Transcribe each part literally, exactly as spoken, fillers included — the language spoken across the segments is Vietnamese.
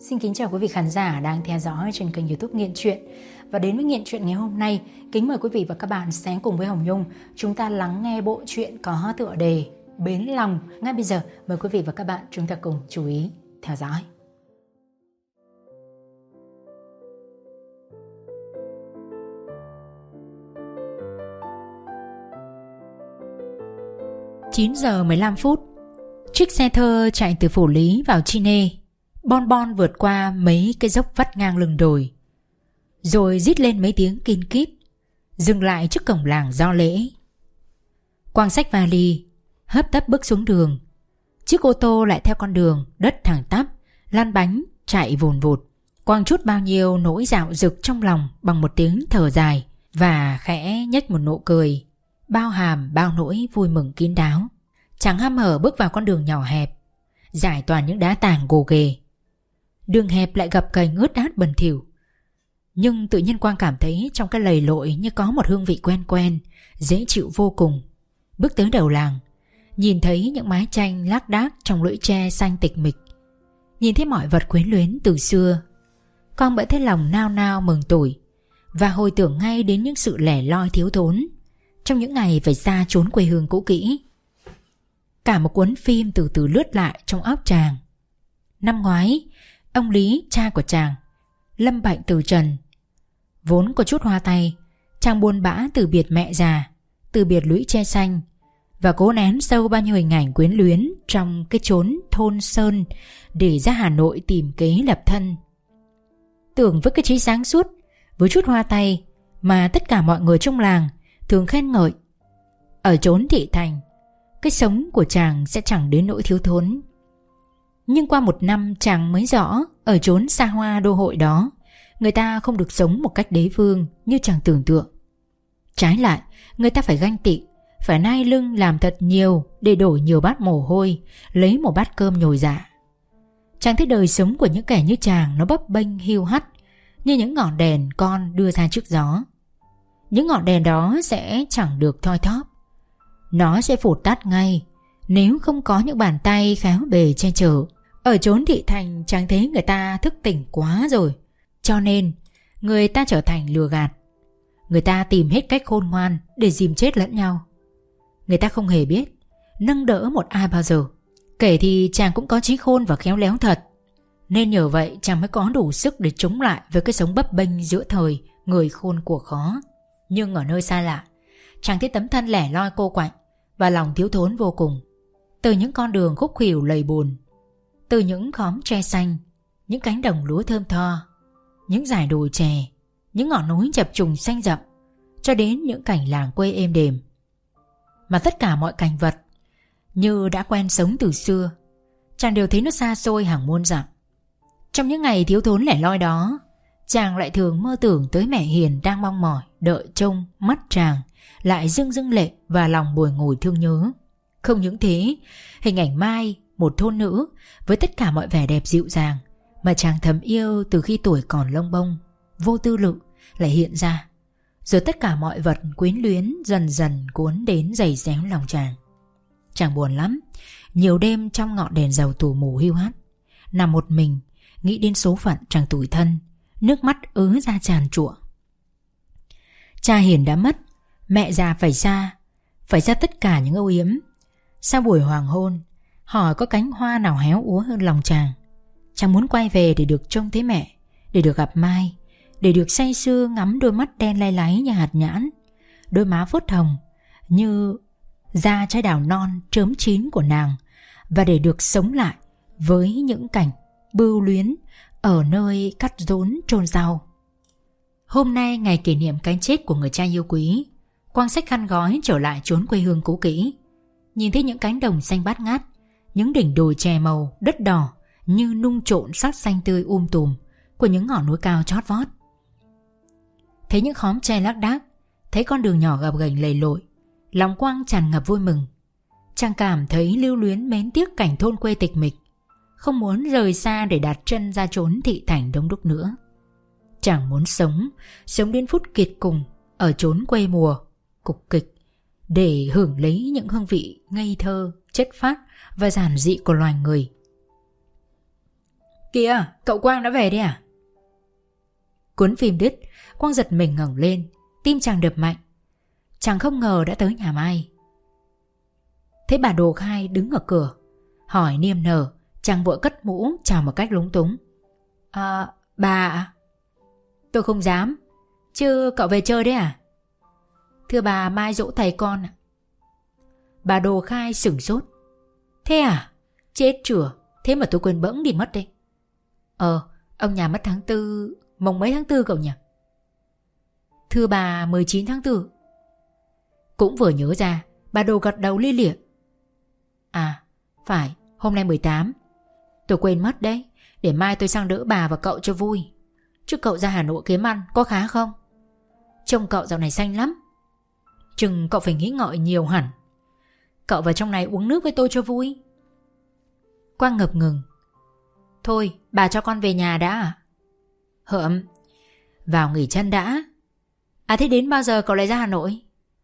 Xin kính chào quý vị khán giả đang theo dõi trên kênh YouTube Nghiện Truyện. Và đến với Nghiện Truyện ngày hôm nay, kính mời quý vị và các bạn sẽ cùng với Hồng Nhung chúng ta lắng nghe bộ truyện có tựa đề Bến Lòng. Ngay bây giờ mời quý vị và các bạn chúng ta cùng chú ý theo dõi. chín giờ mười lăm phút, chiếc xe thơ chạy từ Phủ Lý vào Chi Nê bon bon vượt qua mấy cái dốc vắt ngang lưng đồi, rồi rít lên mấy tiếng kin kít, dừng lại trước cổng làng Do Lễ. Quang xách vali, hấp tấp bước xuống đường. Chiếc ô tô lại theo con đường đất thẳng tắp, lăn bánh chạy vùn vụt. Quang trút bao nhiêu nỗi dạo dực trong lòng bằng một tiếng thở dài và khẽ nhếch một nụ cười, bao hàm bao nỗi vui mừng kín đáo. Chàng hăm hở bước vào con đường nhỏ hẹp, dải toàn những đá tảng gồ ghề. Đường hẹp lại gập ghềnh ướt át bẩn thỉu, nhưng tự nhiên Quang cảm thấy trong cái lầy lội như có một hương vị quen quen, dễ chịu vô cùng. Bước tới đầu làng, nhìn thấy những mái tranh lác đác trong lũy tre xanh tịch mịch, nhìn thấy mọi vật quyến luyến từ xưa, con bỗng thấy lòng nao nao mừng tuổi và hồi tưởng ngay đến những sự lẻ loi thiếu thốn trong những ngày phải xa trốn quê hương cũ kỹ. Cả một cuốn phim từ từ lướt lại trong óc chàng. Năm ngoái, ông Lý, cha của chàng, lâm bệnh từ trần. Vốn có chút hoa tay, chàng buồn bã từ biệt mẹ già, từ biệt lũy tre xanh, và cố nén sâu bao nhiêu hình ảnh quyến luyến trong cái chốn thôn sơn để ra Hà Nội tìm kế lập thân. Tưởng với cái trí sáng suốt, với chút hoa tay mà tất cả mọi người trong làng thường khen ngợi, ở chốn thị thành, cái sống của chàng sẽ chẳng đến nỗi thiếu thốn. Nhưng qua một năm chàng mới rõ, ở chốn xa hoa đô hội đó, người ta không được sống một cách đế vương như chàng tưởng tượng. Trái lại, người ta phải ganh tị, phải nai lưng làm thật nhiều để đổi nhiều bát mồ hôi, lấy một bát cơm nhồi dạ. Chàng thấy đời sống của những kẻ như chàng nó bấp bênh hiu hắt, như những ngọn đèn con đưa ra trước gió. Những ngọn đèn đó sẽ chẳng được thoi thóp, nó sẽ phụt tắt ngay nếu không có những bàn tay khéo bề che chở. Ở chốn thị thành chàng thấy người ta thức tỉnh quá rồi, cho nên người ta trở thành lừa gạt. Người ta tìm hết cách khôn ngoan để dìm chết lẫn nhau. Người ta không hề biết nâng đỡ một ai bao giờ. Kể thì chàng cũng có trí khôn và khéo léo thật, nên nhờ vậy chàng mới có đủ sức để chống lại với cái sống bấp bênh giữa thời người khôn của khó. Nhưng ở nơi xa lạ, chàng thấy tấm thân lẻ loi cô quạnh và lòng thiếu thốn vô cùng. Từ những con đường khúc khuỷu lầy bùn, từ những khóm tre xanh, những cánh đồng lúa thơm tho, những dải đồi chè, những ngọn núi chập trùng xanh rậm, cho đến những cảnh làng quê êm đềm, mà tất cả mọi cảnh vật như đã quen sống từ xưa, chàng đều thấy nó xa xôi hàng muôn dặm. Trong những ngày thiếu thốn lẻ loi đó, chàng lại thường mơ tưởng tới mẹ hiền đang mong mỏi đợi trông, mắt chàng lại rưng rưng lệ và lòng bồi ngồi thương nhớ. Không những thế, hình ảnh Mai, một thôn nữ với tất cả mọi vẻ đẹp dịu dàng mà chàng thầm yêu từ khi tuổi còn lông bông, vô tư lự lại hiện ra. Rồi tất cả mọi vật quyến luyến dần dần cuốn đến giày xéo lòng chàng. Chàng buồn lắm, nhiều đêm trong ngọn đèn dầu tù mù hiu hắt, nằm một mình nghĩ đến số phận chàng tủi thân, nước mắt ứa ra tràn trụa. Cha hiền đã mất, mẹ già phải xa, phải ra tất cả những âu yếm. Sau buổi hoàng hôn, hỏi có cánh hoa nào héo úa hơn lòng chàng. Chàng muốn quay về để được trông thấy mẹ, để được gặp Mai, để được say sưa ngắm đôi mắt đen lay láy như hạt nhãn, đôi má phớt hồng như da trái đào non chớm chín của nàng, và để được sống lại với những cảnh bưu luyến ở nơi cắt rốn chôn rau. Hôm nay ngày kỷ niệm cái chết của người cha yêu quý, Quang xách khăn gói trở lại chốn quê hương cũ kỹ. Nhìn thấy những cánh đồng xanh bát ngát, những đỉnh đồi chè màu đất đỏ như nung trộn sắc xanh tươi um tùm của những ngọn núi cao chót vót. Thấy những khóm tre lác đác, thấy con đường nhỏ gập ghềnh lầy lội, lòng Quang tràn ngập vui mừng. Chàng cảm thấy lưu luyến mến tiếc cảnh thôn quê tịch mịch, không muốn rời xa để đặt chân ra chốn thị thành đông đúc nữa. Chàng muốn sống, sống đến phút kiệt cùng ở chốn quê mùa, cục kịch, để hưởng lấy những hương vị ngây thơ, chất phác và giản dị của loài người. Kìa, cậu Quang đã về đấy à? Cuốn phim đứt, Quang giật mình ngẩng lên, tim chàng đập mạnh. Chàng không ngờ đã tới nhà Mai. Thấy bà Đồ Khai đứng ở cửa, hỏi niềm nở, chàng vội cất mũ chào một cách lúng túng. À, bà ạ? Tôi không dám. Chứ cậu về chơi đấy à? Thưa bà, mai giỗ thầy con ạ. Bà Đồ Khai sửng sốt. Thế à? Chết chửa, thế mà tôi quên bẵng đi mất đấy. Ờ, ông nhà mất tháng tư. Mồng mấy tháng tư cậu nhỉ? Thưa bà, mười chín tháng tư. Cũng vừa nhớ ra, bà Đồ gật đầu li lịa. À, phải, hôm nay mười tám. Tôi quên mất đấy. Để mai tôi sang đỡ bà và cậu cho vui. Chứ cậu ra Hà Nội kiếm ăn có khá không? Trông cậu dạo này xanh lắm. Chừng cậu phải nghĩ ngợi nhiều hẳn. Cậu vào trong này uống nước với tôi cho vui. Quang ngập ngừng. Thôi bà cho con về nhà đã à? Hỡm, vào nghỉ chân đã. À thế đến bao giờ cậu lại ra Hà Nội?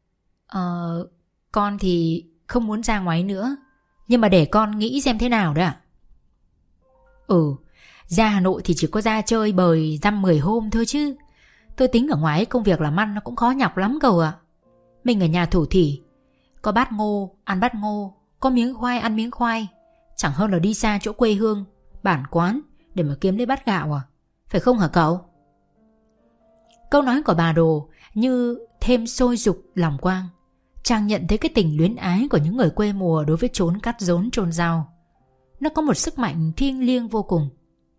Ờ, con thì không muốn ra ngoài nữa. Nhưng mà để con nghĩ xem thế nào đấy ạ. Ừ, ra Hà Nội thì chỉ có ra chơi bời dăm mười hôm thôi chứ. Tôi tính ở ngoài công việc làm ăn nó cũng khó nhọc lắm cậu ạ. Mình ở nhà thủ thỉ, có bát ngô ăn bát ngô, có miếng khoai ăn miếng khoai. Chẳng hơn là đi xa chỗ quê hương, bản quán để mà kiếm lấy bát gạo à? Phải không hả cậu? Câu nói của bà Đồ như thêm sôi dục lòng Quang. Chàng nhận thấy cái tình luyến ái của những người quê mùa đối với chốn cắt rốn chôn rau. Nó có một sức mạnh thiêng liêng vô cùng.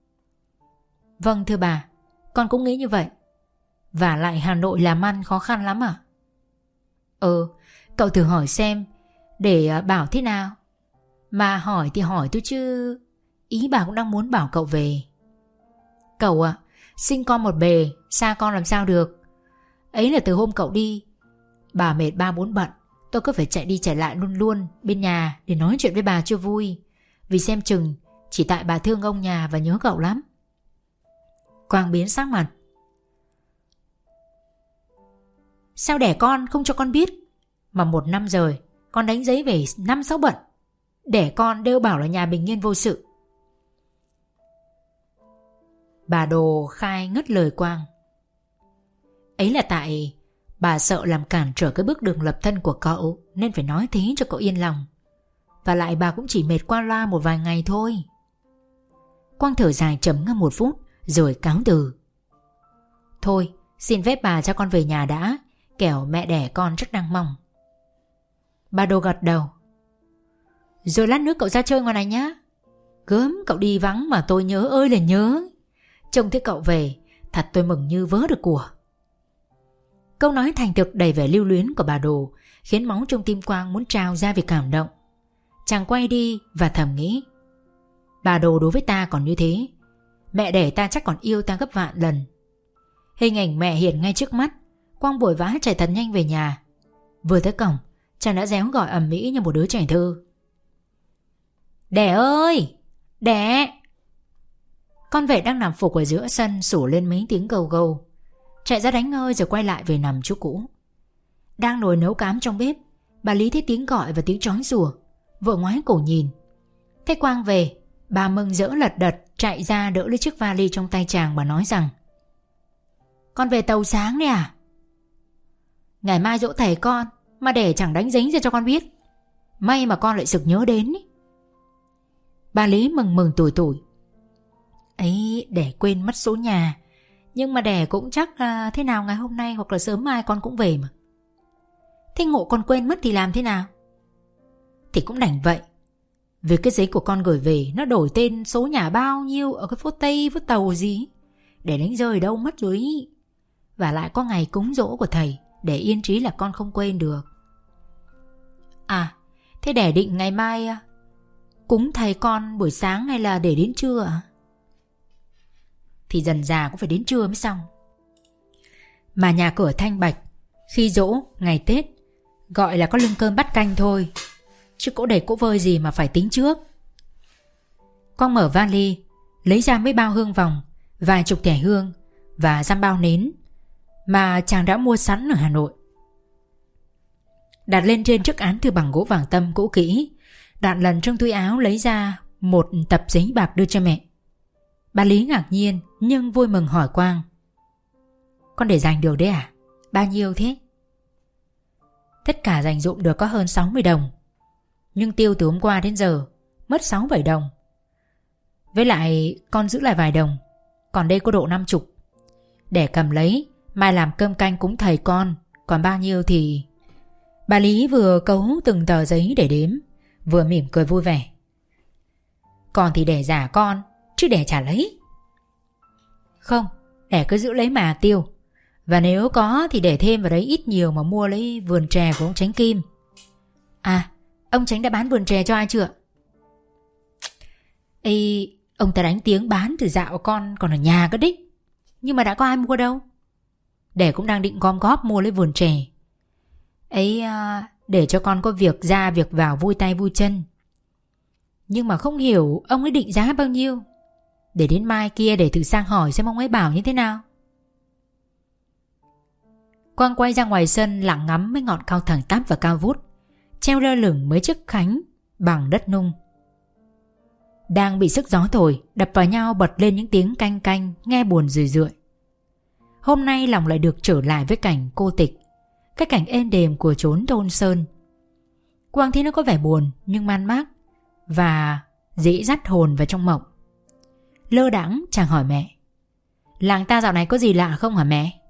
Vâng thưa bà, con cũng nghĩ như vậy. Và lại Hà Nội làm ăn khó khăn lắm à? Ừ, cậu thử hỏi xem, để bảo thế nào. Mà hỏi thì hỏi tôi chứ. Ý bà cũng đang muốn bảo cậu về. Cậu ạ, à, sinh con một bề, xa con làm sao được. Ấy là từ hôm cậu đi, bà mệt ba bốn bận, tôi cứ phải chạy đi chạy lại luôn luôn bên nhà để nói chuyện với bà cho vui. Vì xem chừng chỉ tại bà thương ông nhà và nhớ cậu lắm. Quang biến sắc mặt. Sao đẻ con không cho con biết? Mà một năm rồi con đánh giấy về năm sáu bận. Đẻ con đều bảo là nhà bình yên vô sự. Bà Đồ Khai ngắt lời Quang. Ấy là tại bà sợ làm cản trở cái bước đường lập thân của cậu, nên phải nói thế cho cậu yên lòng. Và lại bà cũng chỉ mệt qua loa một vài ngày thôi. Quang thở dài trầm ngâm một phút rồi cáo từ. Thôi xin phép bà cho con về nhà đã, kẻo mẹ đẻ con rất đang mong. Bà Đồ gật đầu. Rồi lát nữa cậu ra chơi ngoài này nhá. Gớm cậu đi vắng mà tôi nhớ ơi là nhớ. Trông thấy cậu về, thật tôi mừng như vớ được của. Câu nói thành thực đầy vẻ lưu luyến của bà Đồ khiến máu trong tim Quang muốn trào ra vì cảm động. Chàng quay đi và thầm nghĩ, bà Đồ đối với ta còn như thế, mẹ đẻ ta chắc còn yêu ta gấp vạn lần. Hình ảnh mẹ hiện ngay trước mắt. Quang vội vã chạy thật nhanh về nhà. Vừa tới cổng, chàng đã réo gọi ầm ĩ như một đứa trẻ thơ. Đẻ ơi, đẻ. Con vệ đang nằm phục ở giữa sân sủa lên mấy tiếng gâu gâu, chạy ra đánh hơi rồi quay lại về nằm chỗ cũ. Đang nồi nấu cám trong bếp, bà Lý thấy tiếng gọi và tiếng chói rủa, vội ngoái cổ nhìn. Thấy Quang về, bà mừng rỡ lật đật chạy ra đỡ lấy chiếc vali trong tay chàng. Bà nói rằng, con về tàu sáng đấy à? Ngày mai giỗ thầy con mà để chẳng đánh dính ra cho con biết. May mà con lại sực nhớ đến ý. Bà Lý mừng mừng tủi tủi. Ấy, để quên mất số nhà. Nhưng mà đẻ cũng chắc là thế nào ngày hôm nay hoặc là sớm mai con cũng về mà. Thế ngộ con quên mất thì làm thế nào? Thì cũng đành vậy. Vì cái giấy của con gửi về nó đổi tên số nhà bao nhiêu ở cái phố Tây phố Tàu gì, để đánh rơi đâu mất rồi ý. Và lại có ngày cúng giỗ của thầy, để yên trí là con không quên được. À, thế để định ngày mai cúng thầy con buổi sáng hay là để đến trưa ạ? Thì dần già cũng phải đến trưa mới xong. Mà nhà cửa thanh bạch, khi giỗ, ngày Tết, gọi là có lưng cơm bát canh thôi, chứ cỗ đầy cỗ vơi gì mà phải tính trước. Quang mở vali, lấy ra mấy bao hương vòng, vài chục thẻ hương và dăm bao nến mà chàng đã mua sẵn ở Hà Nội. Đặt lên trên chiếc án thư bằng gỗ vàng tâm cũ kỹ. Đạn lần trong túi áo lấy ra một tập giấy bạc đưa cho mẹ. Bà Lý ngạc nhiên nhưng vui mừng hỏi Quang: Con để dành được đấy à? Bao nhiêu thế? Tất cả dành dụm được có hơn sáu mươi đồng. Nhưng tiêu từ hôm qua đến giờ mất sáu bảy đồng. Với lại con giữ lại vài đồng, còn đây có độ năm chục. Để cầm lấy, mai làm cơm canh cúng thầy con. Còn bao nhiêu thì... Bà Lý vừa cấu từng tờ giấy để đếm, vừa mỉm cười vui vẻ. Còn thì để giả con, chứ để trả lấy. Không, để cứ giữ lấy mà tiêu. Và nếu có thì để thêm vào đấy ít nhiều mà mua lấy vườn trè của ông Chánh Kim. À, ông Chánh đã bán vườn trè cho ai chưa? Ê, ông ta đánh tiếng bán từ dạo con còn ở nhà cơ đích. Nhưng mà đã có ai mua đâu. Để cũng đang định gom góp mua lấy vườn trè. Ấy, để cho con có việc ra việc vào vui tay vui chân. Nhưng mà không hiểu ông ấy định giá bao nhiêu. Để đến mai kia để thử sang hỏi xem ông ấy bảo như thế nào. Quang quay ra ngoài sân lặng ngắm mấy ngọn cao thẳng tắp và cao vút, treo lơ lửng mấy chiếc khánh bằng đất nung. Đang bị sức gió thổi đập vào nhau bật lên những tiếng canh canh nghe buồn rười rượi. Hôm nay lòng lại được trở lại với cảnh cô tịch, cái cảnh êm đềm của chốn thôn sơn. Quang thấy nó có vẻ buồn nhưng man mác và dễ dắt hồn vào trong mộng. Lơ đãng chàng hỏi mẹ: Làng ta dạo này có gì lạ không hả mẹ?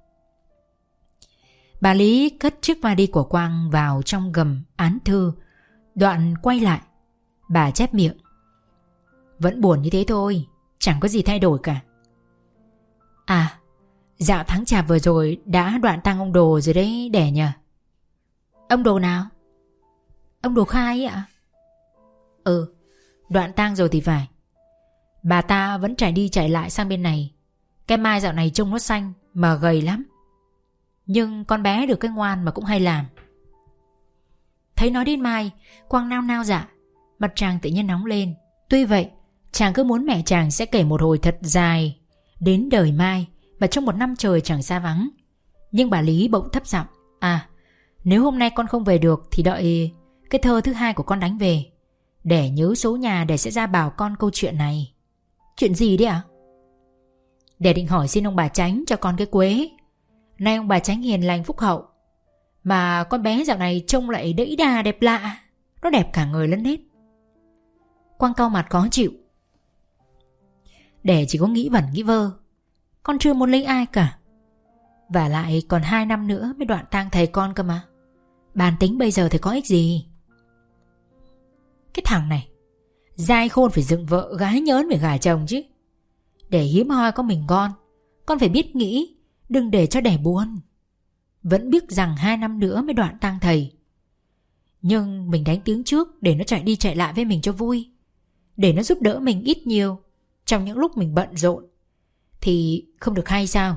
Bà Lý cất chiếc vali của Quang vào trong gầm án thư, đoạn quay lại. Bà chép miệng: Vẫn buồn như thế thôi, chẳng có gì thay đổi cả. À, dạo tháng chạp vừa rồi đã đoạn tang ông Đồ rồi đấy đẻ nhờ. Ông Đồ nào? Ông Đồ Khai ấy ạ? Ừ, đoạn tang rồi thì phải. Bà ta vẫn chạy đi chạy lại sang bên này. Cái mai dạo này trông nó xanh mà gầy lắm. Nhưng con bé được cái ngoan mà cũng hay làm. Thấy nói đến Mai, Quang nao nao dạ, mặt chàng tự nhiên nóng lên. Tuy vậy, chàng cứ muốn mẹ chàng sẽ kể một hồi thật dài đến đời Mai mà trong một năm trời chẳng xa vắng. Nhưng bà Lý bỗng thấp giọng: À, nếu hôm nay con không về được thì đợi cái thơ thứ hai của con đánh về, để nhớ số nhà để sẽ ra bảo con câu chuyện này. Chuyện gì đấy ạ? Để định hỏi xin ông bà Chánh cho con cái quế. Nay ông bà Chánh hiền lành phúc hậu, mà con bé dạo này trông lại đẫy đà đẹp lạ. Nó đẹp cả người lẫn hết. Quang cau mặt khó chịu. Để chỉ có nghĩ vẩn nghĩ vơ, con chưa muốn lấy ai cả. Và lại còn hai năm nữa mới đoạn tang thầy con cơ mà. Bàn tính bây giờ thì có ích gì. Cái thằng này dai khôn phải dựng vợ, gái nhớn phải gả chồng chứ. Để hiếm hoi có mình con, con phải biết nghĩ, đừng để cho đẻ buồn. Vẫn biết rằng hai năm nữa mới đoạn tang thầy, nhưng mình đánh tiếng trước để nó chạy đi chạy lại với mình cho vui, để nó giúp đỡ mình ít nhiều trong những lúc mình bận rộn, thì không được hay sao?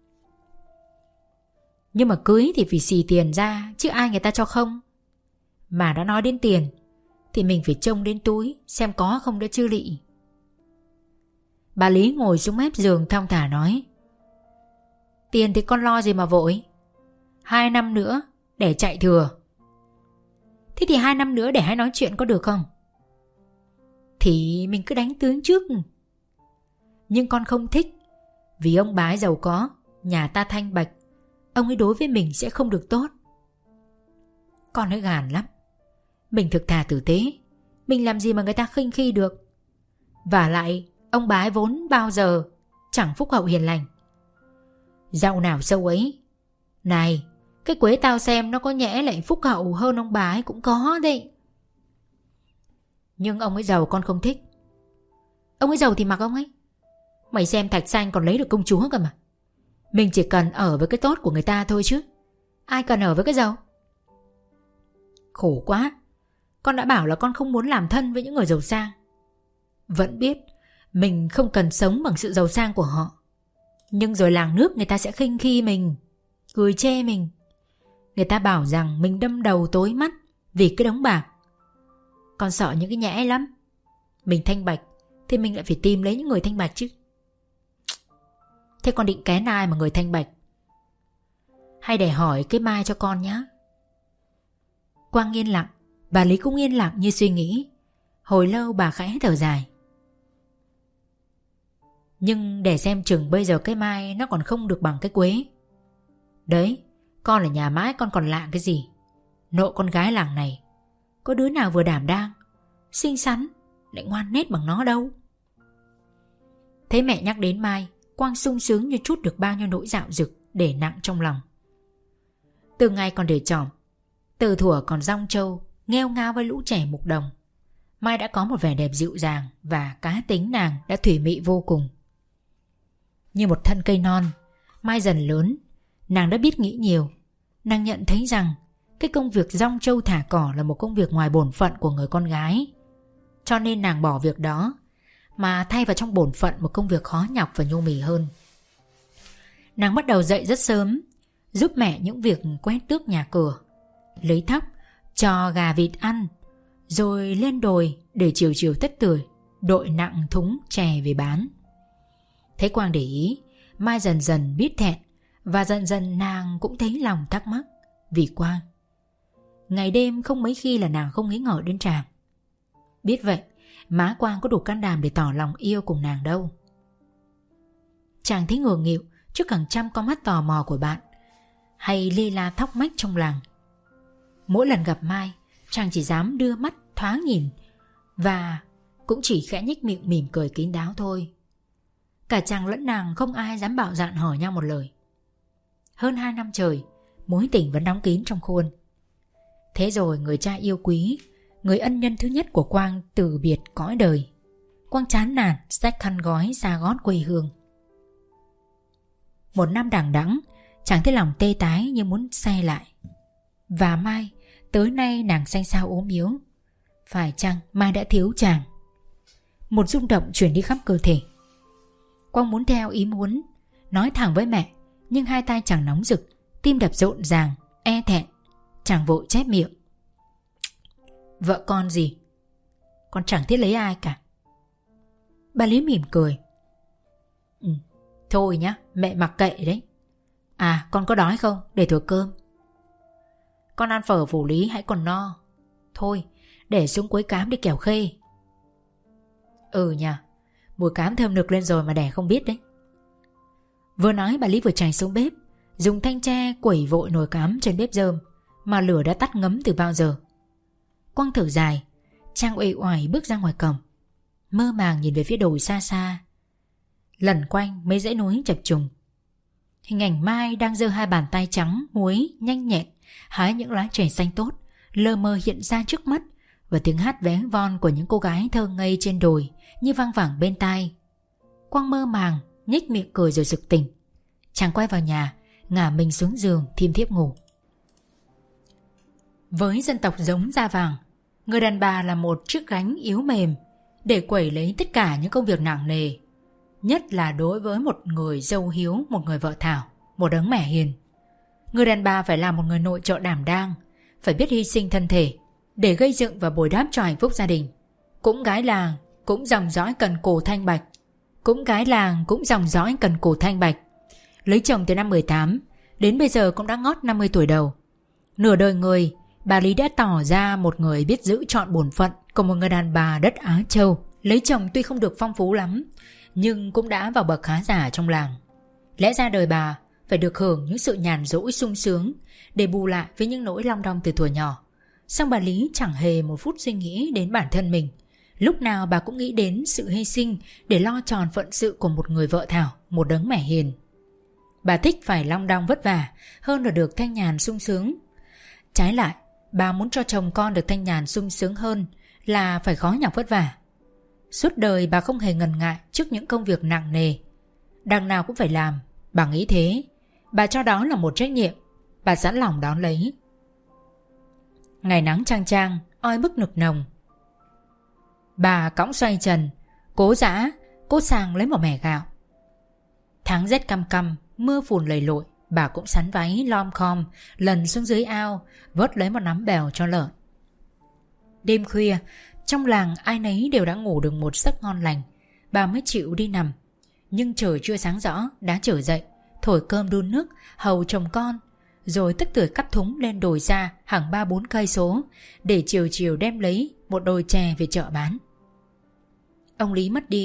Nhưng mà cưới thì phải xì tiền ra, chứ ai người ta cho không. Mà đã nói đến tiền thì mình phải trông đến túi xem có không đã chứ lị. Bà Lý ngồi xuống mép giường thong thả nói: Tiền thì con lo gì mà vội. Hai năm nữa để chạy thừa. Thế thì hai năm nữa để hãy nói chuyện có được không? Thì mình cứ đánh tướng trước. Nhưng con không thích, vì ông bà ấy giàu có, nhà ta thanh bạch, ông ấy đối với mình sẽ không được tốt. Con ấy gàn lắm. Mình thực thà tử tế, mình làm gì mà người ta khinh khi được. Và lại ông bà ấy vốn bao giờ chẳng phúc hậu hiền lành. Dạo nào sâu ấy. Này, cái quế tao xem nó có nhẽ lại phúc hậu hơn ông bà ấy cũng có đấy. Nhưng ông ấy giàu con không thích. Ông ấy giàu thì mặc ông ấy. Mày xem Thạch Xanh còn lấy được công chúa cơ mà. Mình chỉ cần ở với cái tốt của người ta thôi chứ. Ai cần ở với cái giàu. Khổ quá. Con đã bảo là con không muốn làm thân với những người giàu sang. Vẫn biết mình không cần sống bằng sự giàu sang của họ. Nhưng rồi làng nước người ta sẽ khinh khi mình, cười chê mình. Người ta bảo rằng mình đâm đầu tối mắt vì cái đống bạc. Con sợ những cái nhẽ lắm. Mình thanh bạch thì mình lại phải tìm lấy những người thanh bạch chứ. Thế con định kén ai mà người thanh bạch? Hay để hỏi cái Mai cho con nhé. Quang yên lặng. Bà Lý cũng yên lặng như suy nghĩ. Hồi lâu bà khẽ thở dài. Nhưng để xem chừng bây giờ cái Mai nó còn không được bằng cái Quế. Đấy, con ở nhà mãi con còn lạ cái gì. Nộ con gái làng này có đứa nào vừa đảm đang, xinh xắn, lại ngoan nết bằng nó đâu. Thấy mẹ nhắc đến Mai, Quang sung sướng như trút được bao nhiêu nỗi dạo dực để nặng trong lòng. Từ ngày còn để trỏm, từ thuở còn rong trâu nghêu ngao với lũ trẻ mục đồng, Mai đã có một vẻ đẹp dịu dàng, và cá tính nàng đã thủy mị vô cùng. Như một thân cây non, Mai dần lớn, nàng đã biết nghĩ nhiều. Nàng nhận thấy rằng cái công việc rong trâu thả cỏ là một công việc ngoài bổn phận của người con gái. Cho nên nàng bỏ việc đó, mà thay vào trong bổn phận một công việc khó nhọc và nhu mì hơn. Nàng bắt đầu dậy rất sớm, giúp mẹ những việc quét tước nhà cửa, lấy thóc, cho gà vịt ăn, rồi lên đồi để chiều chiều tất tưởi đội nặng thúng chè về bán. Thấy Quang để ý, Mai dần dần biết thẹn, và dần dần nàng cũng thấy lòng thắc mắc vì Quang. Ngày đêm không mấy khi là nàng không nghĩ ngợi đến chàng. Biết vậy, má Quang có đủ can đảm để tỏ lòng yêu cùng nàng đâu. Chàng thấy ngường nghịu trước hàng trăm con mắt tò mò của bạn, hay lê la thóc mách trong làng. Mỗi lần gặp Mai, chàng chỉ dám đưa mắt thoáng nhìn, và cũng chỉ khẽ nhếch miệng mỉm cười kín đáo thôi. Cả chàng lẫn nàng không ai dám bạo dạn hỏi nhau một lời. Hơn hai năm trời, mối tình vẫn đóng kín trong khuôn. Thế rồi người cha yêu quý, người ân nhân thứ nhất của Quang từ biệt cõi đời. Quang chán nản xách khăn gói xa gót quê hương. Một năm đằng đẵng, chàng thấy lòng tê tái như muốn say lại. Và Mai, tới nay nàng xanh xao ốm yếu. Phải chăng Mai đã thiếu chàng? Một rung động chuyển đi khắp cơ thể. Quang muốn theo ý muốn, nói thẳng với mẹ, nhưng hai tay chàng nóng rực, tim đập rộn ràng, e thẹn. Chàng vội chép miệng: Vợ con gì? Con chẳng thiết lấy ai cả. Bà Lý mỉm cười: Ừ, thôi nhá, mẹ mặc kệ đấy. À, con có đói không? Để thừa cơm. Con ăn phở Phủ Lý hãy còn no. Thôi, để xuống quấy cám đi kẻo khê. Ừ nhỉ, mùi cám thơm nực lên rồi mà đẻ không biết đấy. Vừa nói bà Lý vừa chạy xuống bếp, dùng thanh tre quẩy vội nồi cám trên bếp rơm, mà lửa đã tắt ngấm từ bao giờ. Quang thở dài, chàng uể oải bước ra ngoài cổng, mơ màng nhìn về phía đồi xa xa, lẩn quanh mấy dãy núi chập trùng. Hình ảnh Mai đang giơ hai bàn tay trắng muối nhanh nhẹn hái những lá chè xanh tốt lờ mờ hiện ra trước mắt, và tiếng hát vé von của những cô gái thơ ngây trên đồi như vang vẳng bên tai. Quang mơ màng nhếch miệng cười rồi sực tỉnh. Chàng quay vào nhà, ngả mình xuống giường thiêm thiếp ngủ. Với dân tộc giống da vàng, người đàn bà là một chiếc gánh yếu mềm để quẩy lấy tất cả những công việc nặng nề, nhất là đối với một người dâu hiếu, một người vợ thảo, một đấng mẹ hiền. Người đàn bà phải là một người nội trợ đảm đang, phải biết hy sinh thân thể để gây dựng và bồi đáp cho hạnh phúc gia đình. Cũng gái làng, cũng dòng dõi cần cù thanh bạch. Cũng gái làng, cũng dòng dõi cần cù thanh bạch. Lấy chồng từ năm mười tám, đến bây giờ cũng đã ngót năm mươi tuổi đầu. Nửa đời người, bà Lý đã tỏ ra một người biết giữ trọn bổn phận của một người đàn bà đất Á Châu. Lấy chồng tuy không được phong phú lắm, nhưng cũng đã vào bậc khá giả trong làng. Lẽ ra đời bà phải được hưởng những sự nhàn rỗi sung sướng để bù lại với những nỗi long đong từ thuở nhỏ. Song bà Lý chẳng hề một phút suy nghĩ đến bản thân mình. Lúc nào bà cũng nghĩ đến sự hy sinh để lo tròn phận sự của một người vợ thảo, một đấng mẹ hiền. Bà thích phải long đong vất vả hơn là được thanh nhàn sung sướng. Trái lại, bà muốn cho chồng con được thanh nhàn sung sướng hơn là phải khó nhọc vất vả. Suốt đời bà không hề ngần ngại trước những công việc nặng nề. Đằng nào cũng phải làm. Bà nghĩ thế, bà cho đó là một trách nhiệm. Bà sẵn lòng đón lấy. Ngày nắng chang chang, oi bức nực nồng, bà cõng xoay trần, cố giã, cố sang lấy một mẻ gạo. Tháng rét căm căm, mưa phùn lầy lội, bà cũng sắn váy lom khom lần xuống dưới ao vớt lấy một nắm bèo cho lợn. Đêm khuya, trong làng ai nấy đều đã ngủ được một giấc ngon lành, bà mới chịu đi nằm. Nhưng trời chưa sáng rõ đã trở dậy, thổi cơm đun nước hầu chồng con, rồi tức tưởi cắp thúng lên đồi ra hàng ba bốn cây số để chiều chiều đem lấy một đồi chè về chợ bán. Ông Lý mất đi,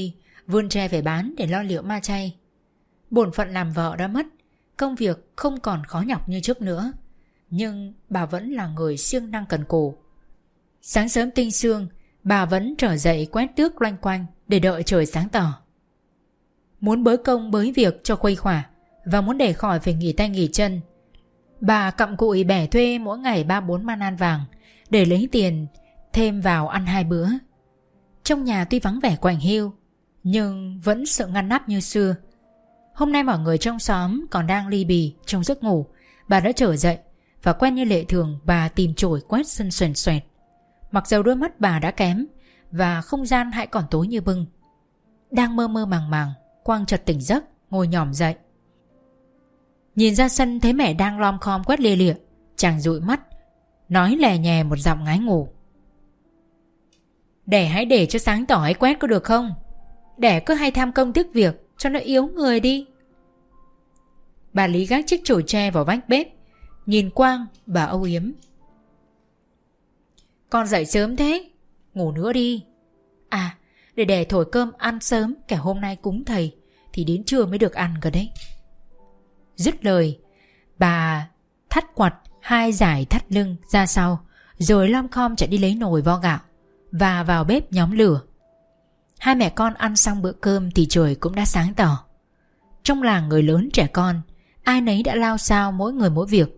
vươn tre phải bán để lo liệu ma chay. Bổn phận làm vợ đã mất, công việc không còn khó nhọc như trước nữa, nhưng bà vẫn là người siêng năng cần cù. Sáng sớm tinh sương, bà vẫn trở dậy quét tước loanh quanh để đợi trời sáng tỏ. Muốn bới công bới việc cho khuây khỏa và muốn để khỏi phải nghỉ tay nghỉ chân, bà cặm cụi bẻ thuê mỗi ngày ba bốn man ăn vàng để lấy tiền thêm vào ăn hai bữa. Trong nhà tuy vắng vẻ quạnh hiu, nhưng vẫn sự ngăn nắp như xưa. Hôm nay mọi người trong xóm còn đang ly bì trong giấc ngủ, bà đã trở dậy và quen như lệ thường bà tìm chổi quét sân xoèn xoẹt. Mặc dầu đôi mắt bà đã kém và không gian hãy còn tối như bưng. Đang mơ mơ màng màng, Quang chợt tỉnh giấc, ngồi nhòm dậy. Nhìn ra sân thấy mẹ đang lom khom quét lia lịa, chàng dụi mắt, nói lè nhè một giọng ngái ngủ: "Để hãy để cho sáng tỏ ấy quét có được không? Để cứ hay tham công tiếc việc cho nó yếu người đi." Bà Lý gác chiếc chổi tre vào vách bếp, nhìn Quang bà âu yếm: "Con dậy sớm thế, ngủ nữa đi. À, để để thổi cơm ăn sớm, kẻo hôm nay cúng thầy thì đến trưa mới được ăn cơ đấy." Dứt lời, bà thắt quặt hai dải thắt lưng ra sau, rồi lom khom chạy đi lấy nồi vo gạo và vào bếp nhóm lửa. Hai mẹ con ăn xong bữa cơm thì trời cũng đã sáng tỏ. Trong làng người lớn trẻ con, ai nấy đã lao xao mỗi người mỗi việc.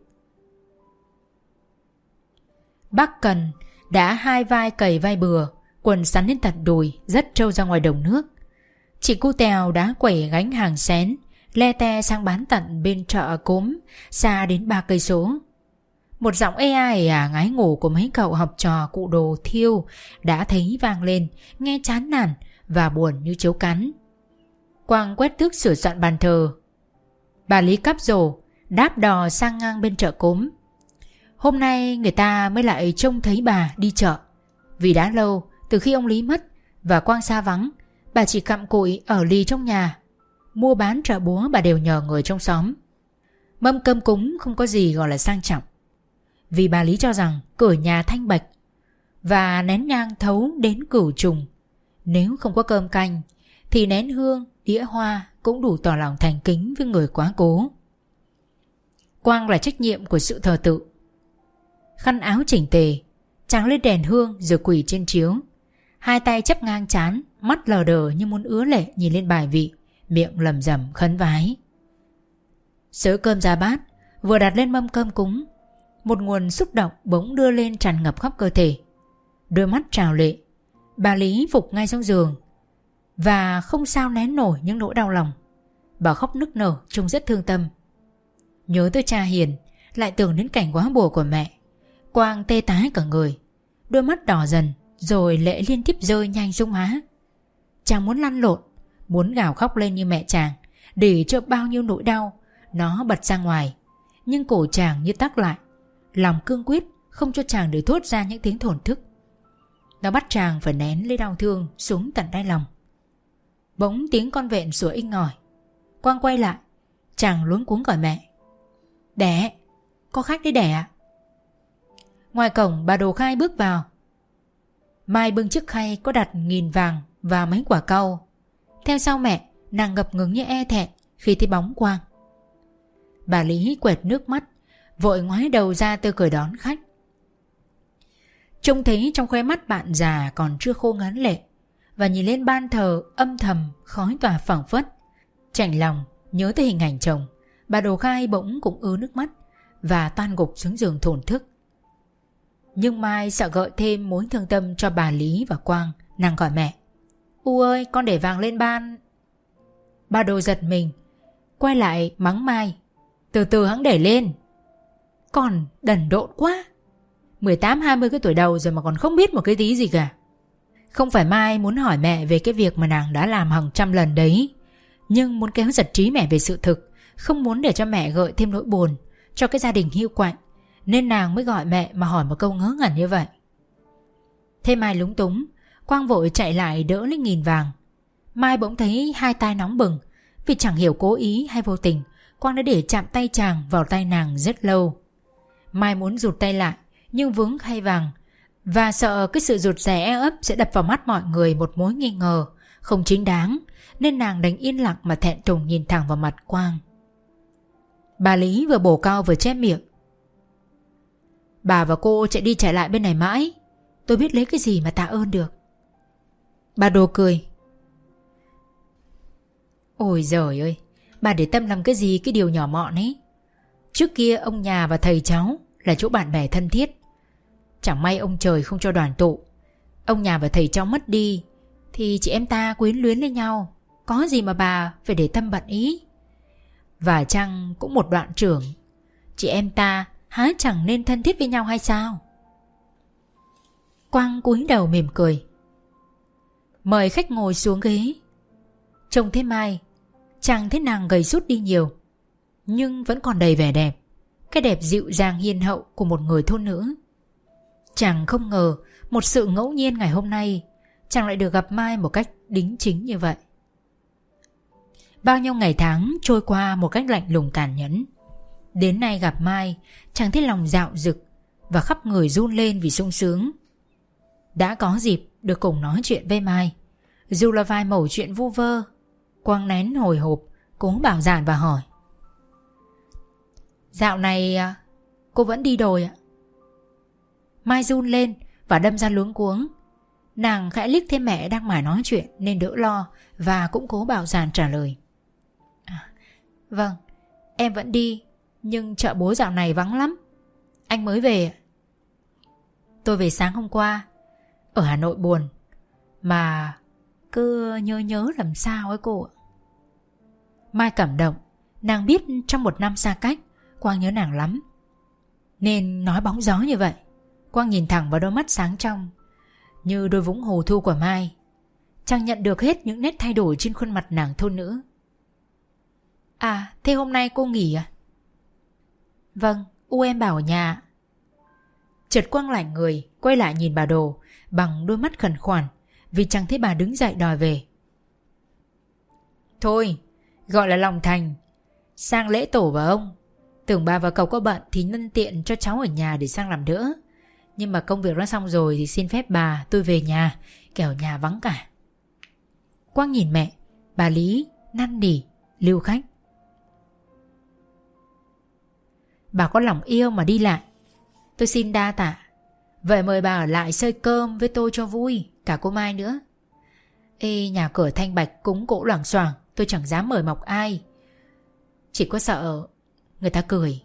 Bác Cần đã hai vai cày vai bừa, quần sắn đến tận đùi, dắt trâu ra ngoài đồng nước. Chị Cu Tèo đã quẩy gánh hàng xén, le te sang bán tận bên chợ Cốm, xa đến ba cây số. Một giọng ê ai à ngái ngủ của mấy cậu học trò cụ Đồ Thiêu đã thấy vang lên, nghe chán nản và buồn như chiếu cắn. Quang quét tước sửa soạn bàn thờ. Bà Lý cắp rổ, đáp đò sang ngang bên chợ Cốm. Hôm nay người ta mới lại trông thấy bà đi chợ. Vì đã lâu, từ khi ông Lý mất và Quang xa vắng, bà chỉ cặm cụi ở lì trong nhà. Mua bán chợ búa bà đều nhờ người trong xóm. Mâm cơm cúng không có gì gọi là sang trọng, vì bà Lý cho rằng cửa nhà thanh bạch và nén nhang thấu đến cửu trùng. Nếu không có cơm canh thì nén hương, đĩa hoa cũng đủ tỏ lòng thành kính với người quá cố. Quang là trách nhiệm của sự thờ tự. Khăn áo chỉnh tề, chàng lên đèn hương rồi quỳ trên chiếu, hai tay chắp ngang trán, mắt lờ đờ như muốn ứa lệ nhìn lên bài vị, miệng lầm rầm khấn vái. Sớ cơm ra bát, vừa đặt lên mâm cơm cúng, một nguồn xúc động bỗng đưa lên tràn ngập khắp cơ thể. Đôi mắt trào lệ, bà Lý phục ngay xuống giường và không sao nén nổi những nỗi đau lòng. Bà khóc nức nở trông rất thương tâm. Nhớ tới cha hiền, lại tưởng đến cảnh quá bùa của mẹ, Quang tê tái cả người, đôi mắt đỏ dần, rồi lệ liên tiếp rơi nhanh xuống má. Chàng muốn lăn lộn, muốn gào khóc lên như mẹ chàng, để cho bao nhiêu nỗi đau nó bật ra ngoài. Nhưng cổ chàng như tắc lại, lòng cương quyết không cho chàng được thốt ra những tiếng thổn thức. Nó bắt chàng phải nén lấy đau thương xuống tận đáy lòng. Bỗng tiếng con vẹn sủa inh ỏi. Quang quay lại, chàng luống cuống gọi mẹ: "Đẻ, có khách đấy đẻ ạ." Ngoài cổng bà Đồ Khai bước vào. Mai bưng chiếc khay có đặt nghìn vàng và mấy quả cau. Theo sau mẹ, nàng ngập ngừng như e thẹn khi thấy bóng Quang. Bà Lý quẹt nước mắt, vội ngoái đầu ra tươi cười đón khách. Trông thấy trong khóe mắt bạn già còn chưa khô ngấn lệ, và nhìn lên ban thờ âm thầm khói tỏa phảng phất. Chạnh lòng nhớ tới hình ảnh chồng, bà Đồ Khai bỗng cũng ứa nước mắt và toan gục xuống giường thổn thức. Nhưng Mai sợ gợi thêm mối thương tâm cho bà Lý và Quang, nàng gọi mẹ: "U ơi, con để vàng lên ban." Bà Đồ giật mình, quay lại mắng Mai: "Từ từ hẵng để lên. Còn đần độn quá, mười tám hai mươi cái tuổi đầu rồi mà còn không biết một cái tí gì cả." Không phải Mai muốn hỏi mẹ về cái việc mà nàng đã làm hàng trăm lần đấy, nhưng muốn kéo giật trí mẹ về sự thực, không muốn để cho mẹ gợi thêm nỗi buồn cho cái gia đình hiu quạnh, nên nàng mới gọi mẹ mà hỏi một câu ngớ ngẩn như vậy. Thế Mai lúng túng, Quang vội chạy lại đỡ lấy nghìn vàng. Mai bỗng thấy hai tay nóng bừng, vì chẳng hiểu cố ý hay vô tình, Quang đã để chạm tay chàng vào tay nàng rất lâu. Mai muốn rụt tay lại, nhưng vướng khay vàng, và sợ cái sự rụt rè e ấp sẽ đập vào mắt mọi người một mối nghi ngờ, không chính đáng, nên nàng đành yên lặng mà thẹn thùng nhìn thẳng vào mặt Quang. Bà Lý vừa bổ cau vừa chép miệng. Bà và cô chạy đi chạy lại bên này mãi, tôi biết lấy cái gì mà tạ ơn được. Bà Đồ cười. Ôi giời ơi, bà để tâm làm cái gì cái điều nhỏ mọn ấy. Trước kia ông nhà và thầy cháu là chỗ bạn bè thân thiết. Chẳng may ông trời không cho đoàn tụ, ông nhà và thầy cháu mất đi, thì chị em ta quyến luyến lên nhau. Có gì mà bà phải để tâm bận ý. Và chăng cũng một đoạn trưởng, chị em ta há chẳng nên thân thiết với nhau hay sao? Quang cúi đầu mỉm cười. Mời khách ngồi xuống ghế. Trông thấy Mai, chẳng thấy nàng gầy sút đi nhiều, nhưng vẫn còn đầy vẻ đẹp, cái đẹp dịu dàng hiền hậu của một người thôn nữ. Chàng không ngờ một sự ngẫu nhiên ngày hôm nay chàng lại được gặp Mai một cách đính chính như vậy. Bao nhiêu ngày tháng trôi qua một cách lạnh lùng tàn nhẫn. Đến nay gặp Mai, chàng thấy lòng dạo dực và khắp người run lên vì sung sướng. Đã có dịp được cùng nói chuyện với Mai, dù là vài mẩu chuyện vu vơ, Quang nén hồi hộp cố bảo dạn và hỏi. Dạo này cô vẫn đi đồi ạ? Mai run lên và đâm ra luống cuống. Nàng khẽ liếc thấy mẹ đang mải nói chuyện nên đỡ lo, và cũng cố bảo dạn trả lời. À, vâng, em vẫn đi, nhưng chợ búa dạo này vắng lắm. Anh mới về. Tôi về sáng hôm qua. Ở Hà Nội buồn, mà cứ nhớ nhớ làm sao ấy cô ạ. Mai cảm động. Nàng biết trong một năm xa cách, Quang nhớ nàng lắm, nên nói bóng gió như vậy. Quang nhìn thẳng vào đôi mắt sáng trong như đôi vũng hồ thu của Mai. Chàng nhận được hết những nét thay đổi trên khuôn mặt nàng thôn nữ. À, thế hôm nay cô nghỉ à? Vâng, u em bảo ở nhà. Chợt Quang lạnh người, quay lại nhìn bà Đồ bằng đôi mắt khẩn khoản, vì chẳng thấy bà đứng dậy đòi về. Thôi, gọi là lòng thành, sang lễ tổ và ông. Tưởng bà và cậu có bận thì nhân tiện cho cháu ở nhà để sang làm đỡ. Nhưng mà công việc đã xong rồi thì xin phép bà tôi về nhà, kẻo nhà vắng cả. Quang nhìn mẹ, bà Lý năn nỉ lưu khách. Bà có lòng yêu mà đi lại, tôi xin đa tạ. Vậy mời bà ở lại xơi cơm với tôi cho vui, cả cô Mai nữa. Ê, nhà cửa thanh bạch cúng cỗ loảng xoảng, tôi chẳng dám mời mọc ai, chỉ có sợ người ta cười.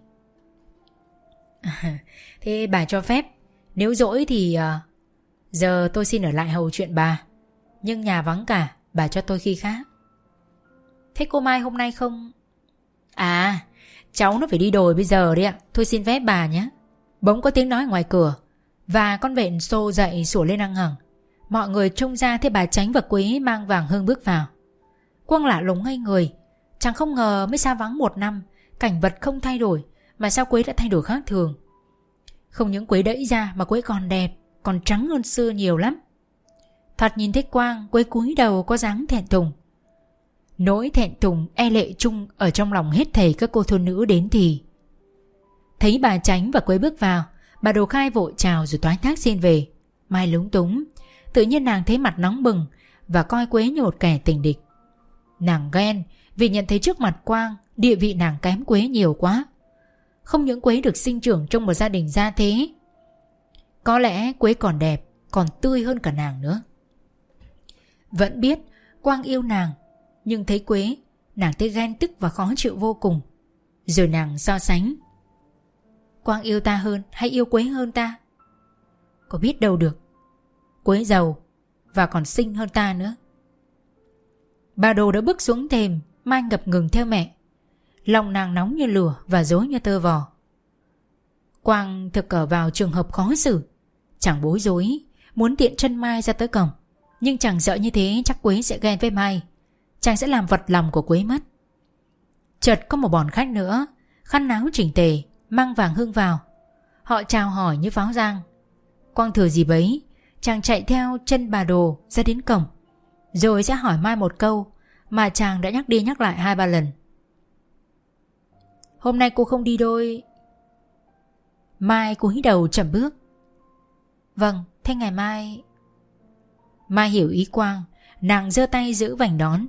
À, thế bà cho phép, nếu dỗi thì uh, giờ tôi xin ở lại hầu chuyện bà, nhưng nhà vắng cả, bà cho tôi khi khác. Thế cô Mai hôm nay không? À, cháu nó phải đi đồi bây giờ đấy ạ. Thôi xin phép bà nhé. Bỗng có tiếng nói ngoài cửa, và con vện xô dậy sủa lên ăn hằng. Mọi người trông ra thấy bà Chánh và Quế mang vàng hương bước vào. Quang lạ lùng ngây người. Chẳng không ngờ mới xa vắng một năm, cảnh vật không thay đổi, mà sao Quế đã thay đổi khác thường. Không những Quế đẫy ra mà Quế còn đẹp, còn trắng hơn xưa nhiều lắm. Thoạt nhìn thấy Quang, Quế cúi đầu có dáng thẹn thùng. Nỗi thẹn thùng e lệ chung ở trong lòng hết thảy các cô thôn nữ đến thì. Thấy bà Chánh và Quế bước vào, bà Đồ Khai vội chào rồi toái thác xin về. Mai lúng túng, tự nhiên nàng thấy mặt nóng bừng và coi Quế như một kẻ tình địch. Nàng ghen vì nhận thấy trước mặt Quang địa vị nàng kém Quế nhiều quá. Không những Quế được sinh trưởng trong một gia đình gia thế, có lẽ Quế còn đẹp, còn tươi hơn cả nàng nữa. Vẫn biết Quang yêu nàng, nhưng thấy Quế, nàng thấy ghen tức và khó chịu vô cùng. Rồi nàng so sánh. Quang yêu ta hơn hay yêu Quế hơn ta? Có biết đâu được. Quế giàu và còn xinh hơn ta nữa. Bà Đồ đã bước xuống thềm, Mai ngập ngừng theo mẹ. Lòng nàng nóng như lửa và rối như tơ vò. Quang thực ở vào trường hợp khó xử. Chàng bối rối, muốn tiện chân Mai ra tới cổng, nhưng chàng sợ như thế chắc Quế sẽ ghen với Mai. Chàng sẽ làm vật lòng của Quế mất. Chợt có một bọn khách nữa, khăn áo chỉnh tề, mang vàng hương vào. Họ chào hỏi như pháo giang. Quang thừa gì bấy, chàng chạy theo chân bà Đồ ra đến cổng, rồi sẽ hỏi Mai một câu mà chàng đã nhắc đi nhắc lại hai ba lần. Hôm nay cô không đi đôi? Mai cúi đầu chậm bước. Vâng, thế ngày mai... Mai hiểu ý Quang, Nàng giơ tay giữ vành đón.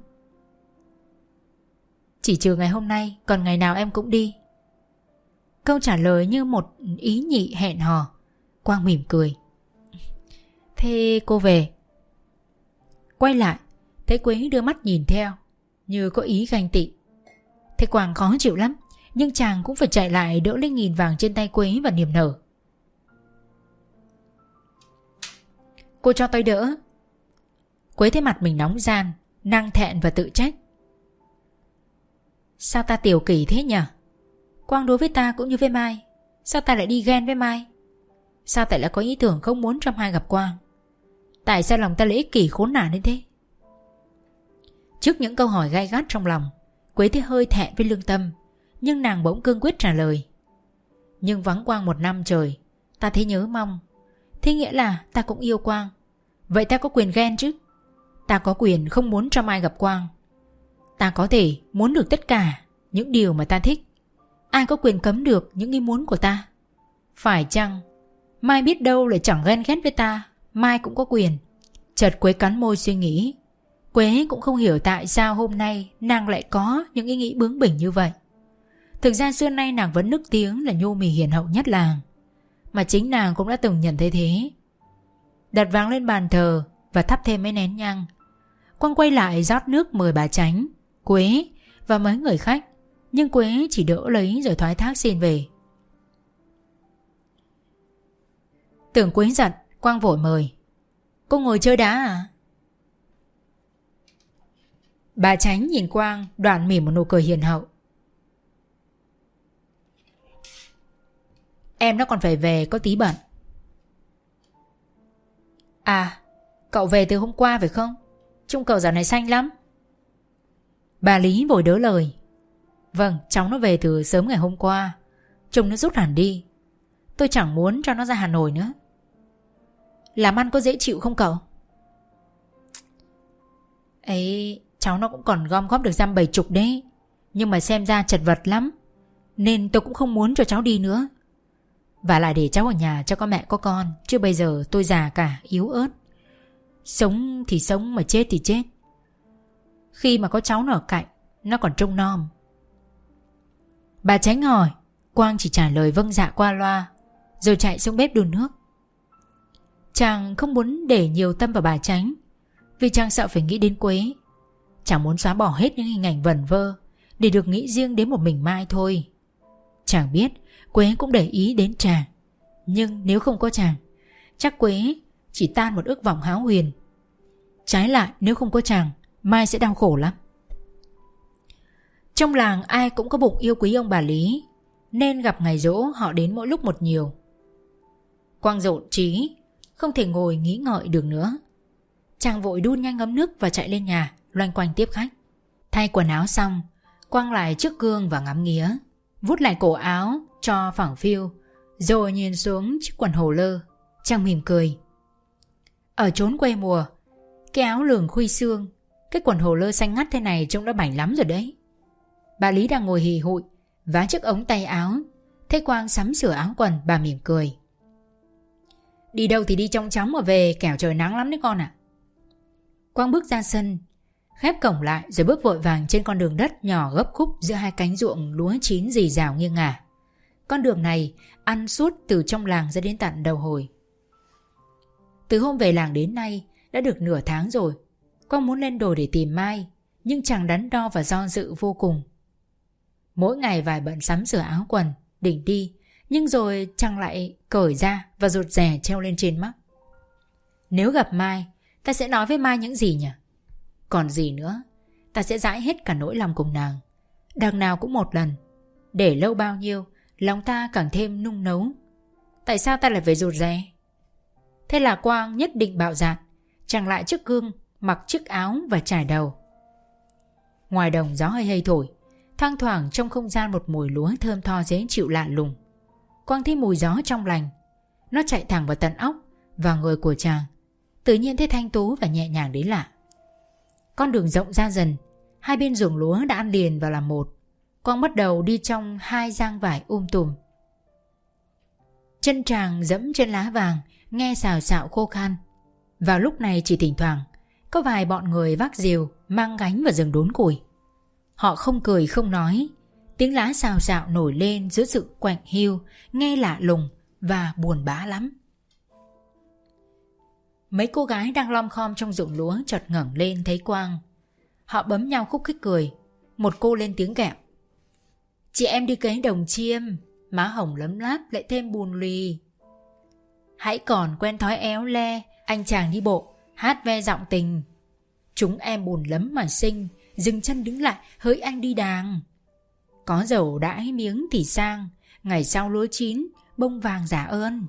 Chỉ trừ ngày hôm nay, còn ngày nào em cũng đi. Câu trả lời như một ý nhị hẹn hò. Quang mỉm cười. Thế cô về. Quay lại, thấy Quế đưa mắt nhìn theo, như có ý ganh tị. Thế Quang khó chịu lắm, nhưng chàng cũng phải chạy lại đỡ lấy nghìn vàng trên tay Quế và niềm nở. Cô cho tôi đỡ. Quế thấy mặt mình nóng gian, nàng thẹn và tự trách. Sao ta tiểu kỷ thế nhỉ? Quang đối với ta cũng như với Mai. Sao ta lại đi ghen với Mai? Sao tại lại có ý tưởng không muốn trong hai gặp Quang? Tại sao lòng ta lại ích kỷ khốn nạn đến thế? Trước những câu hỏi gay gắt trong lòng, Quế thấy hơi thẹn với lương tâm, nhưng nàng bỗng cương quyết trả lời. Nhưng vắng Quang một năm trời, ta thấy nhớ mong. Thế nghĩa là ta cũng yêu Quang. Vậy ta có quyền ghen chứ? Ta có quyền không muốn cho Mai gặp Quang. Ta có thể muốn được tất cả những điều mà ta thích. Ai có quyền cấm được những ý muốn của ta? Phải chăng Mai biết đâu lại chẳng ghen ghét với ta, Mai cũng có quyền. Chợt Quế cắn môi suy nghĩ. Quế cũng không hiểu tại sao hôm nay nàng lại có những ý nghĩ bướng bỉnh như vậy. Thực ra xưa nay nàng vẫn nức tiếng là nhu mì hiền hậu nhất làng, mà chính nàng cũng đã từng nhận thấy thế. Đặt vàng lên bàn thờ và thắp thêm mấy nén nhang. Quang quay lại rót nước mời bà Chánh, Quế và mấy người khách, nhưng Quế chỉ đỡ lấy rồi thoái thác xin về. Tưởng Quế giận, Quang vội mời. Cô ngồi chơi đá à? Bà Chánh nhìn Quang, đoạn mỉm một nụ cười hiền hậu. Em nó còn phải về, có tí bận. À, cậu về từ hôm qua phải không? Trông cậu dạo này xanh lắm. Bà Lý vội đỡ lời. Vâng, cháu nó về từ sớm ngày hôm qua. Trông nó rút hẳn đi. Tôi chẳng muốn cho nó ra Hà Nội nữa. Làm ăn có dễ chịu không cậu? Ấy, cháu nó cũng còn gom góp được dăm bảy chục đấy. Nhưng mà xem ra chật vật lắm, nên tôi cũng không muốn cho cháu đi nữa. Và lại để cháu ở nhà cho có mẹ có con. Chứ bây giờ tôi già cả, yếu ớt. Sống thì sống mà chết thì chết. Khi mà có cháu nó ở cạnh, nó còn trông nom. Bà Chánh hỏi, Quang chỉ trả lời vâng dạ qua loa, rồi chạy xuống bếp đun nước. Chàng không muốn để nhiều tâm vào bà Chánh, vì chàng sợ phải nghĩ đến Quế. Chàng muốn xóa bỏ hết những hình ảnh vẩn vơ để được nghĩ riêng đến một mình Mai thôi. Chàng biết Quế cũng để ý đến chàng, nhưng nếu không có chàng, chắc Quế chỉ tan một ước vọng hão huyền. Trái lại, nếu không có chàng, Mai sẽ đau khổ lắm. Trong làng ai cũng có bụng yêu quý ông bà Lý, nên gặp ngày giỗ họ đến mỗi lúc một nhiều. Quang rộn trí, không thể ngồi nghĩ ngợi được nữa. Chàng vội đun nhanh ấm nước và chạy lên nhà loanh quanh tiếp khách. Thay quần áo xong, Quang lại trước gương và ngắm nghía, vuốt lại cổ áo cho phẳng phiu, rồi nhìn xuống chiếc quần hồ lơ. Chàng mỉm cười. Ở chốn quê mùa, cái áo lường khuy xương, cái quần hồ lơ xanh ngắt thế này trông đã bảnh lắm rồi đấy. Bà Lý đang ngồi hì hụi vá chiếc ống tay áo, thấy Quang sắm sửa áo quần, bà mỉm cười. Đi đâu thì đi trong chóng mà về, kẻo trời nắng lắm đấy con ạ. Quang bước ra sân, khép cổng lại rồi bước vội vàng trên con đường đất nhỏ gấp khúc giữa hai cánh ruộng lúa chín rì rào nghiêng ngả. Con đường này ăn suốt từ trong làng ra đến tận đầu hồi. Từ hôm về làng đến nay đã được nửa tháng rồi. Quang muốn lên đồi để tìm Mai, nhưng chàng đắn đo và do dự vô cùng. Mỗi ngày vài bận sắm sửa áo quần, định đi, nhưng rồi chàng lại cởi ra và rụt rè treo lên trên mắt. Nếu gặp Mai, ta sẽ nói với Mai những gì nhỉ? Còn gì nữa? Ta sẽ dãi hết cả nỗi lòng cùng nàng, đằng nào cũng một lần. Để lâu bao nhiêu, lòng ta càng thêm nung nấu. Tại sao ta lại phải rụt rè? Thế là Quang nhất định bạo dạn, chàng lại trước gương, mặc chiếc áo và trải đầu. Ngoài đồng gió hơi hơi thổi, thoang thoảng trong không gian một mùi lúa thơm tho dễ chịu lạ lùng. Quang thấy mùi gió trong lành, nó chạy thẳng vào tận óc và người của chàng, tự nhiên thấy thanh tú và nhẹ nhàng đến lạ. Con đường rộng ra dần, hai bên ruộng lúa đã ăn liền vào làm một. Quang bắt đầu đi trong hai giang vải um tùm. Chân chàng dẫm trên lá vàng, nghe xào xạo khô khan. Vào lúc này chỉ thỉnh thoảng có vài bọn người vác rìu mang gánh vào rừng đốn củi. Họ không cười không nói, tiếng lá xào xạo nổi lên giữa sự quạnh hiu, nghe lạ lùng và buồn bã lắm. Mấy cô gái đang lom khom trong ruộng lúa chợt ngẩng lên thấy Quang. Họ bấm nhau khúc khích cười. Một cô lên tiếng kẹo: "Chị em đi cấy đồng chiêm, má hồng lấm láp lại thêm bùn lì. Hãy còn quen thói éo le, anh chàng đi bộ, hát ve giọng tình. Chúng em bùn lấm mà sinh, dừng chân đứng lại hỡi anh đi đàng. Có dầu đãi miếng thì sang, ngày sau lúa chín, bông vàng giả ơn."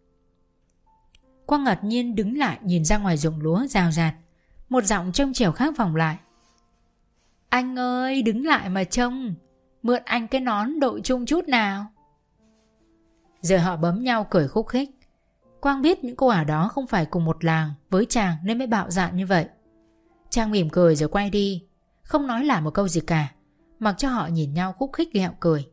Quang ngạc nhiên đứng lại nhìn ra ngoài ruộng lúa rào rạt. Một giọng trông trẻo khác vọng lại: "Anh ơi, đứng lại mà trông, mượn anh cái nón đội chung chút nào." Giờ họ bấm nhau cười khúc khích. Quang biết những cô ả đó không phải cùng một làng với chàng nên mới bạo dạn như vậy. Chàng mỉm cười rồi quay đi, không nói lại một câu gì cả, mặc cho họ nhìn nhau khúc khích ghẹo cười.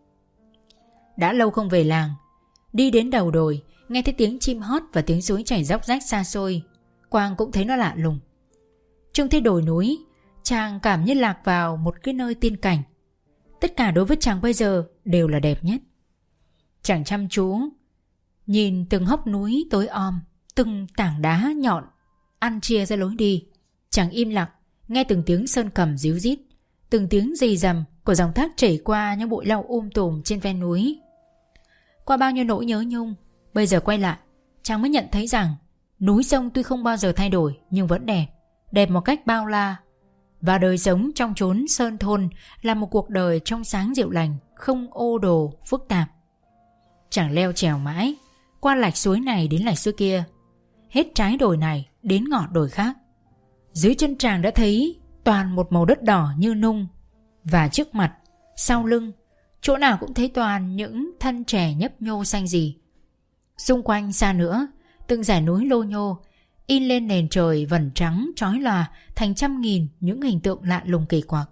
Đã lâu không về làng, đi đến đầu đồi, nghe thấy tiếng chim hót và tiếng suối chảy róc rách xa xôi. Quang cũng thấy nó lạ lùng. Trông thấy đồi núi, chàng cảm như lạc vào một cái nơi tiên cảnh. Tất cả đối với chàng bây giờ đều là đẹp nhất. Chàng chăm chú nhìn từng hốc núi tối om, từng tảng đá nhọn ăn chia ra lối đi. Chàng im lặng nghe từng tiếng sơn cầm ríu rít, từng tiếng rì rầm của dòng thác chảy qua những bụi lau um tùm trên ven núi. Qua bao nhiêu nỗi nhớ nhung, bây giờ quay lại, chàng mới nhận thấy rằng núi sông tuy không bao giờ thay đổi nhưng vẫn đẹp, đẹp một cách bao la. Và đời sống trong chốn sơn thôn là một cuộc đời trong sáng dịu lành, không ô đồ, phức tạp. Chàng leo trèo mãi, qua lạch suối này đến lạch suối kia, hết trái đồi này đến ngọn đồi khác. Dưới chân chàng đã thấy toàn một màu đất đỏ như nung. Và trước mặt, sau lưng, chỗ nào cũng thấy toàn những thân trẻ nhấp nhô xanh gì. Xung quanh xa nữa, từng dải núi lô nhô in lên nền trời vẩn trắng chói lòa thành trăm nghìn những hình tượng lạ lùng kỳ quặc.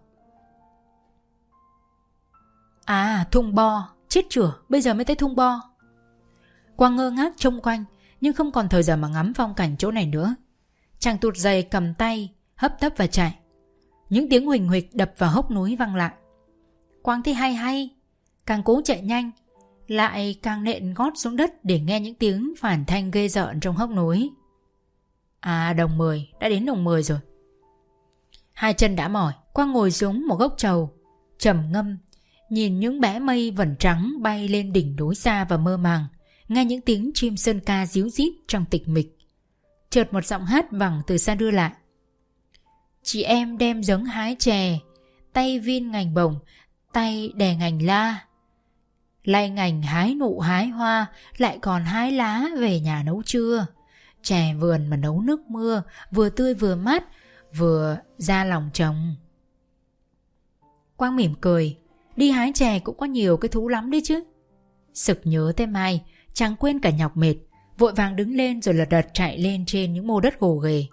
À, thung bo, chết chửa, bây giờ mới tới thung bo. Quang ngơ ngác trông quanh, nhưng không còn thời giờ mà ngắm phong cảnh chỗ này nữa. Chàng tụt giày cầm tay, hấp tấp và chạy. Những tiếng huỳnh huỵch đập vào hốc núi vang lại. Quang thấy hay hay, càng cố chạy nhanh, lại càng nện gót xuống đất để nghe những tiếng phản thanh ghê rợn trong hốc núi. À, đồng mười, đã đến đồng mười rồi. Hai chân đã mỏi, Quang ngồi xuống một gốc trầu, trầm ngâm, nhìn những bẽ mây vẩn trắng bay lên đỉnh núi xa và mơ màng, nghe những tiếng chim sơn ca ríu rít trong tịch mịch. Chợt một giọng hát vẳng từ xa đưa lại: "Chị em đem giống hái chè, tay viên ngành bồng, tay đè ngành la. Lay ngành hái nụ hái hoa, lại còn hái lá về nhà nấu trưa. Chè vườn mà nấu nước mưa, vừa tươi vừa mát, vừa ra lòng trồng." Quang mỉm cười, đi hái chè cũng có nhiều cái thú lắm đấy chứ. Sực nhớ tới Mai, chàng quên cả nhọc mệt, vội vàng đứng lên rồi lật đật chạy lên trên những mô đất gồ ghề.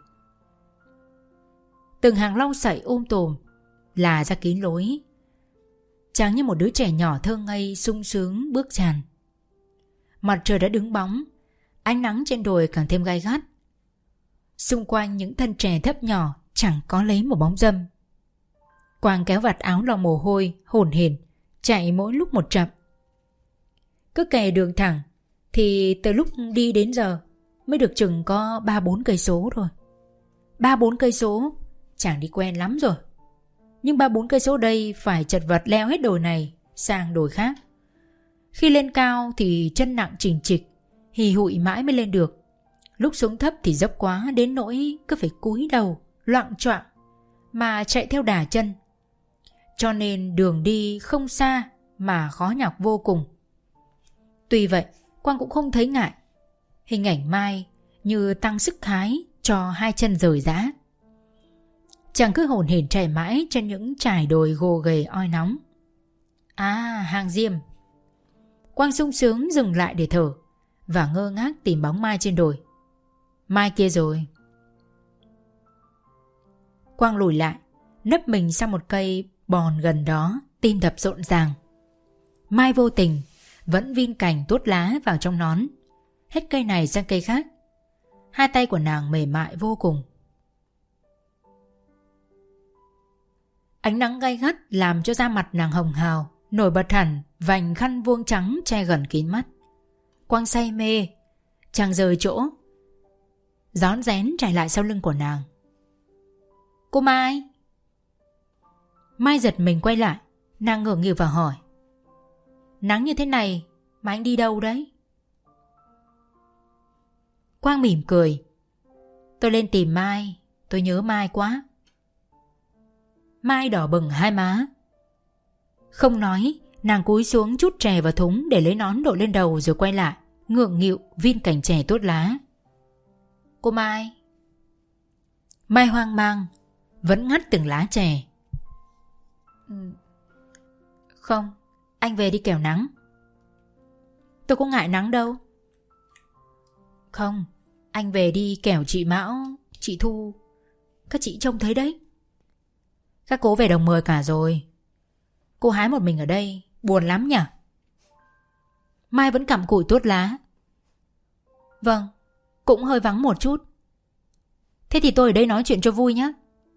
Từng hàng lau sậy um tùm là ra kín lối. Chàng như một đứa trẻ nhỏ thơ ngây sung sướng bước tràn. Mặt trời đã đứng bóng, ánh nắng trên đồi càng thêm gay gắt. Xung quanh những thân trẻ thấp nhỏ chẳng có lấy một bóng râm. Quang kéo vạt áo lau mồ hôi, hổn hển, chạy mỗi lúc một chậm. Cứ kè đường thẳng thì từ lúc đi đến giờ mới được chừng có ba bốn cây số thôi. Ba bốn cây số chàng đi quen lắm rồi. Nhưng ba bốn cây số đây phải chật vật leo hết đồi này sang đồi khác. Khi lên cao thì chân nặng chình chịch, hì hụi mãi mới lên được. Lúc xuống thấp thì dốc quá đến nỗi cứ phải cúi đầu, loạng choạng mà chạy theo đà chân. Cho nên đường đi không xa mà khó nhọc vô cùng. Tuy vậy, Quang cũng không thấy ngại. Hình ảnh Mai như tăng sức hái cho hai chân rời rã. Chàng cứ hổn hển chạy mãi trên những trải đồi gồ ghề oi nóng. À, hàng diêm. Quang sung sướng dừng lại để thở và ngơ ngác tìm bóng Mai trên đồi. Mai kia rồi. Quang lùi lại, nấp mình sau một cây bòn gần đó, tim đập rộn ràng. Mai vô tình vẫn vin cành tuốt lá vào trong nón, hết cây này sang cây khác. Hai tay của nàng mềm mại vô cùng. Ánh nắng gay gắt làm cho da mặt nàng hồng hào, nổi bật hẳn vành khăn vuông trắng che gần kín mắt. Quang say mê, chàng rời chỗ, rón rén chạy lại sau lưng của nàng. Cô Mai. Mai giật mình quay lại, nàng ngửa nghịu và hỏi: Nắng như thế này mà anh đi đâu đấy? Quang mỉm cười: Tôi lên tìm Mai, tôi nhớ Mai quá. Mai đỏ bừng hai má. Không nói, nàng cúi xuống chút chè vào thúng để lấy nón đội lên đầu rồi quay lại, ngượng nghịu vin cành chè tốt lá. Cô Mai. Mai hoang mang, vẫn ngắt từng lá chè. Không, anh về đi kẻo nắng. Tôi có ngại nắng đâu. Không, anh về đi kẻo chị Mão, chị Thu, các chị trông thấy đấy. Các cô về đồng mười cả rồi. Cô hái một mình ở đây, buồn lắm nhỉ? Mai vẫn cặm cụi tuốt lá. Vâng, cũng hơi vắng một chút. Thế thì tôi ở đây nói chuyện cho vui nhé.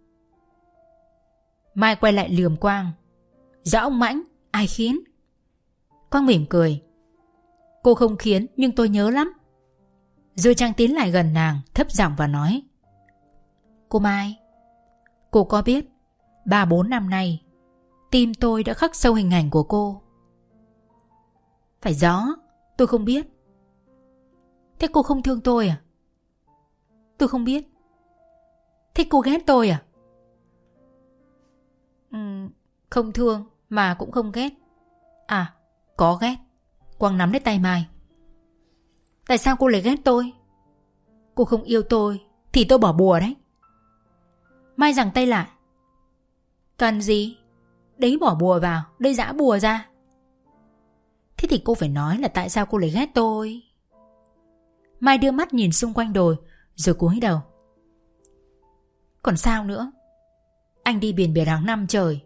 Mai quay lại lườm Quang: Dạ ông Mãnh, ai khiến? Quang mỉm cười: Cô không khiến nhưng tôi nhớ lắm. Rồi chàng tiến lại gần nàng, thấp giọng và nói: Cô Mai, cô có biết Ba bốn năm nay tim tôi đã khắc sâu hình ảnh của cô. Phải rõ, tôi không biết. Thế cô không thương tôi à? Tôi không biết. Thế cô ghét tôi à? Ừ, không thương mà cũng không ghét. À, có ghét. Quang nắm lấy tay Mai. Tại sao cô lại ghét tôi? Cô không yêu tôi thì tôi bỏ bùa đấy. Mai giằng tay lại. Cần gì? Đấy bỏ bùa vào, đây giã bùa ra. Thế thì cô phải nói là tại sao cô lại ghét tôi. Mai đưa mắt nhìn xung quanh đồi rồi cúi đầu. Còn sao nữa? Anh đi biển biệt hàng năm trời.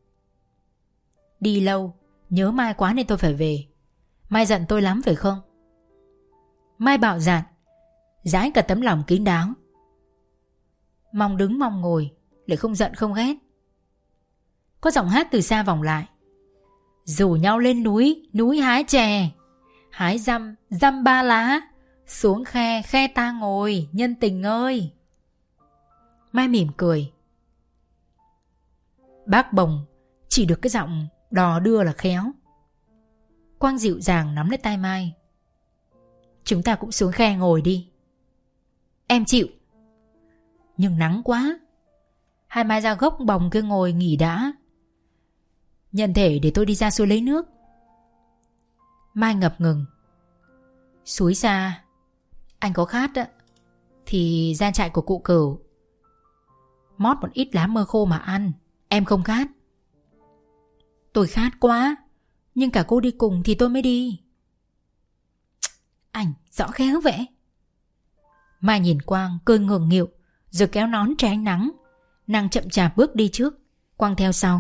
Đi lâu, nhớ Mai quá nên tôi phải về. Mai giận tôi lắm phải không? Mai bạo dạn, dãi cả tấm lòng kín đáo. Mong đứng mong ngồi, lại không giận không ghét. Có giọng hát từ xa vọng lại: Rủ nhau lên núi, núi hái chè, hái dăm, dăm ba lá, xuống khe, khe ta ngồi, nhân tình ơi. Mai mỉm cười. Bác bồng chỉ được cái giọng đò đưa là khéo. Quang dịu dàng nắm lấy tay Mai. Chúng ta cũng xuống khe ngồi đi. Em chịu. Nhưng nắng quá. Hai Mai ra gốc bồng kia ngồi nghỉ đã. Nhân thể để tôi đi ra suối lấy nước. Mai ngập ngừng. Suối xa. Anh có khát á thì ra trại của cụ Cửu, mót một ít lá mơ khô mà ăn. Em không khát. Tôi khát quá, nhưng cả cô đi cùng thì tôi mới đi. Anh rõ khéo vậy. Mai nhìn Quang cười ngượng nghịu, rồi kéo nón che ánh nắng. Nàng chậm chạp bước đi trước, Quang theo sau.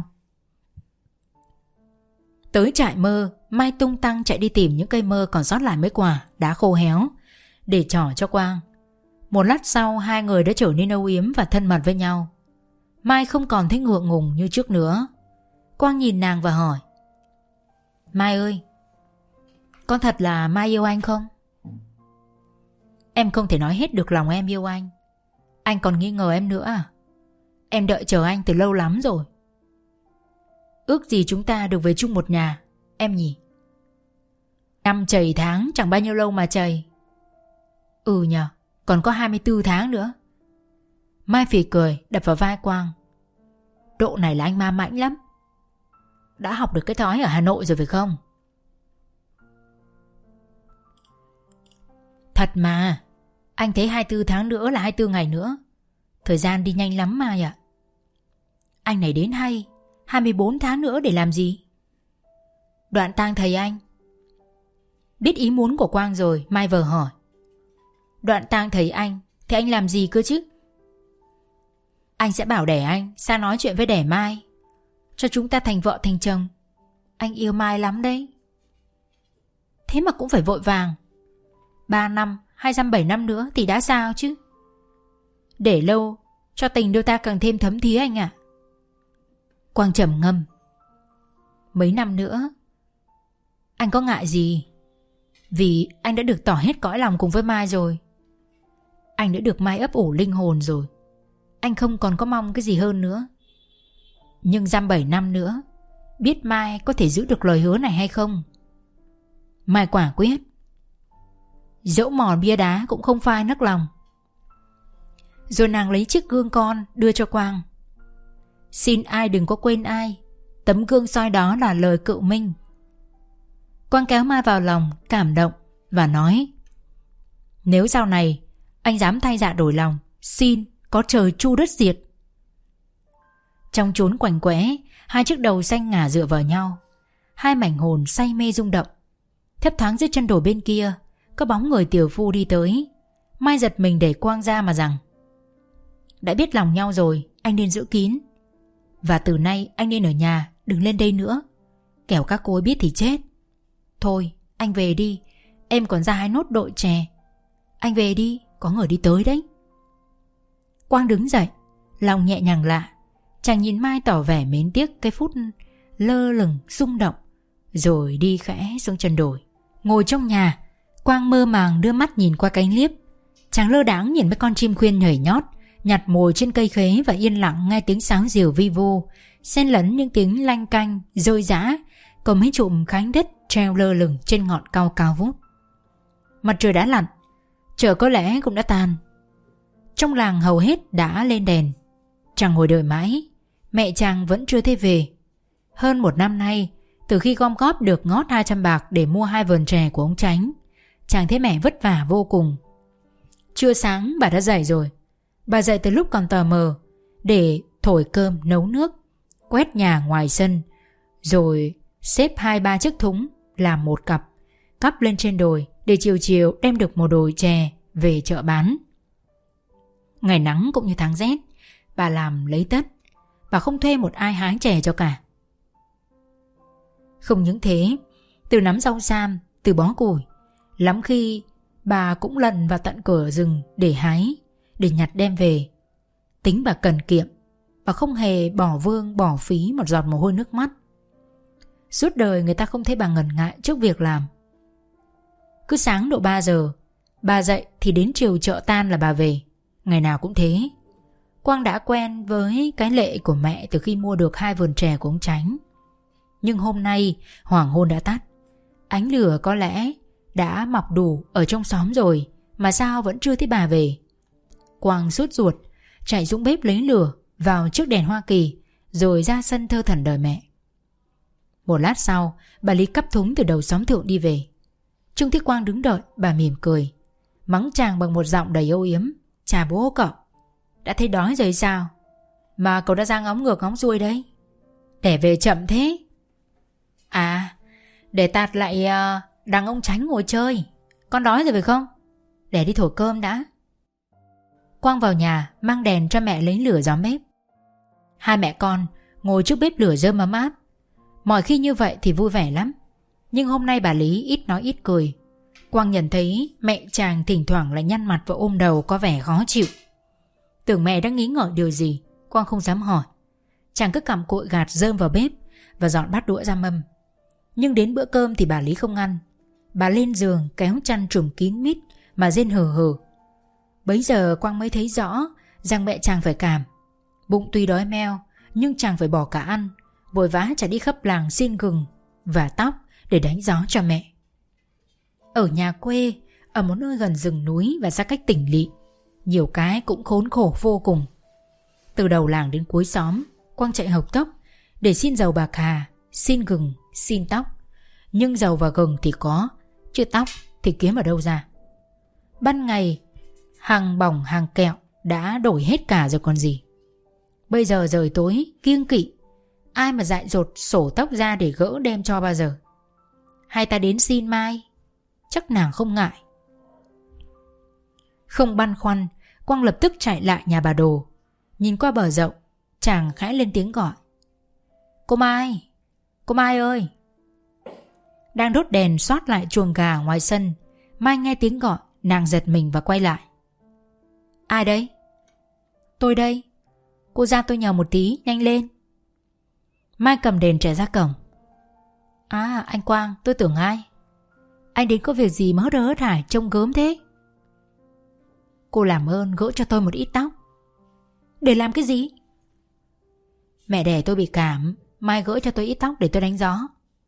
Tới trại mơ, Mai tung tăng chạy đi tìm những cây mơ còn sót lại mấy quả đã khô héo để trỏ cho Quang. Một lát sau, hai người đã trở nên âu yếm và thân mật với nhau. Mai không còn thấy ngượng ngùng như trước nữa. Quang nhìn nàng và hỏi: Mai ơi, con thật là Mai yêu anh không? Em không thể nói hết được lòng em yêu anh. Anh còn nghi ngờ em nữa à? Em đợi chờ anh từ lâu lắm rồi. Ước gì chúng ta được về chung một nhà, em nhỉ? Năm chầy tháng chẳng bao nhiêu lâu mà chầy. Ừ nhờ, còn có hai mươi tư tháng nữa. Mai phì cười đập vào vai Quang. Độ này là anh ma mãnh lắm. Đã học được cái thói ở Hà Nội rồi phải không? Thật mà. Anh thấy hai mươi tư tháng nữa là hai mươi tư ngày nữa. Thời gian đi nhanh lắm Mai ạ. Anh này đến hay hai mươi bốn tháng nữa để làm gì? Đoạn tang thầy anh. Biết ý muốn của Quang rồi, Mai vờ hỏi: Đoạn tang thầy anh thì anh làm gì cơ chứ? Anh sẽ bảo đẻ anh sang nói chuyện với đẻ Mai, cho chúng ta thành vợ thành chồng. Anh yêu Mai lắm đấy. Thế mà cũng phải vội vàng. Ba năm hay dăm bảy năm nữa thì đã sao chứ? Để lâu cho tình đôi ta càng thêm thấm thía anh ạ. Quang trầm ngâm. Mấy năm nữa anh có ngại gì? Vì anh đã được tỏ hết cõi lòng cùng với Mai rồi. Anh đã được Mai ấp ủ linh hồn rồi. Anh không còn có mong cái gì hơn nữa. Nhưng dăm bảy năm nữa, biết Mai có thể giữ được lời hứa này hay không? Mai quả quyết. Dẫu mòn bia đá cũng không phai nấc lòng. Rồi nàng lấy chiếc gương con đưa cho Quang. Xin ai đừng có quên ai. Tấm gương soi đó là lời cựu minh. Quang kéo Mai vào lòng, cảm động và nói: Nếu sau này anh dám thay dạ đổi lòng, xin có trời chu đất diệt. Trong chốn quạnh quẽ, hai chiếc đầu xanh ngả dựa vào nhau. Hai mảnh hồn say mê rung động. Thấp thoáng dưới chân đồi bên kia, có bóng người tiểu phu đi tới. Mai giật mình đẩy Quang ra mà rằng: Đã biết lòng nhau rồi, anh nên giữ kín. Và từ nay anh nên ở nhà, đừng lên đây nữa. Kẻo các cô ấy biết thì chết. Thôi, anh về đi. Em còn ra hái nốt đội chè. Anh về đi, có người đi tới đấy. Quang đứng dậy, lòng nhẹ nhàng lạ. Chàng nhìn Mai tỏ vẻ mến tiếc cái phút lơ lửng rung động, rồi đi khẽ xuống chân đồi. Ngồi trong nhà, Quang mơ màng đưa mắt nhìn qua cánh liếp. Chàng lơ đãng nhìn mấy con chim khuyên nhảy nhót, nhặt mồi trên cây khế và yên lặng nghe tiếng sáo diều vi vu, xen lẫn những tiếng lanh canh, rơi rã, còn mấy chùm khánh đất treo lơ lửng trên ngọn cao cao vút. Mặt trời đã lặn, chợ có lẽ cũng đã tan. Trong làng hầu hết đã lên đèn. Chàng ngồi đợi mãi, mẹ chàng vẫn chưa thấy về. Hơn một năm nay, từ khi gom góp được ngót hai trăm bạc để mua hai vườn chè của ông Chánh, chàng thấy mẹ vất vả vô cùng. Trưa sáng bà đã dậy rồi. Bà dậy từ lúc còn tờ mờ để thổi cơm nấu nước, quét nhà ngoài sân, rồi xếp hai ba chiếc thúng làm một cặp, cắp lên trên đồi để chiều chiều đem được một đồi chè về chợ bán. Ngày nắng cũng như tháng rét, bà làm lấy tất. Bà không thuê một ai hái chè cho cả. Không những thế, từ nắm rau sam, từ bó củi, lắm khi bà cũng lận vào tận cửa rừng để hái, để nhặt đem về. Tính bà cần kiệm, bà không hề bỏ vương bỏ phí một giọt mồ hôi nước mắt. Suốt đời người ta không thấy bà ngần ngại trước việc làm. Cứ sáng độ ba giờ, bà dậy thì đến chiều chợ tan là bà về. Ngày nào cũng thế. Quang đã quen với cái lệ của mẹ từ khi mua được hai vườn chè của ông Chánh. Nhưng hôm nay hoàng hôn đã tắt. Ánh lửa có lẽ đã mọc đủ ở trong xóm rồi, mà sao vẫn chưa thấy bà về. Quang sốt ruột chạy xuống bếp lấy lửa, vào chiếc đèn Hoa Kỳ, rồi ra sân thơ thẩn đợi mẹ. Một lát sau, bà Lý cắp thúng từ đầu xóm thượng đi về. Trông thấy Quang đứng đợi, bà mỉm cười, mắng chàng bằng một giọng đầy âu yếm: Chà bố cậu, đã thấy đói rồi sao? Mà cậu đã ra ngóng ngược ngóng xuôi đấy. Để về chậm thế. À, để tạt lại uh, đằng ông Chánh ngồi chơi. Con đói rồi phải không? Để đi thổi cơm đã. Quang vào nhà mang đèn cho mẹ lấy lửa gió bếp. Hai mẹ con ngồi trước bếp lửa rơm ấm áp. Mọi khi như vậy thì vui vẻ lắm. Nhưng hôm nay bà Lý ít nói ít cười. Quang nhận thấy mẹ chàng thỉnh thoảng lại nhăn mặt và ôm đầu, có vẻ khó chịu. Tưởng mẹ đang nghĩ ngợi điều gì, Quang không dám hỏi. Chàng cứ cặm cụi gạt rơm vào bếp và dọn bát đũa ra mâm. Nhưng đến bữa cơm thì bà Lý không ăn. Bà lên giường kéo chăn trùm kín mít mà rên hừ hừ. Bấy giờ Quang mới thấy rõ rằng mẹ chàng phải cảm. Bụng tuy đói meo nhưng chàng phải bỏ cả ăn, vội vã chạy đi khắp làng xin gừng và tóc để đánh gió cho mẹ. Ở nhà quê, ở một nơi gần rừng núi và xa cách tỉnh lỵ, nhiều cái cũng khốn khổ vô cùng. Từ đầu làng đến cuối xóm, Quang chạy hộc tốc để xin dầu bạc hà, xin gừng, xin tóc. Nhưng dầu và gừng thì có, chứ tóc thì kiếm ở đâu ra. Ban ngày, hàng bỏng hàng kẹo đã đổi hết cả rồi còn gì. Bây giờ trời tối, kiêng kỵ, ai mà dại dột sổ tóc ra để gỡ đem cho bao giờ. Hay ta đến xin Mai, chắc nàng không ngại. Không băn khoăn, Quang lập tức chạy lại nhà bà Đồ. Nhìn qua bờ rộng, chàng khẽ lên tiếng gọi: Cô Mai, cô Mai ơi. Đang đốt đèn soát lại chuồng gà ngoài sân, Mai nghe tiếng gọi, nàng giật mình và quay lại. Ai đấy? Tôi đây. Cô ra tôi nhờ một tí, nhanh lên. Mai cầm đèn chạy ra cổng. À, anh Quang, tôi tưởng ai? Anh đến có việc gì mà hớt hớt hải, trông gớm thế? Cô làm ơn gỡ cho tôi một ít tóc. Để làm cái gì? Mẹ đẻ tôi bị cảm, Mai gỡ cho tôi ít tóc để tôi đánh gió.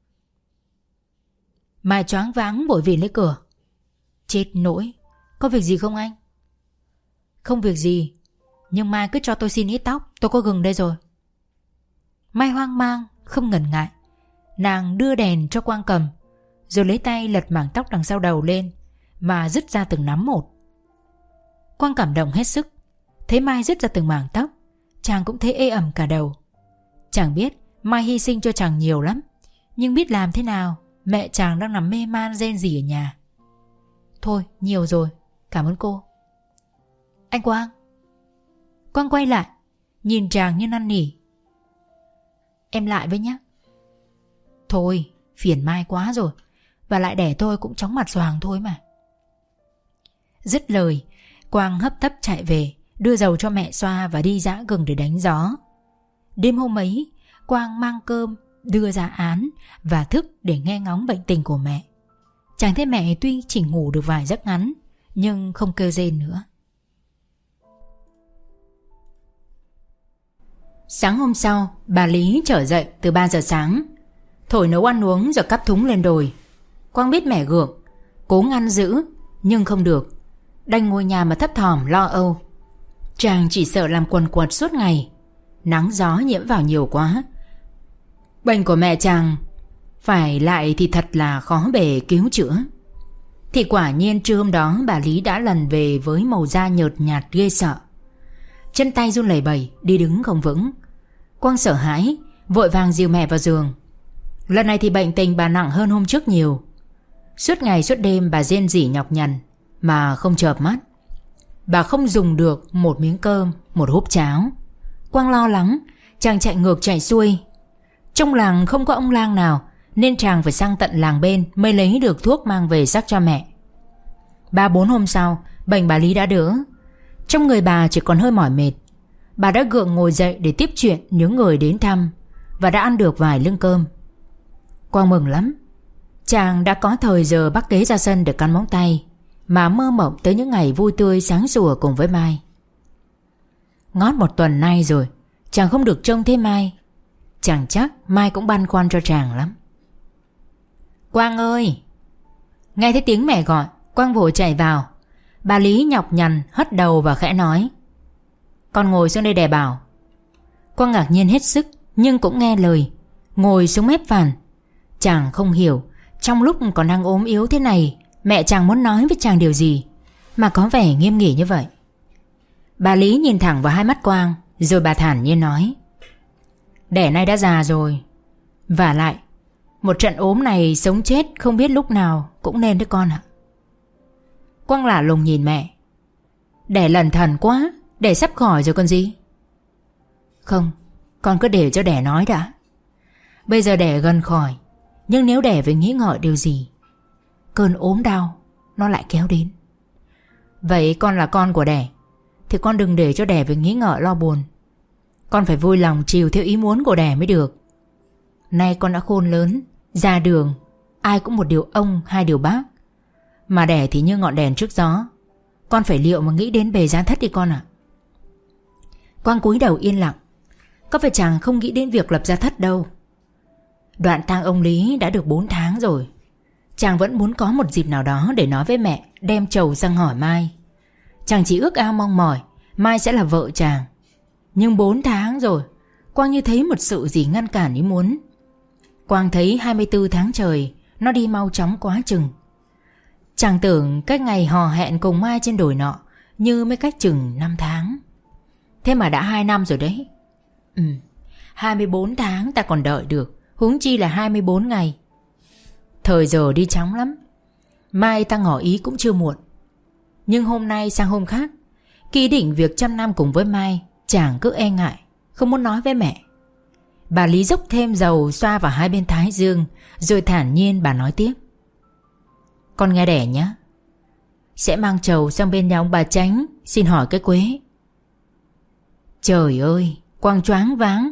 Mai choáng váng vội vì lấy cửa. Chết nỗi, có việc gì không anh? Không việc gì, nhưng Mai cứ cho tôi xin ít tóc, tôi có gừng đây rồi. Mai hoang mang, không ngần ngại. Nàng đưa đèn cho Quang cầm, rồi lấy tay lật mảng tóc đằng sau đầu lên mà dứt ra từng nắm một. Quang cảm động hết sức. Thấy Mai dứt ra từng mảng tóc, chàng cũng thấy ê ẩm cả đầu. Chàng biết Mai hy sinh cho chàng nhiều lắm, nhưng biết làm thế nào, mẹ chàng đang nằm mê man rên rỉ ở nhà. Thôi nhiều rồi, cảm ơn cô. Anh Quang. Quang quay lại, nhìn chàng như năn nỉ. Em lại với nhé. Thôi, phiền Mai quá rồi, và lại đẻ tôi cũng chóng mặt xoàng thôi mà. Dứt lời, Quang hấp tấp chạy về, đưa dầu cho mẹ xoa và đi giã gừng để đánh gió. Đêm hôm ấy, Quang mang cơm, đưa ra án và thức để nghe ngóng bệnh tình của mẹ. Chàng thấy mẹ tuy chỉ ngủ được vài giấc ngắn, nhưng không kêu rên nữa. Sáng hôm sau, bà Lý trở dậy từ ba giờ sáng, thổi nấu ăn uống rồi cắp thúng lên đồi. Quang biết mẹ gượng, cố ngăn giữ, nhưng không được, đành ngồi nhà mà thấp thỏm lo âu. Chàng chỉ sợ làm quần quật suốt ngày, nắng gió nhiễm vào nhiều quá. Bệnh của mẹ chàng phải lại thì thật là khó bề cứu chữa. Thì quả nhiên trưa hôm đó bà Lý đã lần về với màu da nhợt nhạt ghê sợ. Chân tay run lẩy bẩy, đi đứng không vững. Quang sợ hãi, vội vàng dìu mẹ vào giường. Lần này thì bệnh tình bà nặng hơn hôm trước nhiều. Suốt ngày suốt đêm bà rên rỉ nhọc nhằn mà không chợp mắt. Bà không dùng được một miếng cơm, một húp cháo. Quang lo lắng, chàng chạy ngược chạy xuôi. Trong làng không có ông lang nào, nên chàng phải sang tận làng bên mới lấy được thuốc mang về sắc cho mẹ. Ba bốn hôm sau, bệnh bà Lý đã đỡ. Trong người bà chỉ còn hơi mỏi mệt. Bà đã gượng ngồi dậy để tiếp chuyện những người đến thăm, và đã ăn được vài lưng cơm. Quang mừng lắm. Chàng đã có thời giờ bắt ghế ra sân để cắn móng tay, mà mơ mộng tới những ngày vui tươi sáng sủa cùng với Mai. Ngót một tuần nay rồi, chàng không được trông thấy Mai. Chàng chắc Mai cũng băn khoăn cho chàng lắm. Quang ơi! Nghe thấy tiếng mẹ gọi, Quang vội chạy vào. Bà Lý nhọc nhằn hất đầu và khẽ nói: Con ngồi xuống đây đè bảo. Quang ngạc nhiên hết sức, nhưng cũng nghe lời, ngồi xuống mép phản. Chàng không hiểu, trong lúc còn đang ốm yếu thế này, mẹ chàng muốn nói với chàng điều gì mà có vẻ nghiêm nghị như vậy. Bà Lý nhìn thẳng vào hai mắt Quang, rồi bà thản nhiên nói: Đẻ nay đã già rồi, vả lại một trận ốm này sống chết không biết lúc nào cũng nên đấy con ạ. Quang lạ lùng nhìn mẹ. Đẻ lần thần quá, đẻ sắp khỏi rồi còn gì. Không, con cứ để cho đẻ nói đã. Bây giờ đẻ gần khỏi, nhưng nếu đẻ phải nghĩ ngợi điều gì, cơn ốm đau nó lại kéo đến. Vậy con là con của đẻ, thì con đừng để cho đẻ phải nghĩ ngợi lo buồn. Con phải vui lòng chiều theo ý muốn của đẻ mới được. Nay con đã khôn lớn, ra đường ai cũng một điều ông hai điều bác, mà đẻ thì như ngọn đèn trước gió. Con phải liệu mà nghĩ đến bề giá thất đi con ạ. Quang cúi đầu yên lặng. Có phải chàng không nghĩ đến việc lập gia thất đâu. Đoạn tang ông Lý đã được bốn tháng rồi. Chàng vẫn muốn có một dịp nào đó để nói với mẹ, đem trầu sang hỏi Mai. Chàng chỉ ước ao mong mỏi Mai sẽ là vợ chàng. Nhưng bốn tháng rồi, Quang như thấy một sự gì ngăn cản ý muốn. Quang thấy hai mươi tư tháng trời nó đi mau chóng quá chừng. Chàng tưởng cách ngày hò hẹn cùng Mai trên đồi nọ như mới cách chừng năm tháng. Thế mà đã hai năm rồi đấy. Ừ, hai mươi bốn tháng ta còn đợi được, huống chi là hai mươi bốn ngày. Thời giờ đi chóng lắm. Mai ta ngỏ ý cũng chưa muộn. Nhưng hôm nay sang hôm khác, khi ý định việc trăm năm cùng với Mai, chàng cứ e ngại, không muốn nói với mẹ. Bà Lý dốc thêm dầu xoa vào hai bên thái dương, rồi thản nhiên bà nói tiếp: Con nghe đẻ nhé, sẽ mang trầu sang bên nhà ông bà Chánh xin hỏi cái quế. Trời ơi, Quang choáng váng,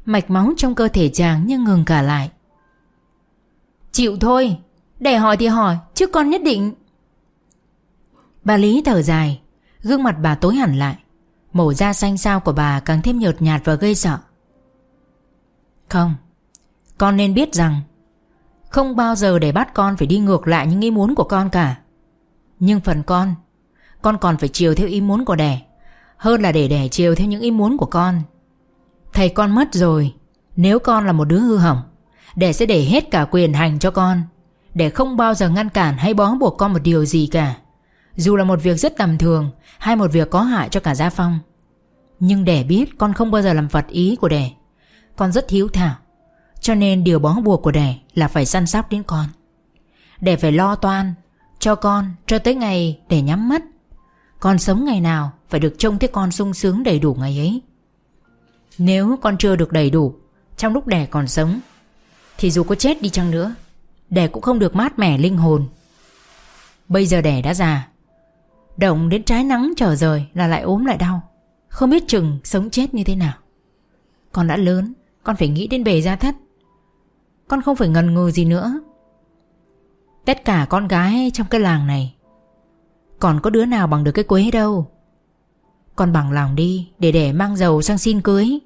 Mạch máu trong cơ thể chàng như ngừng cả lại. Chịu thôi, để hỏi thì hỏi, chứ con nhất định. Bà Lý thở dài, gương mặt bà tối hẳn lại. Màu da xanh xao của bà càng thêm nhợt nhạt và gây sợ. Không, con nên biết rằng không bao giờ để bắt con phải đi ngược lại những ý muốn của con cả. Nhưng phần con, con còn phải chiều theo ý muốn của đẻ, hơn là để đẻ chiều theo những ý muốn của con. Thầy con mất rồi, nếu con là một đứa hư hỏng, đẻ sẽ để hết cả quyền hành cho con, để không bao giờ ngăn cản hay bó buộc con một điều gì cả, dù là một việc rất tầm thường hay một việc có hại cho cả gia phong. Nhưng đẻ biết con không bao giờ làm phật ý của đẻ. Con rất hiếu thảo, cho nên điều bó buộc của đẻ là phải săn sóc đến con. Đẻ phải lo toan cho con cho tới ngày để nhắm mắt. Con sống ngày nào phải được trông thấy con sung sướng đầy đủ ngày ấy. Nếu con chưa được đầy đủ trong lúc đẻ còn sống, thì dù có chết đi chăng nữa, đẻ cũng không được mát mẻ linh hồn. Bây giờ đẻ đã già, động đến trái nắng trở rời là lại ốm lại đau, không biết chừng sống chết như thế nào. Con đã lớn, con phải nghĩ đến bề gia thất. Con không phải ngần ngừ gì nữa. Tất cả con gái trong cái làng này, còn có đứa nào bằng được cái Quế đâu. Con bằng lòng đi, để đẻ mang dầu sang xin cưới.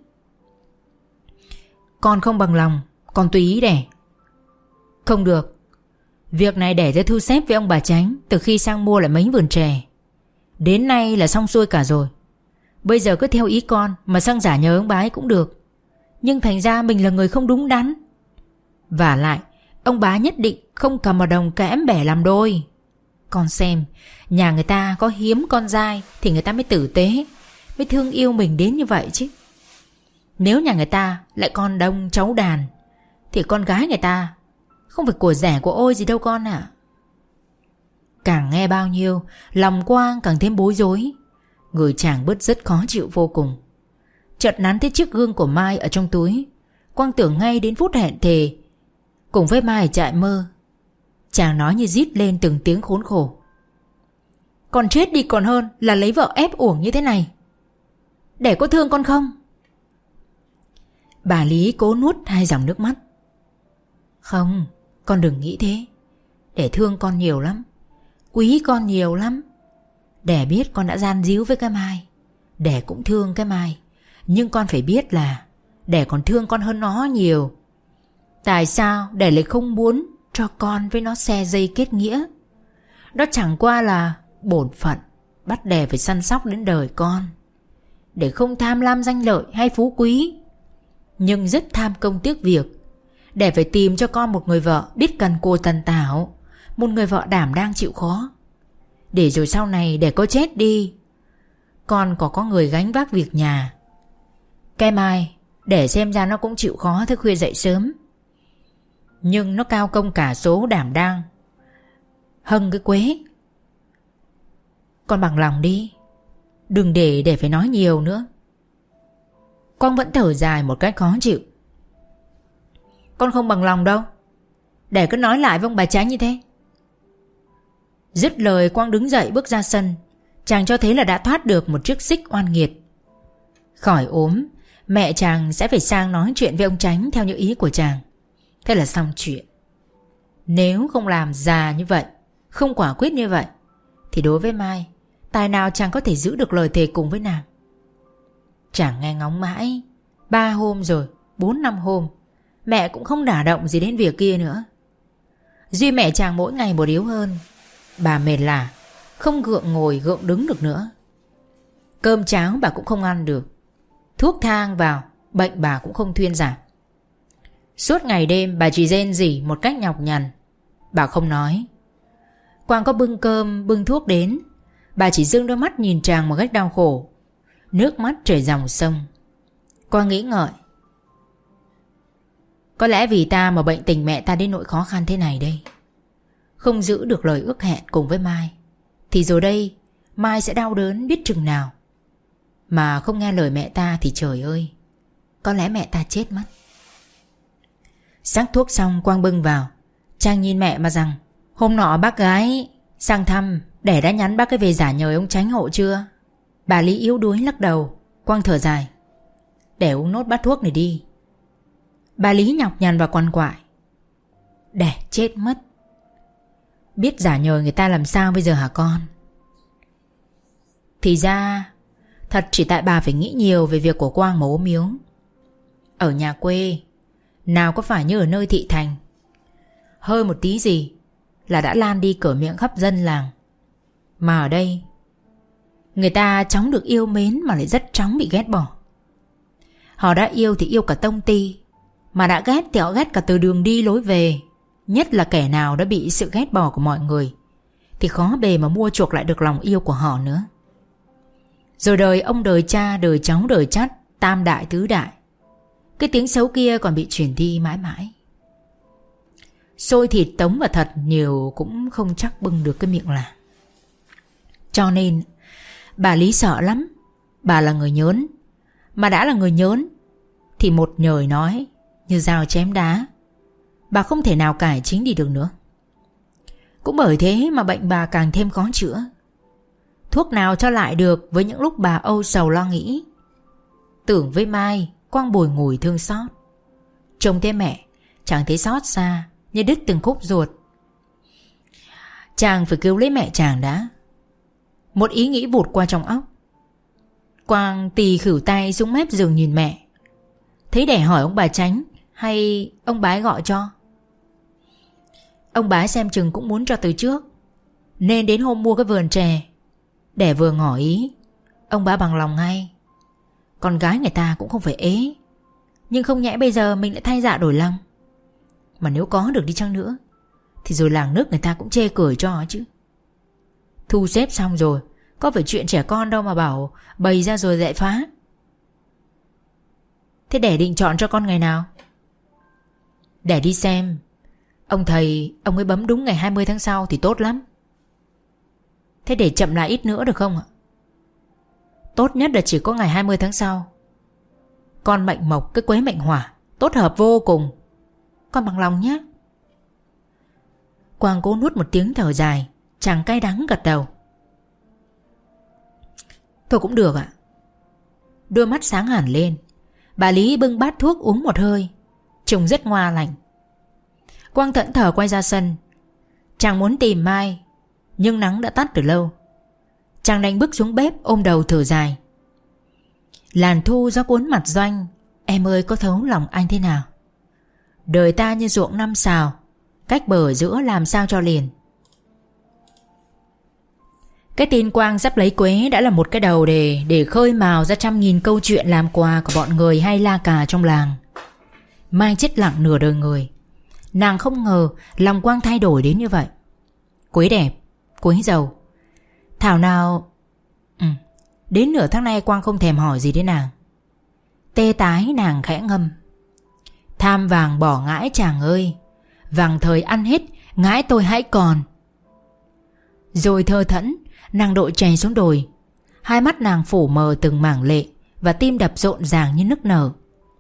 Con không bằng lòng, con tùy ý đẻ. Không được. Việc này đẻ ra thu xếp với ông bà Chánh từ khi sang mua lại mấy vườn chè. Đến nay là xong xuôi cả rồi. Bây giờ cứ theo ý con mà sang giả nhờ ông bà ấy cũng được. Nhưng thành ra mình là người không đúng đắn. Vả lại, ông bà nhất định không cầm vào đồng kẽm bẻ làm đôi. Con xem, nhà người ta có hiếm con dai thì người ta mới tử tế, mới thương yêu mình đến như vậy chứ. Nếu nhà người ta lại con đông cháu đàn, thì con gái người ta không phải của rẻ của ôi gì đâu con ạ. À. Càng nghe bao nhiêu, lòng Quang càng thêm bối rối. Người chàng bứt rứt khó chịu vô cùng. Chợt nắn thấy chiếc gương của Mai ở trong túi, Quang tưởng ngay đến phút hẹn thề cùng với Mai ở trại mơ. Chàng nói như rít lên từng tiếng khốn khổ. Con chết đi còn hơn là lấy vợ ép uổng như thế này. Để có thương con không? Bà Lý cố nuốt hai dòng nước mắt. Không, con đừng nghĩ thế. Để thương con nhiều lắm, quý con nhiều lắm. Để biết con đã gian díu với cái Mai, để cũng thương cái Mai. Nhưng con phải biết là để còn thương con hơn nó nhiều. Tại sao để lại không muốn cho con với nó xe dây kết nghĩa? Đó chẳng qua là bổn phận bắt đẻ phải săn sóc đến đời con, để không tham lam danh lợi hay phú quý, nhưng rất tham công tiếc việc. Để phải tìm cho con một người vợ biết cần cù tần tảo, một người vợ đảm đang chịu khó, để rồi sau này để có chết đi, con có có người gánh vác việc nhà. Cái Mai để xem ra nó cũng chịu khó thức khuya dậy sớm, nhưng nó cao công cả số đảm đang hơn cái Quế. Con bằng lòng đi, đừng để để phải nói nhiều nữa. Quang vẫn thở dài một cách khó chịu. Con không bằng lòng đâu, để cứ nói lại với ông bà Chánh như thế. Dứt lời, Quang đứng dậy bước ra sân. Chàng cho thấy là đã thoát được một chiếc xích oan nghiệt. Khỏi ốm, mẹ chàng sẽ phải sang nói chuyện với ông Chánh theo như ý của chàng. Thế là xong chuyện. Nếu không làm già như vậy, không quả quyết như vậy, thì đối với Mai, tài nào chàng có thể giữ được lời thề cùng với nàng. Chàng nghe ngóng mãi, ba hôm rồi, bốn năm hôm, mẹ cũng không đả động gì đến việc kia nữa. Duy mẹ chàng mỗi ngày một yếu hơn. Bà mệt lả, không gượng ngồi gượng đứng được nữa. Cơm cháo bà cũng không ăn được, thuốc thang vào, bệnh bà cũng không thuyên giảm. Suốt ngày đêm bà chỉ rên rỉ một cách nhọc nhằn. Bà không nói. Quang có bưng cơm bưng thuốc đến, bà chỉ dương đôi mắt nhìn chàng một cách đau khổ. Nước mắt chảy dòng sông. Quang nghĩ ngợi. Có lẽ vì ta mà bệnh tình mẹ ta đến nỗi khó khăn thế này đây. Không giữ được lời ước hẹn cùng với Mai, thì rồi đây Mai sẽ đau đớn biết chừng nào. Mà không nghe lời mẹ ta thì trời ơi, có lẽ mẹ ta chết mất. Sắc thuốc xong, Quang bưng vào. Chàng nhìn mẹ mà rằng, hôm nọ bác gái sang thăm, để đã nhắn bác cái về giả nhờ ông Chánh hộ chưa? Bà Lý yếu đuối lắc đầu. Quang thở dài. Để uống nốt bát thuốc này đi, Bà Lý nhọc nhằn và quằn quại. Đẻ chết mất. Biết giả nhờ người ta làm sao bây giờ hả con? Thì ra thật chỉ tại bà phải nghĩ nhiều về việc của Quang mà ốm yếu. Ở nhà quê nào có phải như ở nơi thị thành, hơi một tí gì là đã lan đi cửa miệng khắp dân làng. Mà ở đây người ta chóng được yêu mến mà lại rất chóng bị ghét bỏ. Họ đã yêu thì yêu cả tông ty, mà đã ghét thì họ ghét cả từ đường đi lối về. Nhất là kẻ nào đã bị sự ghét bỏ của mọi người thì khó bề mà mua chuộc lại được lòng yêu của họ nữa. Rồi đời ông đời cha đời cháu đời chắt, tam đại tứ đại, cái tiếng xấu kia còn bị truyền đi mãi mãi. Xôi thịt tống và thật nhiều cũng không chắc bưng được cái miệng là. Cho nên bà Lý sợ lắm. Bà là người nhớn, mà đã là người nhớn thì một nhời nói như dao chém đá. Bà không thể nào cải chính đi được nữa. Cũng bởi thế mà bệnh bà càng thêm khó chữa. Thuốc nào cho lại được với những lúc bà âu sầu lo nghĩ. Tưởng với Mai, Quang bồi ngùi thương xót. Trông thấy mẹ chàng thấy xót xa như đứt từng khúc ruột. Chàng phải cứu lấy mẹ chàng đã. Một ý nghĩ vụt qua trong óc. Quang tì khửu tay xuống mép giường nhìn mẹ. Thấy để hỏi ông bà Chánh hay ông bái gọi cho. Ông bái xem chừng cũng muốn cho từ trước, nên đến hôm mua cái vườn chè để vừa ngỏ ý, ông bá bằng lòng ngay. Con gái người ta cũng không phải ế, nhưng không nhẽ bây giờ mình lại thay dạ đổi lòng. Mà nếu có được đi chăng nữa thì rồi làng nước người ta cũng chê cười cho chứ. Thu xếp xong rồi, có phải chuyện trẻ con đâu mà bảo bày ra rồi lại phá. Thế để định chọn cho con ngày nào? Để đi xem. Ông thầy, ông ấy bấm đúng ngày hai mươi tháng sau thì tốt lắm. Thế để chậm lại ít nữa được không ạ? Tốt nhất là chỉ có ngày hai mươi tháng sau. Con mệnh mộc cái quế mệnh hỏa, tốt hợp vô cùng. Con bằng lòng nhé. Quang cố nuốt một tiếng thở dài, chàng cay đắng gật đầu. Thôi cũng được ạ. Đôi mắt sáng hẳn lên. Bà Lý bưng bát thuốc uống một hơi, trông rất ngoa lành. Quang thẫn thờ quay ra sân. Chàng muốn tìm Mai, nhưng nắng đã tắt từ lâu. Chàng đành bước xuống bếp ôm đầu thở dài. Làn thu gió cuốn mặt Doanh. Em ơi có thấu lòng anh thế nào? Đời ta như ruộng năm sào, cách bờ ở giữa làm sao cho liền. Cái tin Quang sắp lấy Quế đã là một cái đầu để để khơi mào ra trăm nghìn câu chuyện làm quà của bọn người hay la cà trong làng. Mai chết lặng nửa đời người. Nàng không ngờ lòng Quang thay đổi đến như vậy. Quế đẹp, Quế giàu. Thảo nào ừ. Đến nửa tháng nay Quang không thèm hỏi gì đến nàng. Tê tái nàng khẽ ngâm. Tham vàng bỏ ngãi chàng ơi, vàng thời ăn hết, ngãi tôi hãy còn. Rồi thơ thẫn nàng đội chè xuống đồi. Hai mắt nàng phủ mờ từng mảng lệ, và tim đập rộn ràng như nức nở.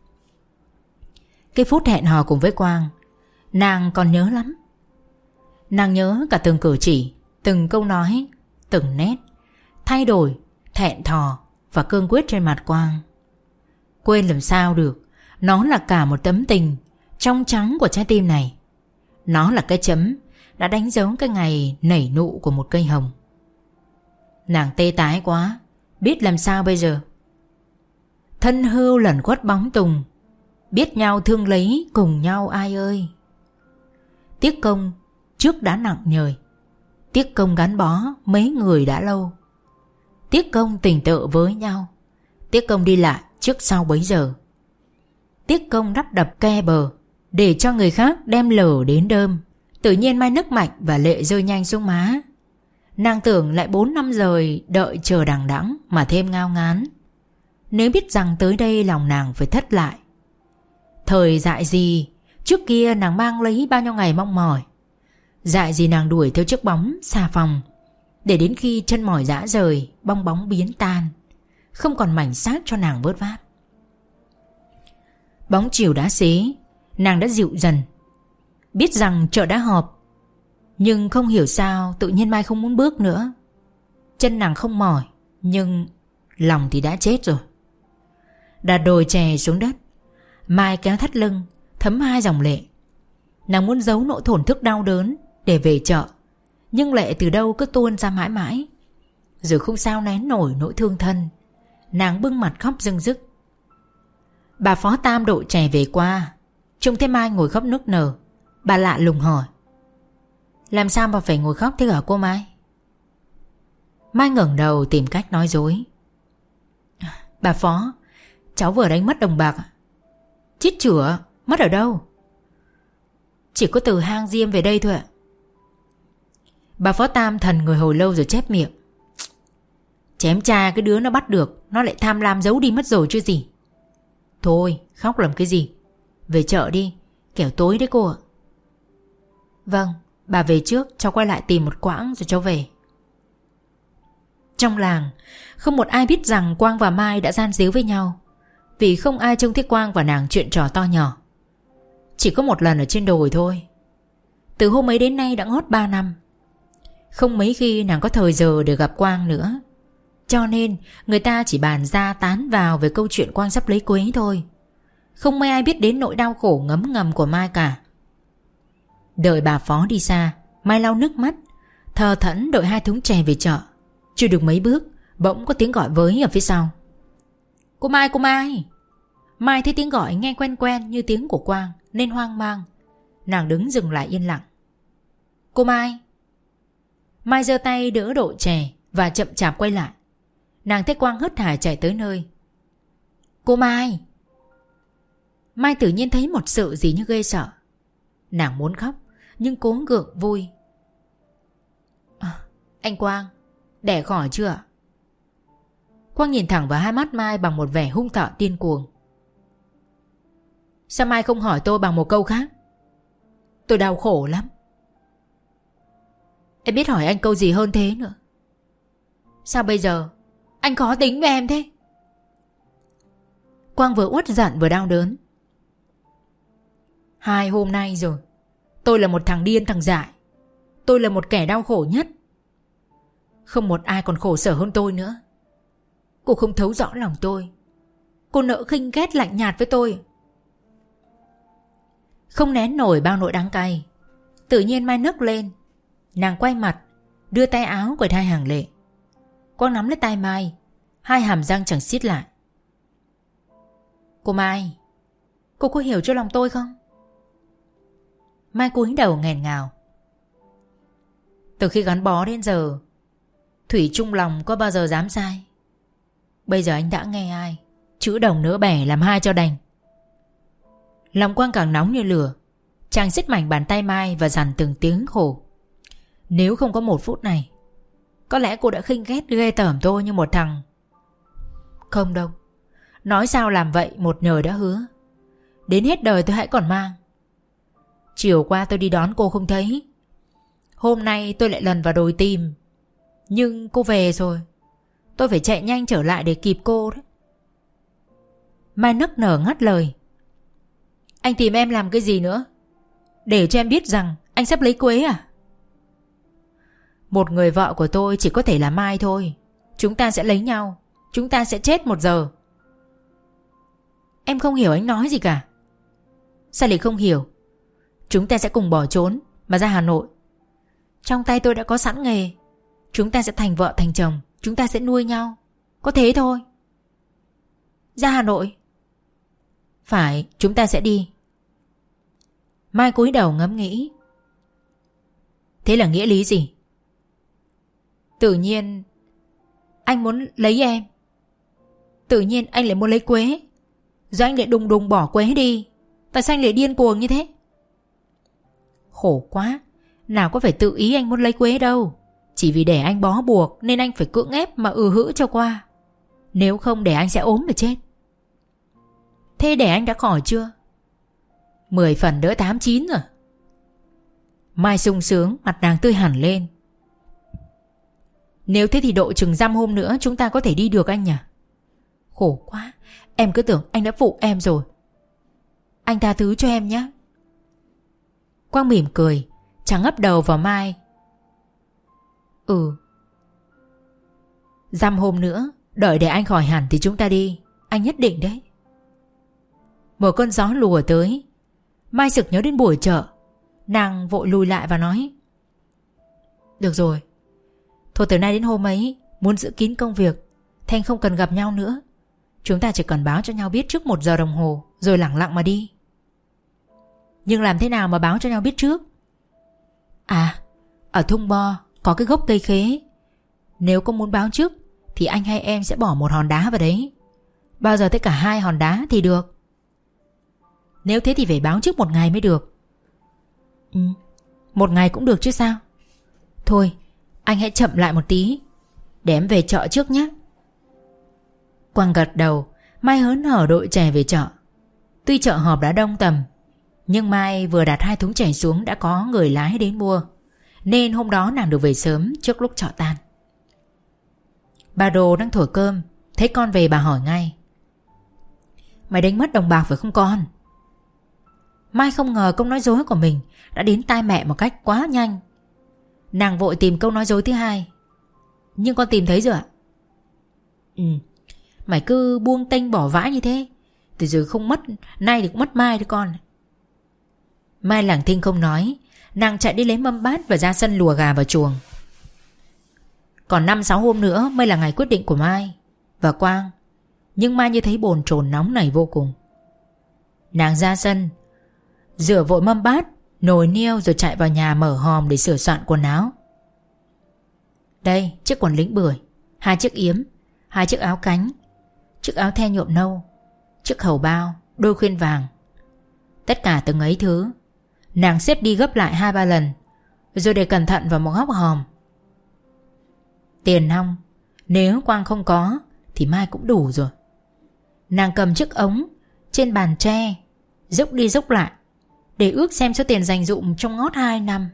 Cái phút hẹn hò cùng với Quang nàng còn nhớ lắm. Nàng nhớ cả từng cử chỉ, từng câu nói, từng nét thay đổi, thẹn thò và cương quyết trên mặt Quang. Quên làm sao được. Nó là cả một tấm tình trong trắng của trái tim này. Nó là cái chấm đã đánh dấu cái ngày nảy nụ của một cây hồng. Nàng tê tái quá, biết làm sao bây giờ. Thân hưu lẩn khuất bóng tùng, biết nhau thương lấy cùng nhau ai ơi. Tiếc công trước đã nặng nhời, tiếc công gắn bó mấy người đã lâu. Tiếc công tình tợ với nhau, tiếc công đi lại trước sau bấy giờ. Tiếc công đắp đập ke bờ để cho người khác đem lở đến đơm. Tự nhiên Mai nức mạnh và lệ rơi nhanh xuống má. Nàng tưởng lại bốn năm rồi đợi chờ đằng đẵng mà thêm ngao ngán. Nếu biết rằng tới đây lòng nàng phải thất lại. Thời dại gì trước kia nàng mang lấy bao nhiêu ngày mong mỏi. Dại gì nàng đuổi theo chiếc bóng xà phòng, để đến khi chân mỏi rã rời, bong bóng biến tan, không còn mảnh xác cho nàng vớt vát. Bóng chiều đã xế, nàng đã dịu dần. Biết rằng chợ đã họp, nhưng không hiểu sao tự nhiên Mai không muốn bước nữa. Chân nàng không mỏi, nhưng lòng thì đã chết rồi. Đặt đồi chè xuống đất, Mai kéo thắt lưng, thấm hai dòng lệ. Nàng muốn giấu nỗi thổn thức đau đớn để về chợ, nhưng lệ từ đâu cứ tuôn ra mãi mãi. Rồi không sao nén nổi nỗi thương thân, nàng bưng mặt khóc rưng rức. Bà Phó Tam đội trẻ về qua, trông thấy Mai ngồi khóc nức nở. Bà lạ lùng hỏi: làm sao mà phải ngồi khóc thế hả cô Mai? Mai ngẩng đầu tìm cách nói dối: bà Phó, cháu vừa đánh mất đồng bạc. Chết chửa, mất ở đâu? Chỉ có từ hang Diêm về đây thôi ạ. Bà Phó Tam thần người hồi lâu rồi chép miệng: chém cha cái đứa nó bắt được, nó lại tham lam giấu đi mất rồi chứ gì. Thôi khóc làm cái gì, về chợ đi, kẻo tối đấy cô ạ. Vâng, bà về trước, cháu quay lại tìm một quãng rồi cháu về. Trong làng không một ai biết rằng Quang và Mai đã gian díu với nhau, vì không ai trông thấy Quang và nàng chuyện trò to nhỏ. Chỉ có một lần ở trên đồi thôi. Từ hôm ấy đến nay đã ngót ba năm. Không mấy khi nàng có thời giờ để gặp Quang nữa, cho nên người ta chỉ bàn ra tán vào về câu chuyện Quang sắp lấy Quế thôi. Không mấy ai biết đến nỗi đau khổ ngấm ngầm của Mai cả. Đợi bà Phó đi xa, Mai lau nước mắt, thờ thẫn đội hai thúng chè về chợ. Chưa được mấy bước, bỗng có tiếng gọi với ở phía sau: cô Mai, cô Mai. Mai thấy tiếng gọi nghe quen quen như tiếng của Quang nên hoang mang. Nàng đứng dừng lại yên lặng. Cô Mai. Mai giơ tay đỡ độ chè và chậm chạp quay lại. Nàng thấy Quang hớt hải chạy tới nơi. Cô Mai. Mai tự nhiên thấy một sự gì như ghê sợ. Nàng muốn khóc nhưng cố gượng vui. À, anh Quang, đẻ khỏi chưa ạ? Quang nhìn thẳng vào hai mắt Mai bằng một vẻ hung tợn điên cuồng. Sao Mai không hỏi tôi bằng một câu khác? Tôi đau khổ lắm. Em biết hỏi anh câu gì hơn thế nữa. Sao bây giờ anh khó tính với em thế? Quang vừa uất giận vừa đau đớn. Hai hôm nay rồi, tôi là một thằng điên thằng dại. Tôi là một kẻ đau khổ nhất. Không một ai còn khổ sở hơn tôi nữa. Cô không thấu rõ lòng tôi. Cô nỡ khinh ghét lạnh nhạt với tôi. Không nén nổi bao nỗi đắng cay, tự nhiên Mai nức lên. Nàng quay mặt, đưa tay áo quệt hai hàng lệ. Quang nắm lấy tay Mai, hai hàm răng chẳng xiết lại. Cô Mai, cô có hiểu cho lòng tôi không? Mai cúi đầu nghẹn ngào. Từ khi gắn bó đến giờ, thủy chung lòng có bao giờ dám sai. Bây giờ anh đã nghe ai, chữ đồng nỡ bẻ làm hai cho đành. Lòng Quang càng nóng như lửa. Chàng siết mạnh bàn tay Mai và dằn từng tiếng khổ. Nếu không có một phút này, có lẽ cô đã khinh ghét ghê tởm tôi như một thằng. Không đâu. Nói sao làm vậy, một lời đã hứa. Đến hết đời tôi hãy còn mang. Chiều qua tôi đi đón cô không thấy. Hôm nay tôi lại lần vào đồi tìm, nhưng cô về rồi. Tôi phải chạy nhanh trở lại để kịp cô đấy. Mai nức nở ngắt lời. Anh tìm em làm cái gì nữa? Để cho em biết rằng anh sắp lấy Quế à? Một người vợ của tôi chỉ có thể là Mai thôi. Chúng ta sẽ lấy nhau. Chúng ta sẽ chết một giờ. Em không hiểu anh nói gì cả. Sao lại không hiểu? Chúng ta sẽ cùng bỏ trốn mà ra Hà Nội. Trong tay tôi đã có sẵn nghề. Chúng ta sẽ thành vợ thành chồng. Chúng ta sẽ nuôi nhau. Có thế thôi. Ra Hà Nội? Phải, chúng ta sẽ đi. Mai cúi đầu ngẫm nghĩ. Thế là nghĩa lý gì? Tự nhiên anh muốn lấy em. Tự nhiên anh lại muốn lấy Quế. Rồi anh lại đùng đùng bỏ Quế đi. Tại sao anh lại điên cuồng như thế? Khổ quá. Nào có phải tự ý anh muốn lấy Quế đâu. Chỉ vì để anh bó buộc nên anh phải cưỡng ép mà ừ hữ cho qua. Nếu không để anh sẽ ốm mà chết. Thế để anh đã khỏi chưa? Mười phần đỡ tám chín rồi. Mai sung sướng, mặt nàng tươi hẳn lên. Nếu thế thì độ chừng dăm hôm nữa chúng ta có thể đi được anh nhỉ? Khổ quá. Em cứ tưởng anh đã phụ em rồi. Anh tha thứ cho em nhé. Quang mỉm cười, chàng ấp đầu vào Mai. Ừ. Dăm hôm nữa, đợi để anh khỏi hẳn thì chúng ta đi. Anh nhất định đấy. Một cơn gió lùa tới. Mai sực nhớ đến buổi chợ. Nàng vội lùi lại và nói: Được rồi, thôi từ nay đến hôm ấy, muốn giữ kín công việc thì anh không cần gặp nhau nữa. Chúng ta chỉ cần báo cho nhau biết trước một giờ đồng hồ, rồi lẳng lặng mà đi. Nhưng làm thế nào mà báo cho nhau biết trước? À, ở Thung Bo có cái gốc cây khế. Nếu có muốn báo trước thì anh hay em sẽ bỏ một hòn đá vào đấy. Bao giờ tới cả hai hòn đá thì được. Nếu thế thì phải báo trước một ngày mới được. Ừ, một ngày cũng được chứ sao. Thôi, anh hãy chậm lại một tí, để em về chợ trước nhé. Quang gật đầu. Mai hớn hở đội chè về chợ. Tuy chợ họp đã đông tầm, nhưng Mai vừa đặt hai thúng chè xuống đã có người lái đến mua, nên hôm đó nàng được về sớm trước lúc chợ tan. Bà Đồ đang thổi cơm, thấy con về bà hỏi ngay: Mày đánh mất đồng bạc phải không con? Mai không ngờ câu nói dối của mình đã đến tai mẹ một cách quá nhanh. Nàng vội tìm câu nói dối thứ hai: Nhưng con tìm thấy rồi ạ. Ừ, mày cứ buông tênh bỏ vãi như thế, từ rồi không mất nay thì cũng mất mai đấy con. Mai lẳng thinh không nói. Nàng chạy đi lấy mâm bát và ra sân lùa gà vào chuồng. Còn năm sáu hôm nữa mới là ngày quyết định của Mai và Quang. Nhưng Mai như thấy bồn chồn nóng nảy vô cùng. Nàng ra sân, rửa vội mâm bát, nồi niêu, rồi chạy vào nhà mở hòm để sửa soạn quần áo. Đây, chiếc quần lính bưởi, hai chiếc yếm, hai chiếc áo cánh, chiếc áo the nhuộm nâu, chiếc hầu bao, đôi khuyên vàng. Tất cả từng ấy thứ nàng xếp đi gấp lại hai ba lần, rồi để cẩn thận vào một góc hòm. Tiền nong, nếu Quang không có thì Mai cũng đủ rồi. Nàng cầm chiếc ống trên bàn tre, dốc đi dốc lại để ước xem số tiền dành dụm trong ngót hai năm.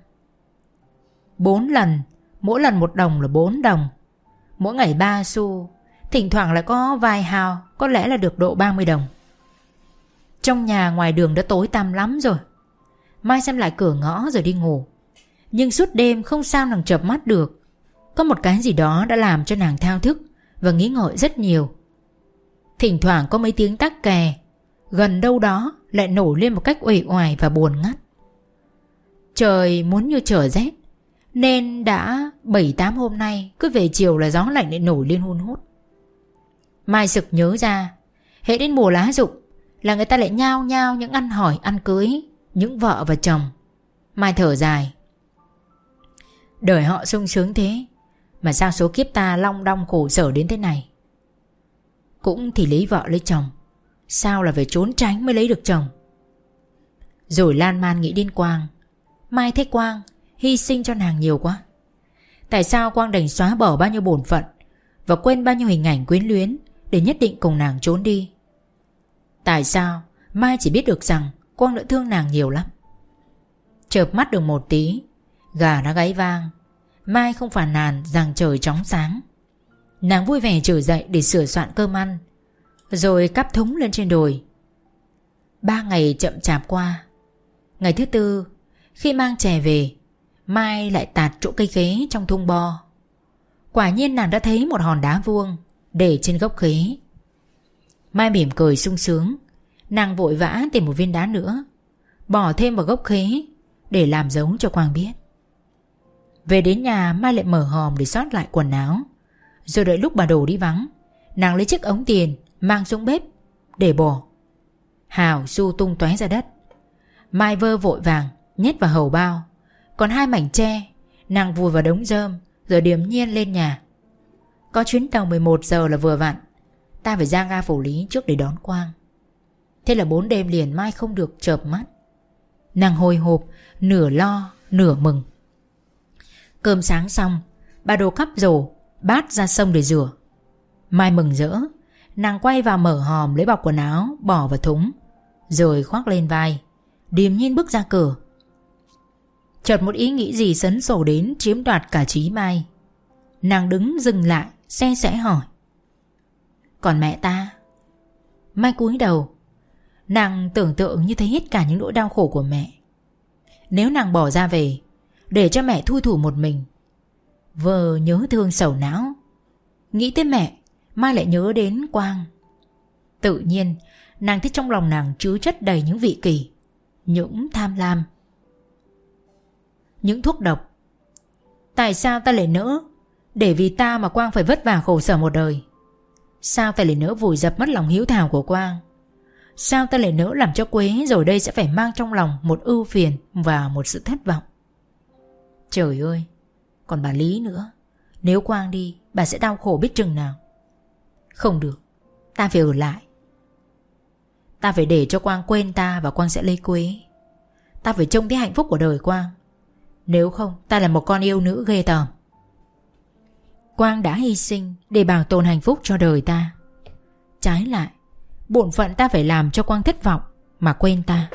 Bốn lần, mỗi lần một đồng là bốn đồng, mỗi ngày ba xu, thỉnh thoảng lại có vài hào, có lẽ là được độ ba mươi đồng. Trong nhà ngoài đường đã tối tăm lắm rồi. Mai xem lại cửa ngõ rồi đi ngủ. Nhưng suốt đêm không sao nàng chợp mắt được. Có một cái gì đó đã làm cho nàng thao thức và nghĩ ngợi rất nhiều. Thỉnh thoảng có mấy tiếng tắc kè, gần đâu đó lại nổi lên một cách uể oải và buồn ngắt. Trời muốn như trở rét, nên đã bảy tám hôm nay cứ về chiều là gió lạnh lại nổi lên hun hút. Mai sực nhớ ra, hễ đến mùa lá rụng là người ta lại nhao nhao những ăn hỏi ăn cưới, những vợ và chồng. Mai thở dài. Đời họ sung sướng thế, mà sao số kiếp ta long đong khổ sở đến thế này. Cũng thì lấy vợ lấy chồng, sao là phải trốn tránh mới lấy được chồng. Rồi lan man nghĩ đến Quang. Mai thấy Quang hy sinh cho nàng nhiều quá. Tại sao Quang đành xóa bỏ bao nhiêu bổn phận và quên bao nhiêu hình ảnh quyến luyến để nhất định cùng nàng trốn đi? Tại sao Mai chỉ biết được rằng Quang đã thương nàng nhiều lắm? Chợp mắt được một tí, gà đã gáy vang. Mai không phàn nàn rằng trời chóng sáng. Nàng vui vẻ trở dậy để sửa soạn cơm ăn, rồi cắp thúng lên trên đồi. Ba ngày chậm chạp qua. Ngày thứ tư, khi mang chè về, Mai lại tạt chỗ cây khế trong thung bo. Quả nhiên nàng đã thấy một hòn đá vuông để trên gốc khế. Mai mỉm cười sung sướng. Nàng vội vã tìm một viên đá nữa, bỏ thêm vào gốc khế để làm dấu cho Quang biết. Về đến nhà, Mai lại mở hòm để soát lại quần áo. Rồi đợi lúc bà Đồ đi vắng, nàng lấy chiếc ống tiền mang xuống bếp để bỏ. Hào xu tung tóe ra đất. Mai vơ vội vàng nhét vào hầu bao. Còn hai mảnh tre nàng vùi vào đống rơm, rồi điềm nhiên lên nhà. Có chuyến tàu mười một giờ là vừa vặn. Ta phải ra ga Phủ Lý trước để đón Quang. Thế là bốn đêm liền Mai không được chợp mắt. Nàng hồi hộp, nửa lo nửa mừng. Cơm sáng xong, bà Đồ cắp rổ bát ra sông để rửa. Mai mừng rỡ. Nàng quay vào mở hòm lấy bọc quần áo bỏ vào thúng, rồi khoác lên vai, điềm nhiên bước ra cửa. Chợt một ý nghĩ gì sấn sổ đến chiếm đoạt cả trí Mai. Nàng đứng dừng lại, se sẻ hỏi: Còn mẹ ta? Mai cúi đầu. Nàng tưởng tượng như thấy hết cả những nỗi đau khổ của mẹ. Nếu nàng bỏ ra về để cho mẹ thui thủi một mình, vờ nhớ thương sầu não. Nghĩ tới mẹ, Mai lại nhớ đến Quang. Tự nhiên nàng thấy trong lòng nàng chứa chất đầy những vị kỷ. những tham lam, những thuốc độc. Tại sao ta lại nỡ để vì ta mà Quang phải vất vả khổ sở một đời? Sao ta lại nỡ vùi dập mất lòng hiếu thảo của Quang? Sao ta lại nỡ làm cho Quế rồi đây sẽ phải mang trong lòng một ưu phiền và một sự thất vọng? Trời ơi, còn bà Lý nữa. Nếu Quang đi, bà sẽ đau khổ biết chừng nào. Không được, ta phải ở lại. Ta phải để cho Quang quên ta và Quang sẽ lấy Quế. Ta phải trông thấy hạnh phúc của đời Quang. Nếu không, ta là một con yêu nữ ghê tởm. Quang đã hy sinh để bảo tồn hạnh phúc cho đời ta. Trái lại, bổn phận ta phải làm cho Quang thất vọng mà quên ta.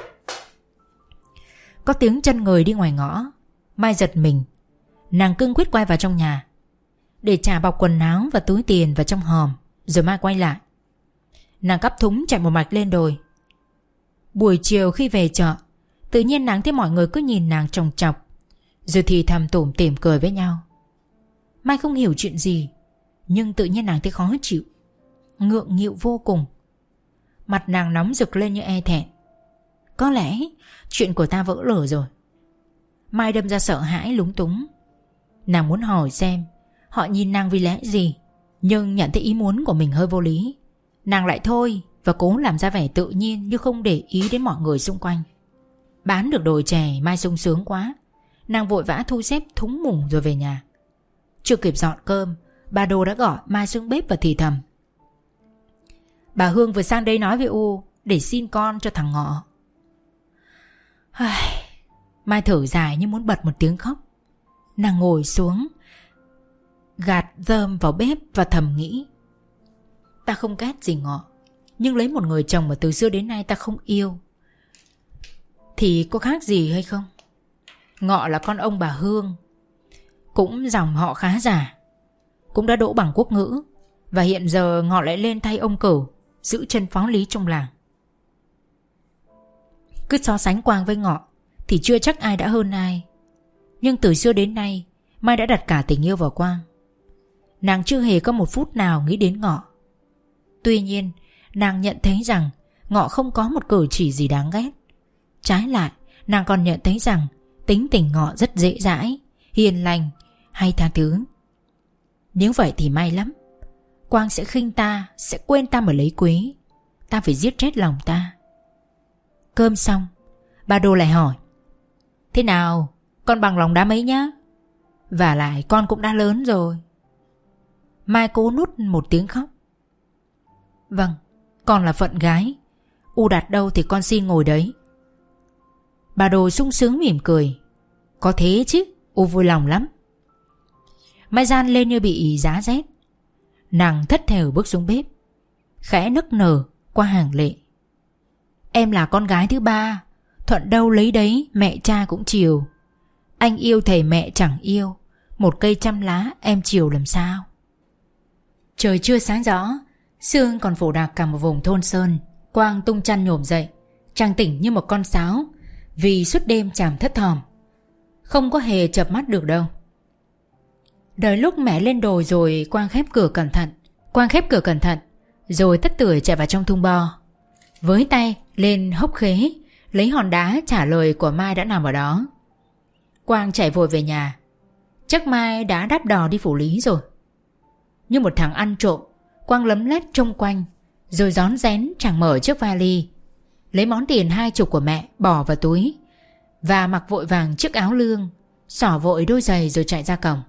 Có tiếng chân người đi ngoài ngõ. Mai giật mình. Nàng cương quyết quay vào trong nhà để trả bọc quần áo và túi tiền vào trong hòm. Rồi Mai quay lại. Nàng cắp thúng chạy một mạch lên đồi. Buổi chiều khi về chợ, tự nhiên nàng thấy mọi người cứ nhìn nàng chòng chọc, rồi thì thầm tủm tỉm cười với nhau. Mai không hiểu chuyện gì, nhưng tự nhiên nàng thấy khó chịu, ngượng nghịu vô cùng. Mặt nàng nóng rực lên như e thẹn. Có lẽ chuyện của ta vỡ lở rồi. Mai đâm ra sợ hãi lúng túng. Nàng muốn hỏi xem họ nhìn nàng vì lẽ gì, nhưng nhận thấy ý muốn của mình hơi vô lý. Nàng lại thôi và cố làm ra vẻ tự nhiên như không để ý đến mọi người xung quanh. Bán được đồi chè, Mai sung sướng quá. Nàng vội vã thu xếp thúng mùng rồi về nhà. Chưa kịp dọn cơm, bà Đồ đã gọi Mai xuống bếp và thì thầm: Bà Hương vừa sang đây nói với U để xin con cho thằng Ngọ. Mai thở dài như muốn bật một tiếng khóc. Nàng ngồi xuống, gạt rơm vào bếp và thầm nghĩ: Ta không ghét gì Ngọ, nhưng lấy một người chồng mà từ xưa đến nay ta không yêu thì có khác gì hay không? Ngọ là con ông bà Hương, cũng dòng họ khá giả, cũng đã đỗ bằng quốc ngữ, và hiện giờ Ngọ lại lên thay ông Cửu giữ chân phó lý trong làng. Cứ so sánh Quang với Ngọ thì chưa chắc ai đã hơn ai. Nhưng từ xưa đến nay Mai đã đặt cả tình yêu vào Quang. Nàng chưa hề có một phút nào nghĩ đến Ngọ. Tuy nhiên nàng nhận thấy rằng Ngọ không có một cử chỉ gì đáng ghét. Trái lại, nàng còn nhận thấy rằng tính tình Ngọ rất dễ dãi, hiền lành, hay tha thứ. Nếu vậy thì may lắm. Quang sẽ khinh ta, sẽ quên ta mà lấy Quế. Ta phải giết chết lòng ta. Cơm xong, bà Đồ lại hỏi: Thế nào, con bằng lòng đám ấy nhá? Và lại con cũng đã lớn rồi. Mai cố nuốt một tiếng khóc. Vâng, con là phận gái. U đặt đâu thì con xin ngồi đấy. Bà Đồ sung sướng mỉm cười. Có thế chứ, U vui lòng lắm. Mai gian lên như bị giá rét. Nàng thất thểu bước xuống bếp, khẽ nức nở qua hàng lệ. Em là con gái thứ ba, thuận đâu lấy đấy mẹ cha cũng chiều. Anh yêu thầy mẹ chẳng yêu, một cây trăm lá em chiều làm sao. Trời chưa sáng rõ, sương còn phủ đặc cả một vùng thôn sơn. Quang tung chăn nhổm dậy, chàng tỉnh như một con sáo, vì suốt đêm chàng thất thòm, không có hề chợp mắt được đâu. Đợi lúc mẹ lên đồi rồi Quang khép cửa cẩn thận. Quang khép cửa cẩn thận rồi tất tưởi chạy vào trong thung bo, với tay lên hốc khế lấy hòn đá trả lời của Mai đã nằm ở đó. Quang chạy vội về nhà. Chắc Mai đã đáp đò đi phủ lý rồi. Như một thằng ăn trộm, Quang lấm lét trông quanh, rồi rón rén chàng mở chiếc vali, lấy món tiền hai chục của mẹ bỏ vào túi, và mặc vội vàng chiếc áo lương, xỏ vội đôi giày rồi chạy ra cổng.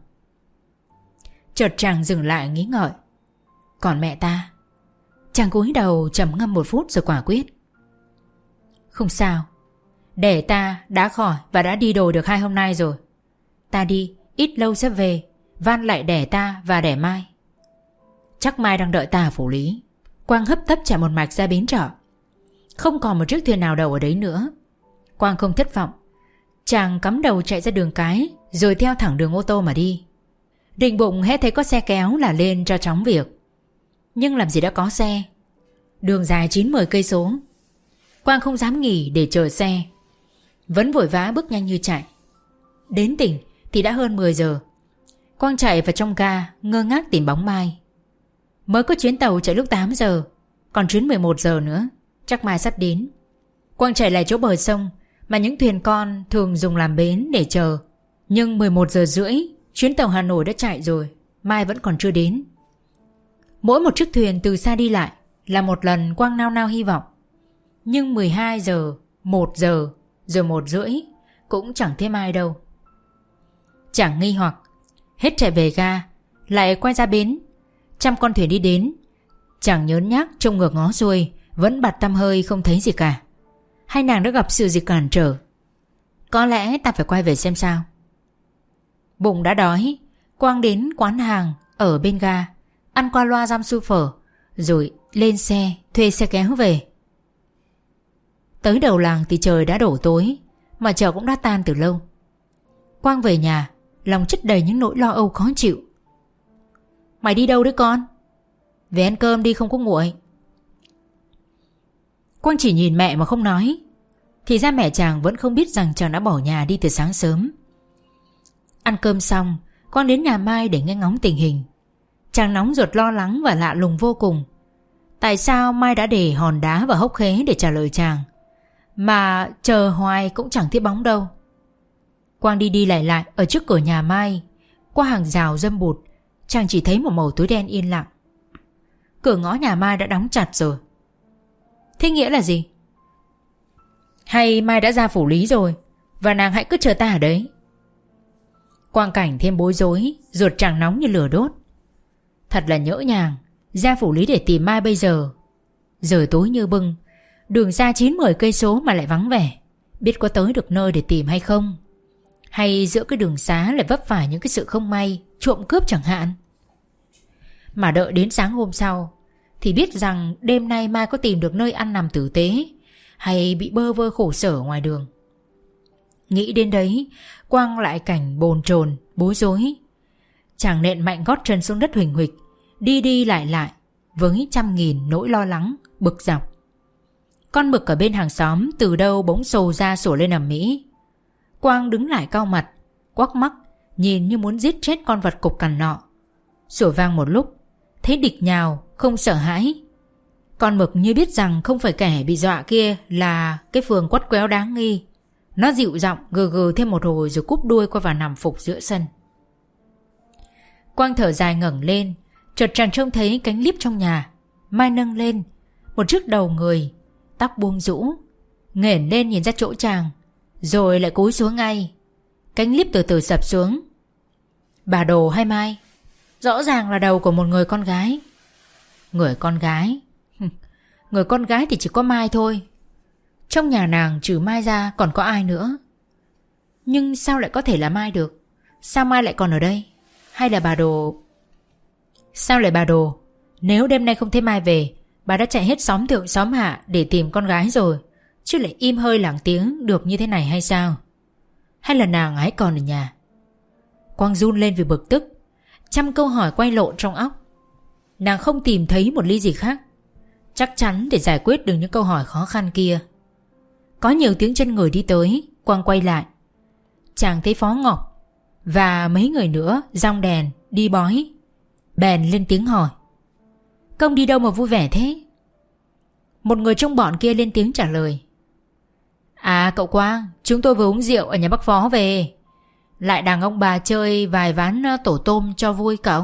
Chợt chàng dừng lại nghĩ ngợi. Còn mẹ ta? Chàng cúi đầu trầm ngâm một phút rồi quả quyết. Không sao, để ta đã khỏi và đã đi đồi được hai hôm nay rồi. Ta đi, ít lâu sẽ về, van lại đẻ ta và đẻ Mai. Chắc Mai đang đợi ta ở phủ lý. Quang hấp tấp chạy một mạch ra bến chợ. Không còn một chiếc thuyền nào đậu ở đấy nữa. Quang không thất vọng. Chàng cắm đầu chạy ra đường cái, rồi theo thẳng đường ô tô mà đi. Định bụng hễ thấy có xe kéo là lên cho chóng việc. Nhưng làm gì đã có xe. Đường dài chín mười cây số. Quang không dám nghỉ để chờ xe, vẫn vội vã bước nhanh như chạy. Đến tỉnh thì đã hơn mười giờ. Quang chạy vào trong ga, ngơ ngác tìm bóng Mai. Mới có chuyến tàu chạy lúc tám giờ, còn chuyến mười một giờ nữa, chắc Mai sắp đến. Quang chạy lại chỗ bờ sông, mà những thuyền con thường dùng làm bến để chờ. Nhưng mười một giờ rưỡi chuyến tàu Hà Nội đã chạy rồi, Mai vẫn còn chưa đến. Mỗi một chiếc thuyền từ xa đi lại là một lần Quang nao nao hy vọng. Nhưng mười hai giờ, một giờ, rồi một rưỡi cũng chẳng thấy Mai đâu. Chàng nghi hoặc, hết chạy về ga, lại quay ra bến. Trăm con thuyền đi đến, chàng nhớn nhác trông ngược ngó xuôi, vẫn bặt tăm hơi không thấy gì cả. Hay nàng đã gặp sự gì cản trở? Có lẽ ta phải quay về xem sao. Bụng đã đói, Quang đến quán hàng ở bên ga, ăn qua loa giam su phở, rồi lên xe thuê xe kéo về. Tới đầu làng thì trời đã đổ tối, mà chợ cũng đã tan từ lâu. Quang về nhà, lòng chất đầy những nỗi lo âu khó chịu. Mày đi đâu đấy con? Về ăn cơm đi, không có nguội. Quang chỉ nhìn mẹ mà không nói. Thì ra mẹ chàng vẫn không biết rằng chàng đã bỏ nhà đi từ sáng sớm. Ăn cơm xong, Quang đến nhà Mai để nghe ngóng tình hình. Chàng nóng ruột lo lắng và lạ lùng vô cùng. Tại sao Mai đã để hòn đá và hốc khế để trả lời chàng, mà chờ hoài cũng chẳng thấy bóng đâu. Quang đi đi lại lại ở trước cửa nhà Mai. Qua hàng rào râm bụt, chàng chỉ thấy một màu tối đen yên lặng. Cửa ngõ nhà Mai đã đóng chặt rồi. Thế nghĩa là gì? Hay Mai đã ra phủ lý rồi, và nàng hãy cứ chờ ta ở đấy? Quang cảnh thêm bối rối, ruột chàng nóng như lửa đốt. Thật là nhỡ nhàng, ra phủ lý để tìm Mai bây giờ. Giờ tối như bưng, đường xa chín mười cây số mà lại vắng vẻ, biết có tới được nơi để tìm hay không? Hay giữa cái đường xá lại vấp phải những cái sự không may, trộm cướp chẳng hạn? Mà đợi đến sáng hôm sau thì biết rằng đêm nay Mai có tìm được nơi ăn nằm tử tế, hay bị bơ vơ khổ sở ngoài đường. Nghĩ đến đấy, Quang lại cảnh bồn chồn, bối rối. Chàng nện mạnh gót chân xuống đất huỳnh huỳnh, đi đi lại lại với trăm nghìn nỗi lo lắng, bực dọc. Con mực ở bên hàng xóm từ đâu bỗng sồ ra sủa lên ầm ĩ. Quang đứng lại cau mặt, quắc mắt, nhìn như muốn giết chết con vật cục cằn nọ. Sủa vang một lúc, thấy địch nhào, không sợ hãi. Con mực như biết rằng không phải kẻ bị dọa kia là cái phường quắt quéo đáng nghi. Nó dịu giọng gừ gừ thêm một hồi rồi cúp đuôi qua vào nằm phục giữa sân. Quang thở dài ngẩng lên, chợt chàng trông thấy cánh liếp trong nhà. Mai nâng lên, một chiếc đầu người, tóc buông rũ, nghển lên nhìn ra chỗ chàng, rồi lại cúi xuống ngay. Cánh liếp từ từ sập xuống. Bà Đồ hay Mai? Rõ ràng là đầu của một người con gái. Người con gái? Người con gái thì chỉ có Mai thôi. Trong nhà nàng trừ Mai ra còn có ai nữa? Nhưng sao lại có thể là Mai được? Sao Mai lại còn ở đây? Hay là bà Đồ? Sao lại bà Đồ? Nếu đêm nay không thấy Mai về, bà đã chạy hết xóm thượng xóm hạ để tìm con gái rồi, chứ lại im hơi lặng tiếng được như thế này hay sao? Hay là nàng ấy còn ở nhà? Quang run lên vì bực tức. Trăm câu hỏi quay lộn trong óc. Nàng không tìm thấy một lý gì khác chắc chắn để giải quyết được những câu hỏi khó khăn kia. Có nhiều tiếng chân người đi tới. Quang quay lại, chàng thấy Phó Ngọc và mấy người nữa rong đèn đi bói. Bèn lên tiếng hỏi: Công đi đâu mà vui vẻ thế? Một người trong bọn kia lên tiếng trả lời: À cậu Quang, chúng tôi vừa uống rượu ở nhà bác Phó về, lại đằng ông bà chơi vài ván tổ tôm cho vui cậu.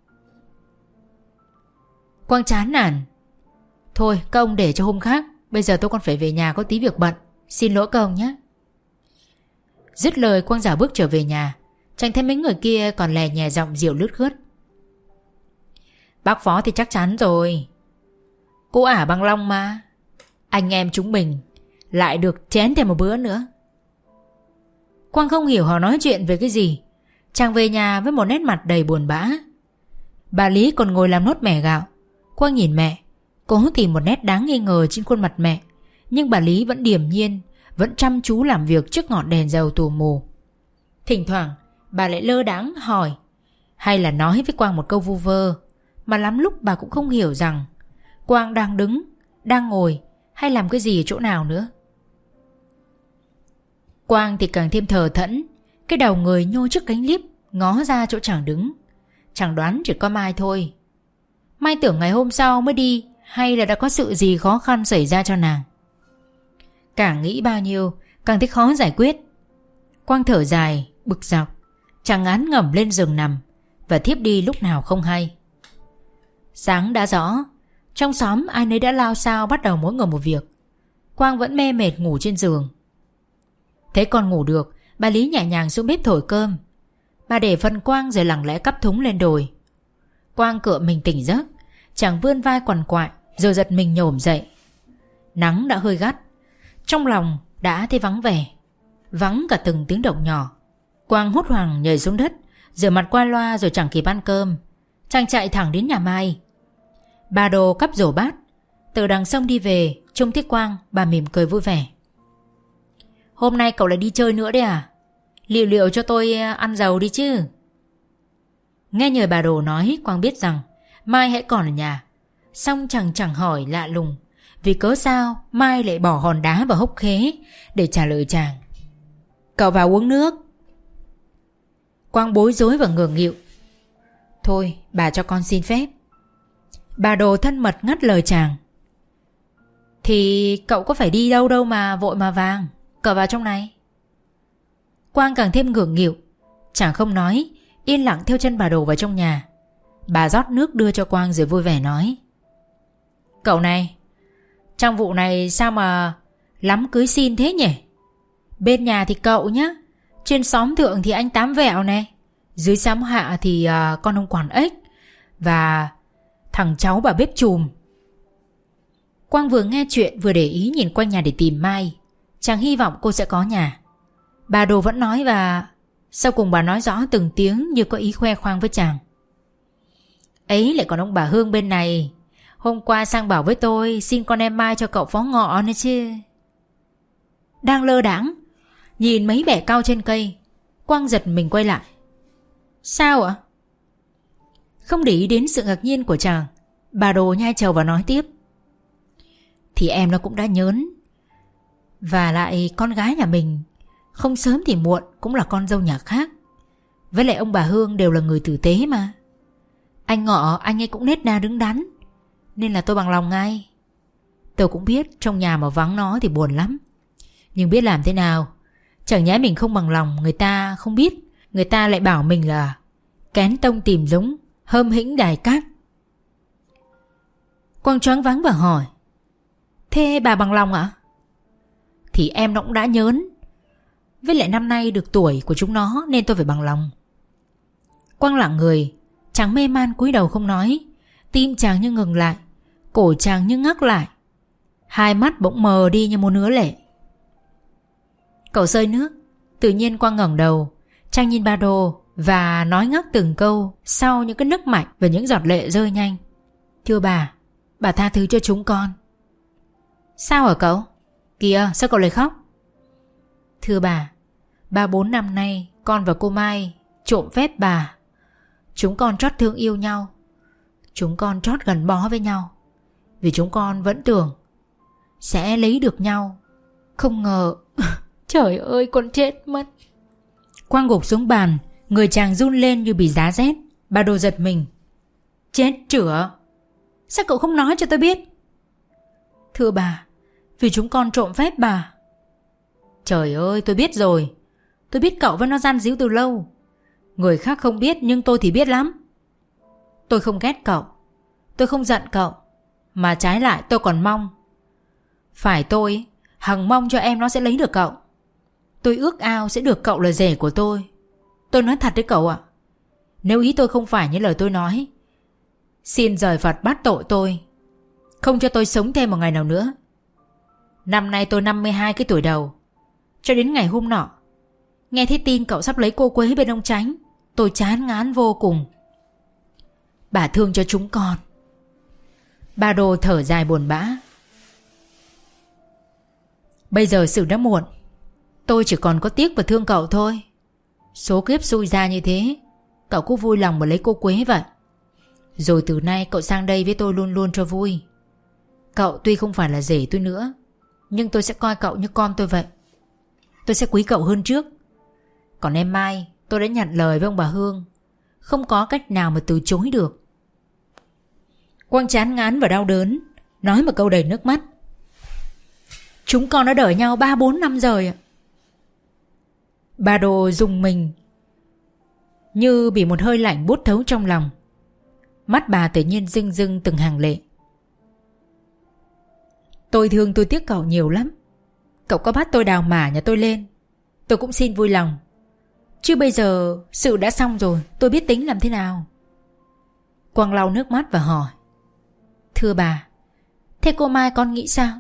Quang chán nản: Thôi các ông để cho hôm khác, bây giờ tôi còn phải về nhà có tí việc bận, xin lỗi các ông nhé. Dứt lời Quang dạo bước trở về nhà. Chẳng thấy mấy người kia còn lè nhè giọng rượu lướt khướt: Bác Phó thì chắc chắn rồi, cô ả bằng long mà, anh em chúng mình lại được chén thêm một bữa nữa. Quang không hiểu họ nói chuyện về cái gì. Chàng về nhà với một nét mặt đầy buồn bã. Bà Lý còn ngồi làm nốt mẻ gạo. Quang nhìn mẹ, cố tìm một nét đáng nghi ngờ trên khuôn mặt mẹ, nhưng bà Lý vẫn điềm nhiên, vẫn chăm chú làm việc trước ngọn đèn dầu tù mù. Thỉnh thoảng bà lại lơ đãng hỏi, hay là nói với Quang một câu vu vơ, mà lắm lúc bà cũng không hiểu rằng Quang đang đứng, đang ngồi hay làm cái gì ở chỗ nào nữa. Quang thì càng thêm thờ thẫn. Cái đầu người nhô trước cánh liếp, ngó ra chỗ chàng đứng. Chàng đoán chỉ có Mai thôi. Mai tưởng ngày hôm sau mới đi, hay là đã có sự gì khó khăn xảy ra cho nàng. Càng nghĩ bao nhiêu, càng thấy khó giải quyết. Quang thở dài, bực dọc, chàng ngán ngẩm lên giường nằm và thiếp đi lúc nào không hay. Sáng đã rõ, trong xóm ai nấy đã lao sao bắt đầu mỗi người một việc. Quang vẫn mê mệt ngủ trên giường. Thấy con ngủ được, bà Lý nhẹ nhàng xuống bếp thổi cơm. Bà để phần Quang rồi lặng lẽ cắp thúng lên đồi. Quang cựa mình tỉnh giấc, chàng vươn vai quằn quại rồi giật mình nhổm dậy. Nắng đã hơi gắt, trong lòng đã thấy vắng vẻ, vắng cả từng tiếng động nhỏ. Quang hốt hoảng nhảy xuống đất, rửa mặt qua loa rồi chẳng kịp ăn cơm, chàng chạy thẳng đến nhà Mai. Bà Đồ cắp rổ bát từ đằng sông đi về, trông thấy Quang, bà mỉm cười vui vẻ. Hôm nay cậu lại đi chơi nữa đấy à? Liệu liệu cho tôi ăn dầu đi chứ. Nghe lời bà Đồ nói, Quang biết rằng Mai hãy còn ở nhà. Xong chẳng chẳng hỏi lạ lùng, vì cớ sao Mai lại bỏ hòn đá vào hốc khế để trả lời chàng. Cậu vào uống nước. Quang bối rối và ngượng nghịu. Thôi bà cho con xin phép. Bà Đồ thân mật ngắt lời chàng. Thì cậu có phải đi đâu đâu mà vội mà vàng. Cậu vào trong này. Quang càng thêm ngượng nghịu, chàng không nói, yên lặng theo chân bà Đồ vào trong nhà. Bà rót nước đưa cho Quang rồi vui vẻ nói. Cậu này, trong vụ này sao mà lắm cưới xin thế nhỉ? Bên nhà thì cậu nhá, trên xóm thượng thì anh Tám Vẹo này, dưới xóm hạ thì uh, con ông Quản Ếch và thằng cháu bà bếp chùm. Quang vừa nghe chuyện vừa để ý nhìn quanh nhà để tìm Mai. Chàng hy vọng cô sẽ có nhà. Bà Đồ vẫn nói và sau cùng bà nói rõ từng tiếng như có ý khoe khoang với chàng. Ấy lại còn ông bà Hương bên này, hôm qua sang bảo với tôi xin con em Mai cho cậu phó ngọ nữa chứ. Đang lơ đãng nhìn mấy bẻ cau trên cây, Quang giật mình quay lại. Sao ạ? Không để ý đến sự ngạc nhiên của chàng, bà Đồ nhai trầu và nói tiếp. Thì em nó cũng đã nhớn, và lại con gái nhà mình không sớm thì muộn cũng là con dâu nhà khác. Với lại ông bà Hương đều là người tử tế mà. Anh Ngọ anh ấy cũng nết na đứng đắn, nên là tôi bằng lòng ngay. Tôi cũng biết trong nhà mà vắng nó thì buồn lắm, nhưng biết làm thế nào. Chẳng nhẽ mình không bằng lòng, người ta không biết, người ta lại bảo mình là kén tông tìm giống, hơm hĩnh đài cát. Quang choáng váng và hỏi. Thế bà bằng lòng ạ? Thì em nó cũng đã nhớn, với lại năm nay được tuổi của chúng nó nên tôi phải bằng lòng. Quang lặng người, chàng mê man cúi đầu không nói. Tim chàng như ngừng lại, cổ chàng như ngắc lại, hai mắt bỗng mờ đi như một nứa lệ. Cậu rơi nước. Tự nhiên Quang ngẩng đầu, chàng nhìn bà Đồ và nói ngắc từng câu sau những cái nức mạnh và những giọt lệ rơi nhanh. Thưa bà, bà tha thứ cho chúng con. Sao hả cậu? Kìa, sao cậu lại khóc? Thưa bà, ba bốn năm nay con và cô Mai trộm phép bà. Chúng con trót thương yêu nhau, chúng con trót gắn bó với nhau, vì chúng con vẫn tưởng sẽ lấy được nhau. Không ngờ trời ơi, con chết mất. Quang gục xuống bàn, người chàng run lên như bị giá rét. Bà Đồ giật mình. Chết chửa, sao cậu không nói cho tôi biết? Thưa bà, vì chúng con trộm phép bà. Trời ơi, tôi biết rồi. Tôi biết cậu với nó gian díu từ lâu. Người khác không biết nhưng tôi thì biết lắm. Tôi không ghét cậu, tôi không giận cậu, mà trái lại tôi còn mong. Phải tôi hằng mong cho em nó sẽ lấy được cậu. Tôi ước ao sẽ được cậu là rể của tôi. Tôi nói thật đấy cậu ạ. Nếu ý tôi không phải như lời tôi nói, xin rời Phật bắt tội tôi, không cho tôi sống thêm một ngày nào nữa. Năm nay tôi năm mươi hai cái tuổi đầu. Cho đến ngày hôm nọ, nghe thấy tin cậu sắp lấy cô Quế bên ông Chánh, tôi chán ngán vô cùng. Bà thương cho chúng con. Bà Đồ thở dài buồn bã. Bây giờ sự đã muộn. Tôi chỉ còn có tiếc và thương cậu thôi. Số kiếp xui ra như thế, cậu cứ vui lòng mà lấy cô Quế vậy. Rồi từ nay cậu sang đây với tôi luôn luôn cho vui. Cậu tuy không phải là rể tôi nữa, nhưng tôi sẽ coi cậu như con tôi vậy. Tôi sẽ quý cậu hơn trước. Còn em Mai, tôi đã nhận lời với ông bà Hương, không có cách nào mà từ chối được. Quang chán ngán và đau đớn, nói một câu đầy nước mắt. Chúng con đã đợi nhau ba bốn năm rồi. Bà Đồ rùng mình, như bị một hơi lạnh buốt thấu trong lòng. Mắt bà tự nhiên rưng rưng từng hàng lệ. Tôi thương tôi tiếc cậu nhiều lắm. Cậu có bắt tôi đào mả nhà tôi lên, tôi cũng xin vui lòng. Chứ bây giờ sự đã xong rồi, tôi biết tính làm thế nào. Quang lau nước mắt và hỏi: Thưa bà, thế cô Mai con nghĩ sao?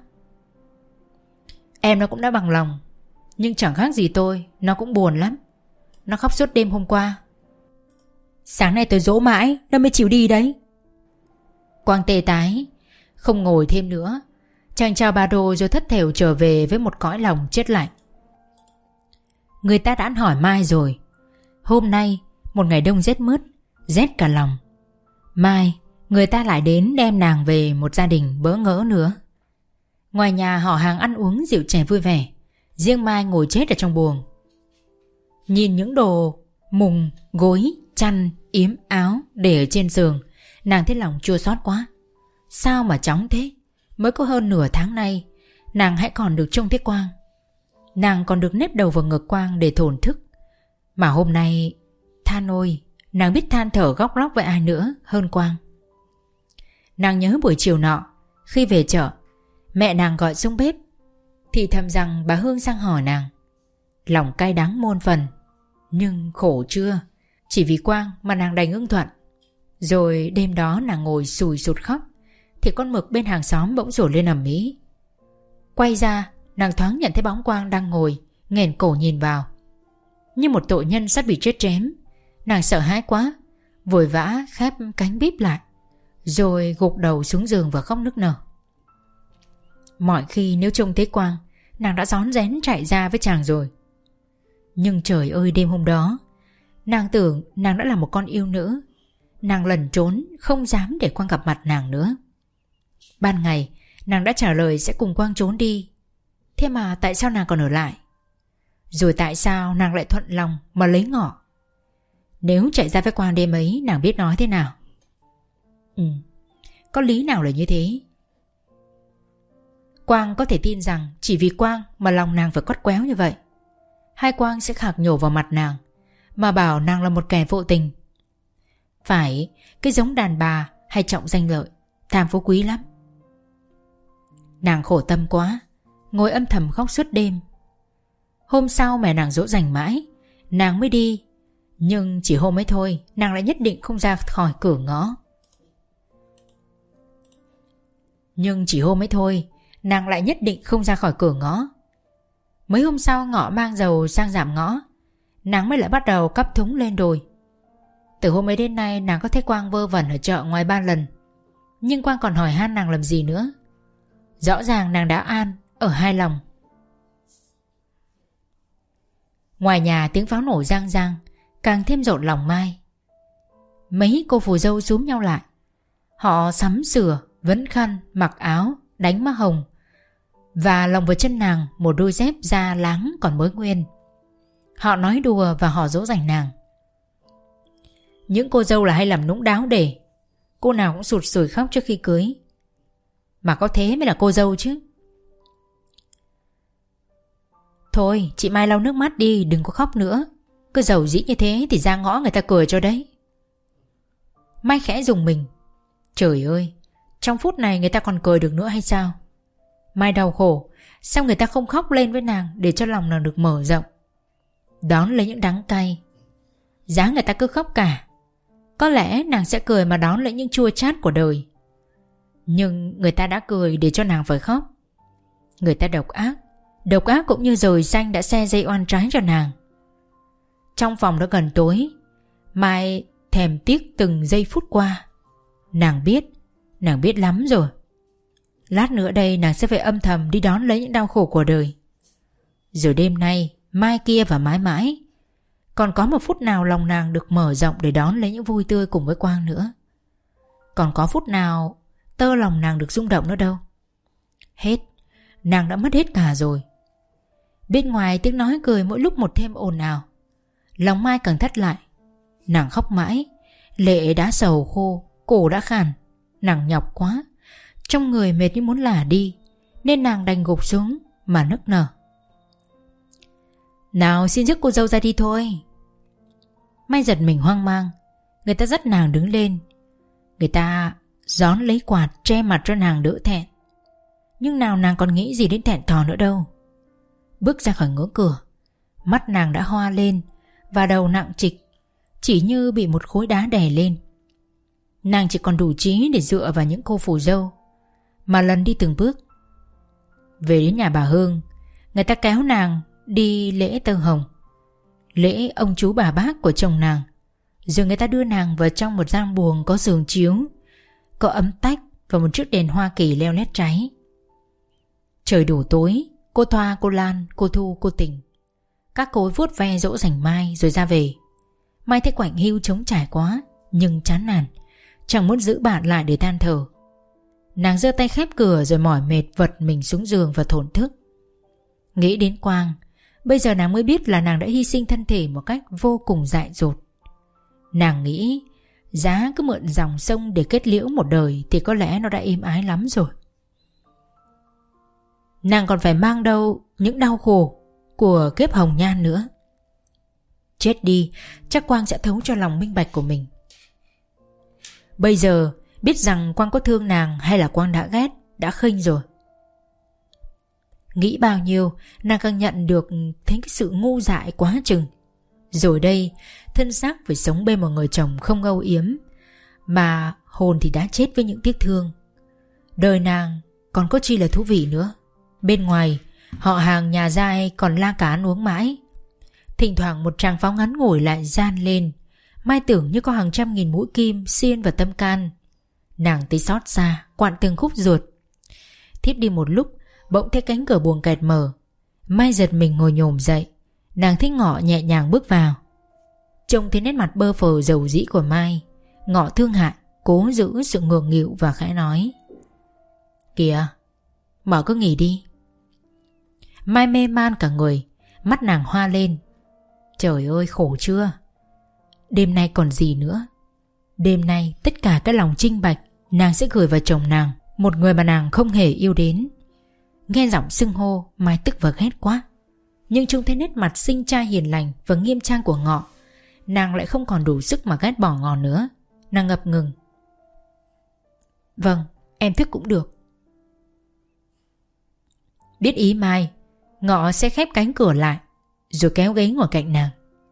Em nó cũng đã bằng lòng, nhưng chẳng khác gì tôi. Nó cũng buồn lắm. Nó khóc suốt đêm hôm qua. Sáng nay tôi dỗ mãi nó mới chịu đi đấy. Quang tê tái, không ngồi thêm nữa. Chàng chào bà Đồ rồi thất thểu trở về với một cõi lòng chết lạnh. Người ta đã hỏi Mai rồi. Hôm nay một ngày đông rét mướt, rét cả lòng. Mai người ta lại đến đem nàng về một gia đình bỡ ngỡ nữa. Ngoài nhà họ hàng ăn uống rượu chè vui vẻ, riêng Mai ngồi chết ở trong buồng. Nhìn những đồ mùng, gối, chăn, yếm áo để ở trên giường, nàng thấy lòng chua xót quá. Sao mà chóng thế? Mới có hơn nửa tháng nay nàng hãy còn được trông thấy Quang. Nàng còn được nếp đầu vào ngực Quang để thổn thức. Mà hôm nay, than ôi, nàng biết than thở góc lóc với ai nữa hơn Quang. Nàng nhớ buổi chiều nọ, khi về chợ, mẹ nàng gọi xuống bếp, thì thầm rằng bà Hương sang hỏi nàng. Lòng cay đắng muôn phần, nhưng khổ chưa, chỉ vì Quang mà nàng đành ưng thuận. Rồi đêm đó nàng ngồi sùi sụt khóc, thì con mực bên hàng xóm bỗng rổ lên ầm ĩ. Quay ra, nàng thoáng nhận thấy bóng Quang đang ngồi nghển cổ nhìn vào. Như một tội nhân sắp bị chết chém, nàng sợ hãi quá, vội vã khép cánh bíp lại, rồi gục đầu xuống giường và khóc nức nở. Mọi khi nếu trông thấy Quang, nàng đã rón rén chạy ra với chàng rồi. Nhưng trời ơi, đêm hôm đó nàng tưởng nàng đã là một con yêu nữ. Nàng lẩn trốn, không dám để Quang gặp mặt nàng nữa. Ban ngày nàng đã trả lời sẽ cùng Quang trốn đi. Thế mà tại sao nàng còn ở lại? Rồi tại sao nàng lại thuận lòng mà lấy ngỏ? Nếu chạy ra với Quang đêm ấy, nàng biết nói thế nào? Ừ, có lý nào là như thế? Quang có thể tin rằng chỉ vì Quang mà lòng nàng phải quắt quéo như vậy. Hai Quang sẽ khạc nhổ vào mặt nàng, mà bảo nàng là một kẻ vô tình. Phải, cái giống đàn bà hay trọng danh lợi, tham phú quý lắm. Nàng khổ tâm quá, ngồi âm thầm khóc suốt đêm. Hôm sau mẹ nàng dỗ dành mãi, nàng mới đi. Nhưng chỉ hôm ấy thôi, nàng lại nhất định không ra khỏi cửa ngõ. Nhưng chỉ hôm ấy thôi, nàng lại nhất định không ra khỏi cửa ngõ. Mấy hôm sau ngọ mang dầu sang giảm ngõ, nàng mới lại bắt đầu cắp thúng lên đồi. Từ hôm ấy đến nay nàng có thấy Quang vơ vẩn ở chợ ngoài ba lần, nhưng Quang còn hỏi han nàng làm gì nữa. Rõ ràng nàng đã an ở hai lòng. Ngoài nhà tiếng pháo nổ rang rang, càng thêm rộn lòng Mai. Mấy cô phù dâu xúm nhau lại. Họ sắm sửa, vấn khăn, mặc áo, đánh má hồng, và lòng vào chân nàng một đôi dép da láng còn mới nguyên. Họ nói đùa và họ dỗ dành nàng. Những cô dâu là hay làm nũng đáo để. Cô nào cũng sụt sùi khóc trước khi cưới. Mà có thế mới là cô dâu chứ. Thôi chị Mai lau nước mắt đi, đừng có khóc nữa. Cứ giàu dĩ như thế thì ra ngõ người ta cười cho đấy. Mai khẽ rùng mình. Trời ơi, trong phút này người ta còn cười được nữa hay sao? Mai đau khổ, sao người ta không khóc lên với nàng để cho lòng nàng được mở rộng, đón lấy những đắng cay. Giá người ta cứ khóc cả, có lẽ nàng sẽ cười mà đón lấy những chua chát của đời. Nhưng người ta đã cười để cho nàng phải khóc. Người ta độc ác, độc ác cũng như dời xanh đã xe dây oan trái cho nàng. Trong phòng đã gần tối, Mai thèm tiếc từng giây phút qua. Nàng biết, nàng biết lắm rồi. Lát nữa đây nàng sẽ phải âm thầm đi đón lấy những đau khổ của đời. Rồi đêm nay, mai kia và mãi mãi, còn có một phút nào lòng nàng được mở rộng để đón lấy những vui tươi cùng với Quang nữa. Còn có phút nào tơ lòng nàng được rung động nữa đâu. Hết, nàng đã mất hết cả rồi. Bên ngoài tiếng nói cười mỗi lúc một thêm ồn ào. Lòng Mai càng thắt lại. Nàng khóc mãi, lệ đã sầu khô, cổ đã khàn. Nàng nhọc quá, trong người mệt như muốn lả đi, nên nàng đành gục xuống mà nức nở. Nào xin rước cô dâu ra đi thôi. Mai giật mình hoang mang. Người ta dắt nàng đứng lên. Người ta gión lấy quạt che mặt cho nàng đỡ thẹn. Nhưng nào nàng còn nghĩ gì đến thẹn thò nữa đâu. Bước ra khỏi ngưỡng cửa, mắt nàng đã hoa lên và đầu nặng trịch, chỉ như bị một khối đá đè lên. Nàng chỉ còn đủ trí để dựa vào những cô phù dâu mà lần đi từng bước. Về đến nhà bà Hương, người ta kéo nàng đi lễ tơ hồng, lễ ông chú bà bác của chồng nàng. Rồi người ta đưa nàng vào trong một gian buồng có giường chiếu, có ấm tách và một chiếc đèn Hoa Kỳ leo lét cháy. Trời đổ tối, cô Thoa, cô Lan, cô Thu, cô Tình, các cô vuốt ve dỗ dành Mai rồi ra về. Mai thấy quạnh hiu trống trải quá, nhưng chán nản, chẳng muốn giữ bạn lại để than thở. Nàng giơ tay khép cửa rồi mỏi mệt vật mình xuống giường và thổn thức. Nghĩ đến Quang, bây giờ nàng mới biết là nàng đã hy sinh thân thể một cách vô cùng dại dột. Nàng nghĩ giá cứ mượn dòng sông để kết liễu một đời thì có lẽ nó đã êm ái lắm rồi. Nàng còn phải mang đâu những đau khổ của kiếp hồng nhan nữa. Chết đi, chắc Quang sẽ thấu cho lòng minh bạch của mình. Bây giờ biết rằng Quang có thương nàng hay là Quang đã ghét, đã khinh rồi. Nghĩ bao nhiêu, nàng càng nhận được thấy cái sự ngu dại quá chừng. Rồi đây, thân xác phải sống bên một người chồng không âu yếm, mà hồn thì đã chết với những tiếc thương. Đời nàng còn có chi là thú vị nữa. Bên ngoài, họ hàng nhà giai còn la cá ăn uống mãi. Thỉnh thoảng một tràng pháo ngắn ngủi lại gian lên. Mai tưởng như có hàng trăm nghìn mũi kim xiên vào tâm can. Nàng thấy xót xa, quặn từng khúc ruột. Thiếp đi một lúc, bỗng thấy cánh cửa buồng kẹt mở. Mai giật mình ngồi nhổm dậy. Nàng thấy Ngọ nhẹ nhàng bước vào. Trông thấy nét mặt bơ phờ dầu dĩ của Mai, Ngọ thương hại, cố giữ sự ngượng nghịu và khẽ nói: Kìa, mở cứ nghỉ đi. Mai mê man cả người, mắt nàng hoa lên. Trời ơi, khổ chưa? Đêm nay còn gì nữa? Đêm nay tất cả cái lòng trinh bạch nàng sẽ gửi vào chồng nàng, một người mà nàng không hề yêu đến. Nghe giọng xưng hô, Mai tức và ghét quá. Nhưng trông thấy nét mặt xinh trai hiền lành và nghiêm trang của Ngọ, nàng lại không còn đủ sức mà ghét bỏ Ngọ nữa. Nàng ngập ngừng: Vâng, em thức cũng được. Biết ý Mai, Ngọ sẽ khép cánh cửa lại rồi kéo ghế ngồi cạnh nàng.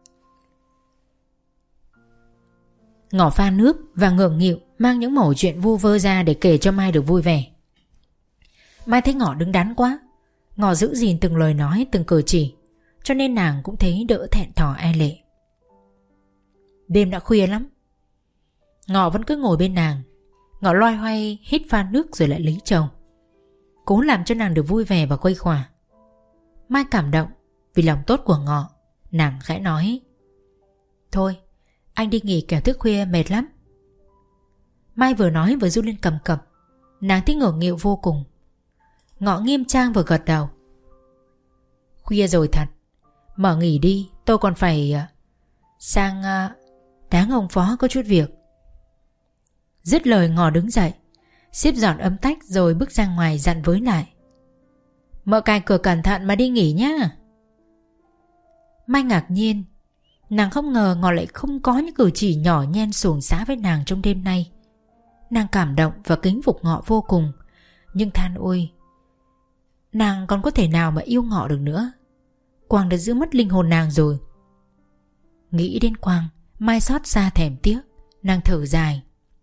Ngọ pha nước và ngượng nghịu mang những mẩu chuyện vu vơ ra để kể cho Mai được vui vẻ. Mai thấy Ngọ đứng đắn quá, Ngọ giữ gìn từng lời nói, từng cử chỉ, cho nên nàng cũng thấy đỡ thẹn thò e lệ. Đêm đã khuya lắm, Ngọ vẫn cứ ngồi bên nàng. Ngọ loay hoay hít pha nước rồi lại lấy chồng, cố làm cho nàng được vui vẻ và khuây khỏa. Mai cảm động vì lòng tốt của Ngọ. Nàng khẽ nói: Thôi, anh đi nghỉ kẻo thức khuya mệt lắm. Mai vừa nói vừa run lên cầm cập. Nàng thấy ngượng nghịu vô cùng. Ngọ nghiêm trang vừa gật đầu: Khuya rồi thật, mở nghỉ đi, tôi còn phải sang đáng ông phó có chút việc. Dứt lời, Ngọ đứng dậy, xếp dọn ấm tách rồi bước ra ngoài dặn với lại: Mở cài cửa cẩn thận mà đi nghỉ nhá. Mai ngạc nhiên. Nàng không ngờ Ngọ lại không có những cử chỉ nhỏ nhen xuồng xá với nàng trong đêm nay. Nàng cảm động và kính phục Ngọ vô cùng. Nhưng than ôi, nàng còn có thể nào mà yêu Ngọ được nữa. Quang đã giữ mất linh hồn nàng rồi. Nghĩ đến Quang, Mai xót xa thèm tiếc. Nàng thở dài: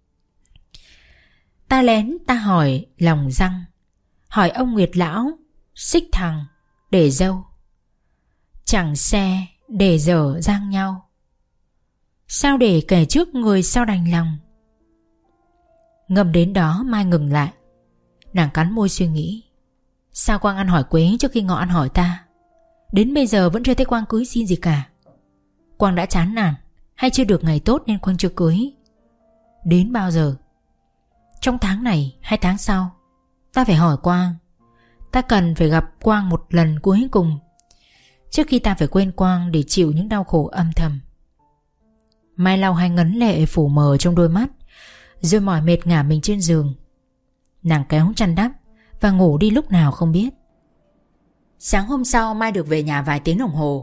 Ta lén ta hỏi lòng răng, hỏi ông Nguyệt lão, xích thằng để dâu, chẳng xe để dở giang nhau. Sao để kể trước người sao đành lòng. Ngâm đến đó, Mai ngừng lại. Nàng cắn môi suy nghĩ: Sao Quang ăn hỏi Quế trước khi Ngọ ăn hỏi ta? Đến bây giờ vẫn chưa thấy Quang cưới xin gì cả. Quang đã chán nản, hay chưa được ngày tốt nên Quang chưa cưới? Đến bao giờ? Trong tháng này hay tháng sau? Ta phải hỏi Quang. Ta cần phải gặp Quang một lần cuối cùng trước khi ta phải quên Quang để chịu những đau khổ âm thầm. Mai lau hai ngấn lệ phủ mờ trong đôi mắt, rồi mỏi mệt ngả mình trên giường. Nàng kéo chăn đắp và ngủ đi lúc nào không biết. Sáng hôm sau, Mai được về nhà vài tiếng đồng hồ.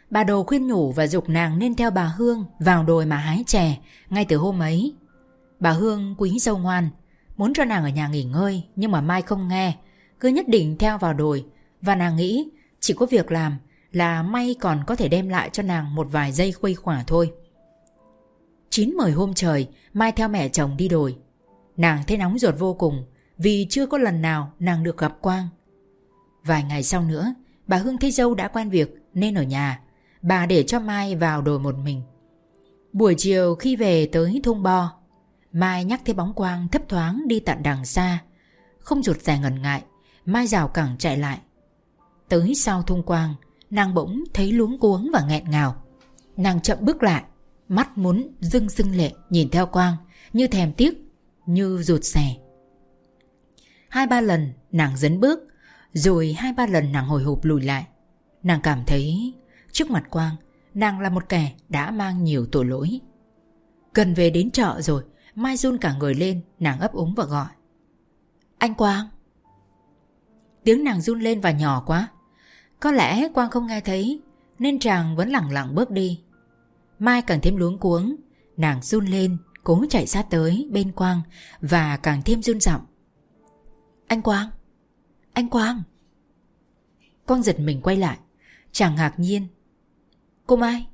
Bà Đồ khuyên nhủ và giục nàng nên theo bà Hương vào đồi mà hái chè ngay từ hôm ấy. Bà Hương quý dâu ngoan, muốn cho nàng ở nhà nghỉ ngơi, nhưng mà Mai không nghe, cứ nhất định theo vào đồi. Và nàng nghĩ chỉ có việc làm là may còn có thể đem lại cho nàng một vài giây khuây khỏa thôi. Chín mười hôm trời, Mai theo mẹ chồng đi đồi. Nàng thấy nóng ruột vô cùng, vì chưa có lần nào nàng được gặp Quang. Vài ngày sau nữa, bà Hương thấy dâu đã quen việc nên ở nhà. Bà để cho Mai vào đồi một mình. Buổi chiều khi về tới thung Bo, Mai nhắc thấy bóng Quang thấp thoáng đi tận đằng xa. Không rụt rè ngần ngại, Mai rào cẳng chạy lại. Tới sau thung Quang, nàng bỗng thấy luống cuống và nghẹn ngào. Nàng chậm bước lại, mắt muốn rưng rưng lệ nhìn theo Quang, như thèm tiếc, như rụt rè. Hai ba lần nàng dấn bước, rồi hai ba lần nàng hồi hộp lùi lại. Nàng cảm thấy trước mặt Quang, nàng là một kẻ đã mang nhiều tội lỗi. Gần về đến chợ rồi, Mai run cả người lên. Nàng ấp úng và gọi: "Anh Quang." Tiếng nàng run lên và nhỏ quá. Có lẽ Quang không nghe thấy nên chàng vẫn lẳng lặng bước đi. Mai càng thêm luống cuống. Nàng run lên, cố chạy sát tới bên Quang và càng thêm run giọng: "Anh Quang! Anh Quang!" Quang giật mình quay lại. Chàng ngạc nhiên: "Cô Mai?"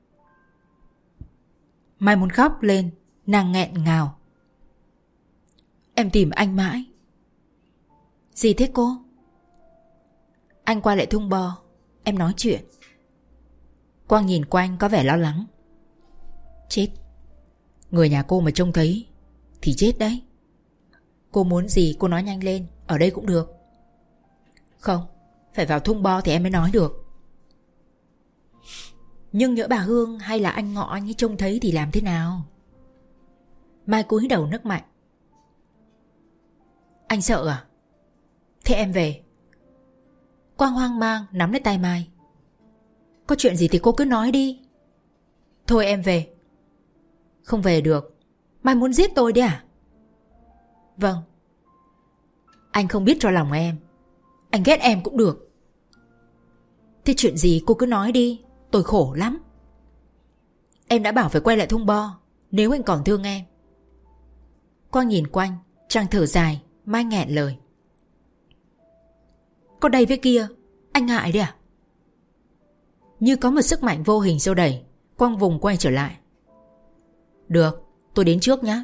Mai muốn khóc lên. Nàng nghẹn ngào: "Em tìm anh mãi." "Gì thế cô?" "Anh qua lại thung Bo, em nói chuyện." Quang nhìn quanh có vẻ lo lắng. "Chết, người nhà cô mà trông thấy thì chết đấy. Cô muốn gì cô nói nhanh lên, ở đây cũng được." "Không, phải vào thung Bo thì em mới nói được." "Nhưng nhỡ bà Hương hay là anh Ngọ anh ấy trông thấy thì làm thế nào?" Mai cúi đầu nức mạnh: "Anh sợ à? Thế em về." Quang hoang mang nắm lấy tay Mai: "Có chuyện gì thì cô cứ nói đi." "Thôi em về." "Không về được. Mai muốn giết tôi đấy à?" "Vâng." "Anh không biết cho lòng em. Anh ghét em cũng được." "Thế chuyện gì cô cứ nói đi. Tôi khổ lắm." "Em đã bảo phải quay lại thung Bo, nếu anh còn thương em." Quang nhìn quanh, chàng thở dài. Mai nghẹn lời: "Có đây với kia, anh ngại đấy à?" Như có một sức mạnh vô hình xô đẩy, Quang vùng quay trở lại: "Được, tôi đến trước nhé."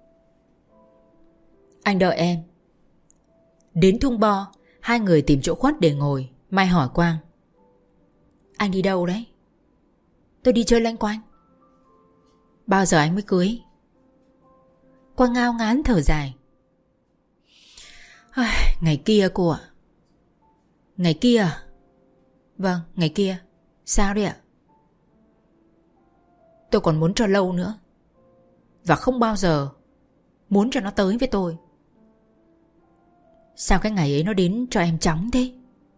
"Anh đợi em." Đến thung Bo, hai người tìm chỗ khuất để ngồi. Mai hỏi Quang: "Anh đi đâu đấy?" "Tôi đi chơi loanh quanh." "Bao giờ anh mới cưới?" Quang ngao ngán thở dài: "Ngày kia cô ạ." "Ngày kia à?" "Vâng, ngày kia." "Sao đấy ạ?" "Tôi còn muốn cho lâu nữa, và không bao giờ muốn cho nó tới với tôi." "Sao cái ngày ấy nó đến cho em chóng thế?"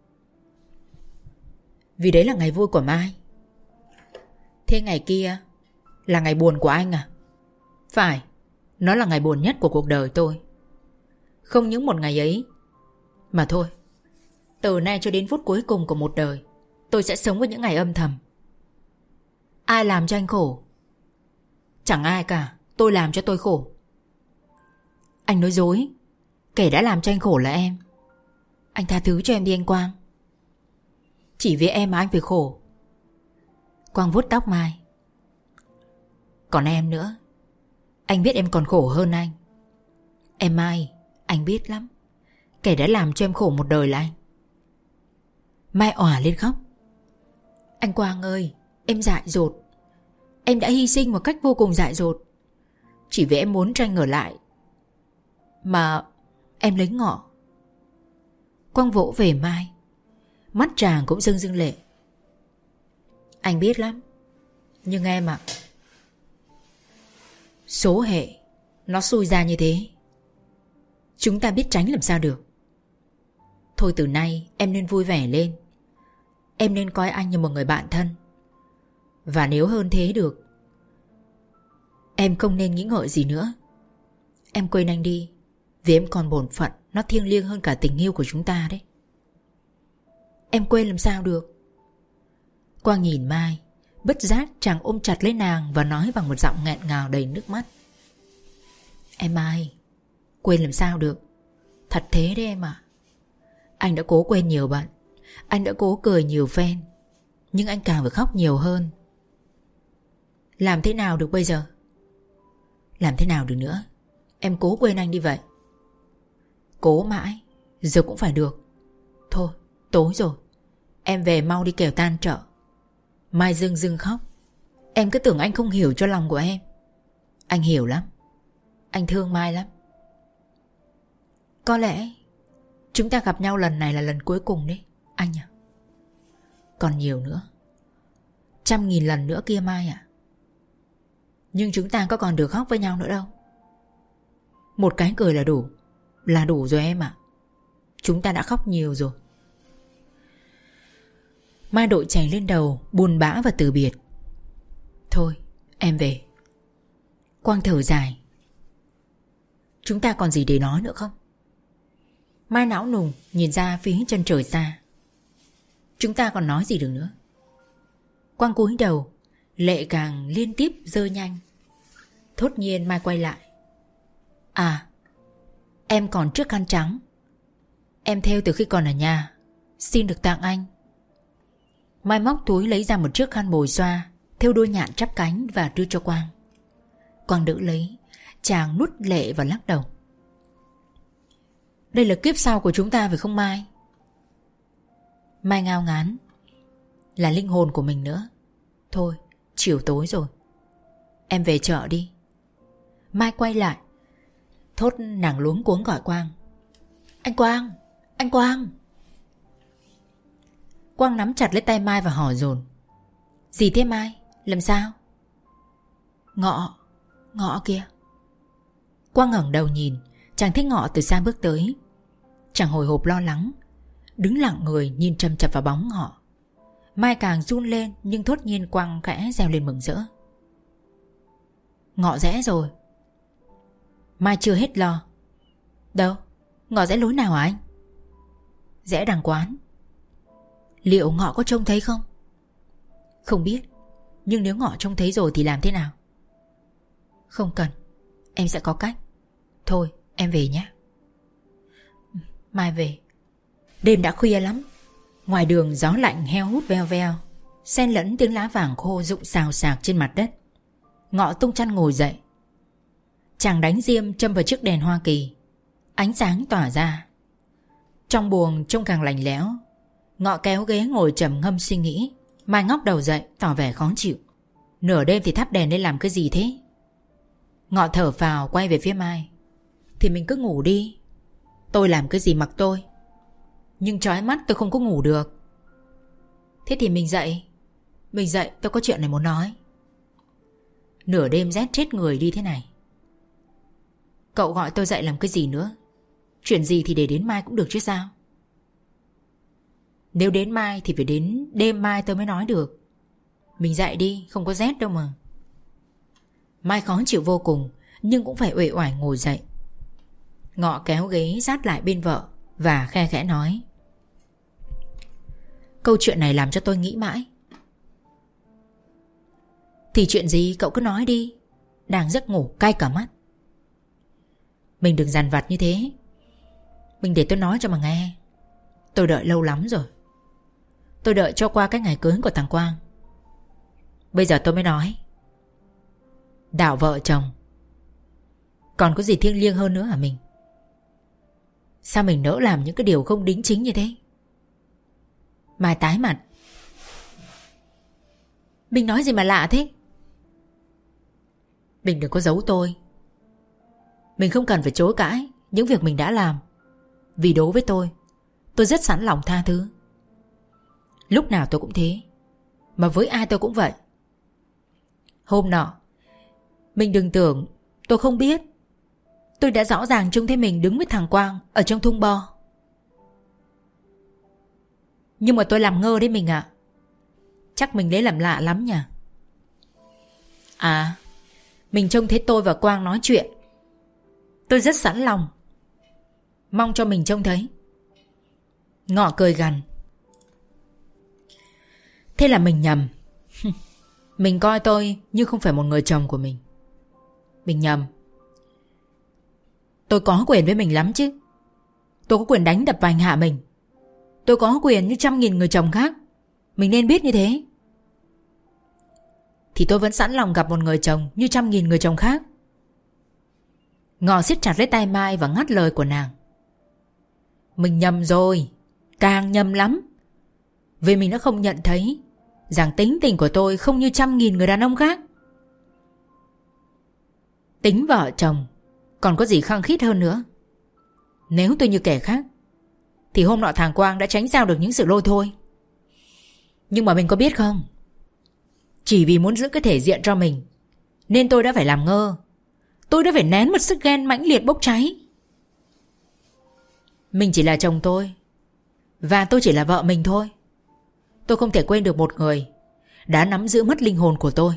"Vì đấy là ngày vui của Mai." "Thế ngày kia là ngày buồn của anh à?" "Phải, nó là ngày buồn nhất của cuộc đời tôi. Không những một ngày ấy mà thôi, từ nay cho đến phút cuối cùng của một đời, tôi sẽ sống với những ngày âm thầm." "Ai làm cho anh khổ?" "Chẳng ai cả, tôi làm cho tôi khổ." "Anh nói dối. Kẻ đã làm cho anh khổ là em. Anh tha thứ cho em đi anh Quang. Chỉ vì em mà anh phải khổ." Quang vuốt tóc Mai: "Còn em nữa. Anh biết em còn khổ hơn anh. Em Mai, anh biết lắm. Kẻ đã làm cho em khổ một đời là anh." Mai òa lên khóc: "Anh Quang ơi, em dại dột. Em đã hy sinh một cách vô cùng dại dột, chỉ vì em muốn cho anh ở lại, mà em lấy Ngọ." Quang vỗ về Mai, mắt chàng cũng rưng rưng lệ: "Anh biết lắm. Nhưng em ạ, số hệ nó xui ra như thế, chúng ta biết tránh làm sao được. Thôi từ nay em nên vui vẻ lên. Em nên coi anh như một người bạn thân. Và nếu hơn thế được, em không nên nghĩ ngợi gì nữa. Em quên anh đi, vì em còn bổn phận, nó thiêng liêng hơn cả tình yêu của chúng ta đấy." "Em quên làm sao được?" Quang nhìn Mai, bất giác chàng ôm chặt lấy nàng và nói bằng một giọng nghẹn ngào đầy nước mắt. Em Mai, quên làm sao được. Thật thế đấy em ạ. Anh đã cố quên nhiều bạn, anh đã cố cười nhiều phen, nhưng anh càng phải khóc nhiều hơn. Làm thế nào được bây giờ? Làm thế nào được nữa? Em cố quên anh đi vậy. Cố mãi giờ cũng phải được. Thôi tối rồi, em về mau đi kẻo tan chợ. Mai rưng rưng khóc. Em cứ tưởng anh không hiểu cho lòng của em. Anh hiểu lắm. Anh thương Mai lắm. Có lẽ chúng ta gặp nhau lần này là lần cuối cùng đấy anh à. Còn nhiều nữa, trăm nghìn lần nữa kia Mai ạ. Nhưng chúng ta có còn được khóc với nhau nữa đâu. Một cái cười là đủ. Là đủ rồi em ạ. Chúng ta đã khóc nhiều rồi. Mai đội chảy lên đầu, buồn bã và từ biệt. Thôi em về. Quang thở dài. Chúng ta còn gì để nói nữa không? Mai não nùng nhìn ra phía chân trời xa. Chúng ta còn nói gì được nữa? Quang cúi đầu, lệ càng liên tiếp rơi nhanh. Thốt nhiên Mai quay lại. À, em còn chiếc khăn trắng. Em theo từ khi còn ở nhà, xin được tặng anh. Mai móc túi lấy ra một chiếc khăn bồi xoa thêu đôi nhạn chắp cánh và đưa cho Quang. Quang đỡ lấy. Chàng nuốt lệ và lắc đầu. Đây là kiếp sau của chúng ta phải không Mai? Mai ngao ngán. Là linh hồn của mình nữa. Thôi chiều tối rồi, em về chợ đi. Mai quay lại. Thốt nàng luống cuống gọi Quang. Anh Quang, anh Quang. Quang nắm chặt lấy tay Mai và hỏi dồn. Gì thế Mai, làm sao? Ngọ, Ngọ kia. Quang ngẩng đầu nhìn. Chàng thấy Ngọ từ xa bước tới. Chàng hồi hộp lo lắng, đứng lặng người nhìn chằm chằm vào bóng Ngọ. Mai càng run lên, nhưng thốt nhiên Quang khẽ reo lên mừng rỡ. Ngọ rẽ rồi. Mai chưa hết lo. Đâu? Ngọ rẽ lối nào hả anh? Rẽ đằng quán. Liệu Ngọ có trông thấy không? Không biết. Nhưng nếu Ngọ trông thấy rồi thì làm thế nào? Không cần, em sẽ có cách. Thôi em về nhé. Mai về. Đêm đã khuya lắm. Ngoài đường gió lạnh heo hút veo veo, xen lẫn tiếng lá vàng khô rụng xào xạc trên mặt đất. Ngọ tung chăn ngồi dậy. Chàng đánh diêm châm vào chiếc đèn Hoa Kỳ. Ánh sáng tỏa ra. Trong buồng trông càng lạnh lẽo. Ngọ kéo ghế ngồi trầm ngâm suy nghĩ. Mai ngóc đầu dậy tỏ vẻ khó chịu. Nửa đêm thì thắp đèn để làm cái gì thế? Ngọ thở phào quay về phía Mai. Thì mình cứ ngủ đi. Tôi làm cái gì mặc tôi. Nhưng chói mắt tôi không có ngủ được. Thế thì mình dậy. Mình dậy tôi có chuyện này muốn nói. Nửa đêm rét chết người đi thế này. Cậu gọi tôi dậy làm cái gì nữa? Chuyện gì thì để đến mai cũng được chứ sao? Nếu đến mai thì phải đến đêm mai tôi mới nói được. Mình dậy đi, không có rét đâu mà. Mai khó chịu vô cùng, nhưng cũng phải uể oải ngồi dậy. Ngọ kéo ghế sát lại bên vợ và khe khẽ nói. Câu chuyện này làm cho tôi nghĩ mãi. Thì chuyện gì cậu cứ nói đi. Đang giấc ngủ cay cả mắt. Mình đừng dằn vặt như thế. Mình để tôi nói cho mà nghe. Tôi đợi lâu lắm rồi. Tôi đợi cho qua cái ngày cưới của thằng Quang. Bây giờ tôi mới nói. Đạo vợ chồng còn có gì thiêng liêng hơn nữa hả mình? Sao mình nỡ làm những cái điều không đính chính như thế? Mai tái mặt. Mình nói gì mà lạ thế? Mình đừng có giấu tôi. Mình không cần phải chối cãi những việc mình đã làm. Vì đối với tôi, tôi rất sẵn lòng tha thứ. Lúc nào tôi cũng thế. Mà với ai tôi cũng vậy. Hôm nọ, mình đừng tưởng tôi không biết. Tôi đã rõ ràng trông thấy mình đứng với thằng Quang ở trong thung bo. Nhưng mà tôi làm ngơ đấy mình ạ. Chắc mình lấy làm lạ lắm nhỉ. À, mình trông thấy tôi và Quang nói chuyện. Tôi rất sẵn lòng. Mong cho mình trông thấy. Ngọ cười gằn. Thế là mình nhầm. Mình coi tôi như không phải một người chồng của mình. Mình nhầm. Tôi có quyền với mình lắm chứ. Tôi có quyền đánh đập và hành hạ mình. Tôi có quyền như trăm nghìn người chồng khác. Mình nên biết như thế. Thì tôi vẫn sẵn lòng gặp một người chồng như trăm nghìn người chồng khác. Ngọ siết chặt lấy tay Mai và ngắt lời của nàng. Mình nhầm rồi. Càng nhầm lắm. Vì mình đã không nhận thấy rằng tính tình của tôi không như trăm nghìn người đàn ông khác. Tính vợ chồng còn có gì khăng khít hơn nữa. Nếu tôi như kẻ khác thì hôm nọ thằng Quang đã tránh sao được những sự lôi thôi. Nhưng mà mình có biết không, chỉ vì muốn giữ cái thể diện cho mình nên tôi đã phải làm ngơ. Tôi đã phải nén một sức ghen mãnh liệt bốc cháy. Mình chỉ là chồng tôi, và tôi chỉ là vợ mình thôi. Tôi không thể quên được một người đã nắm giữ mất linh hồn của tôi.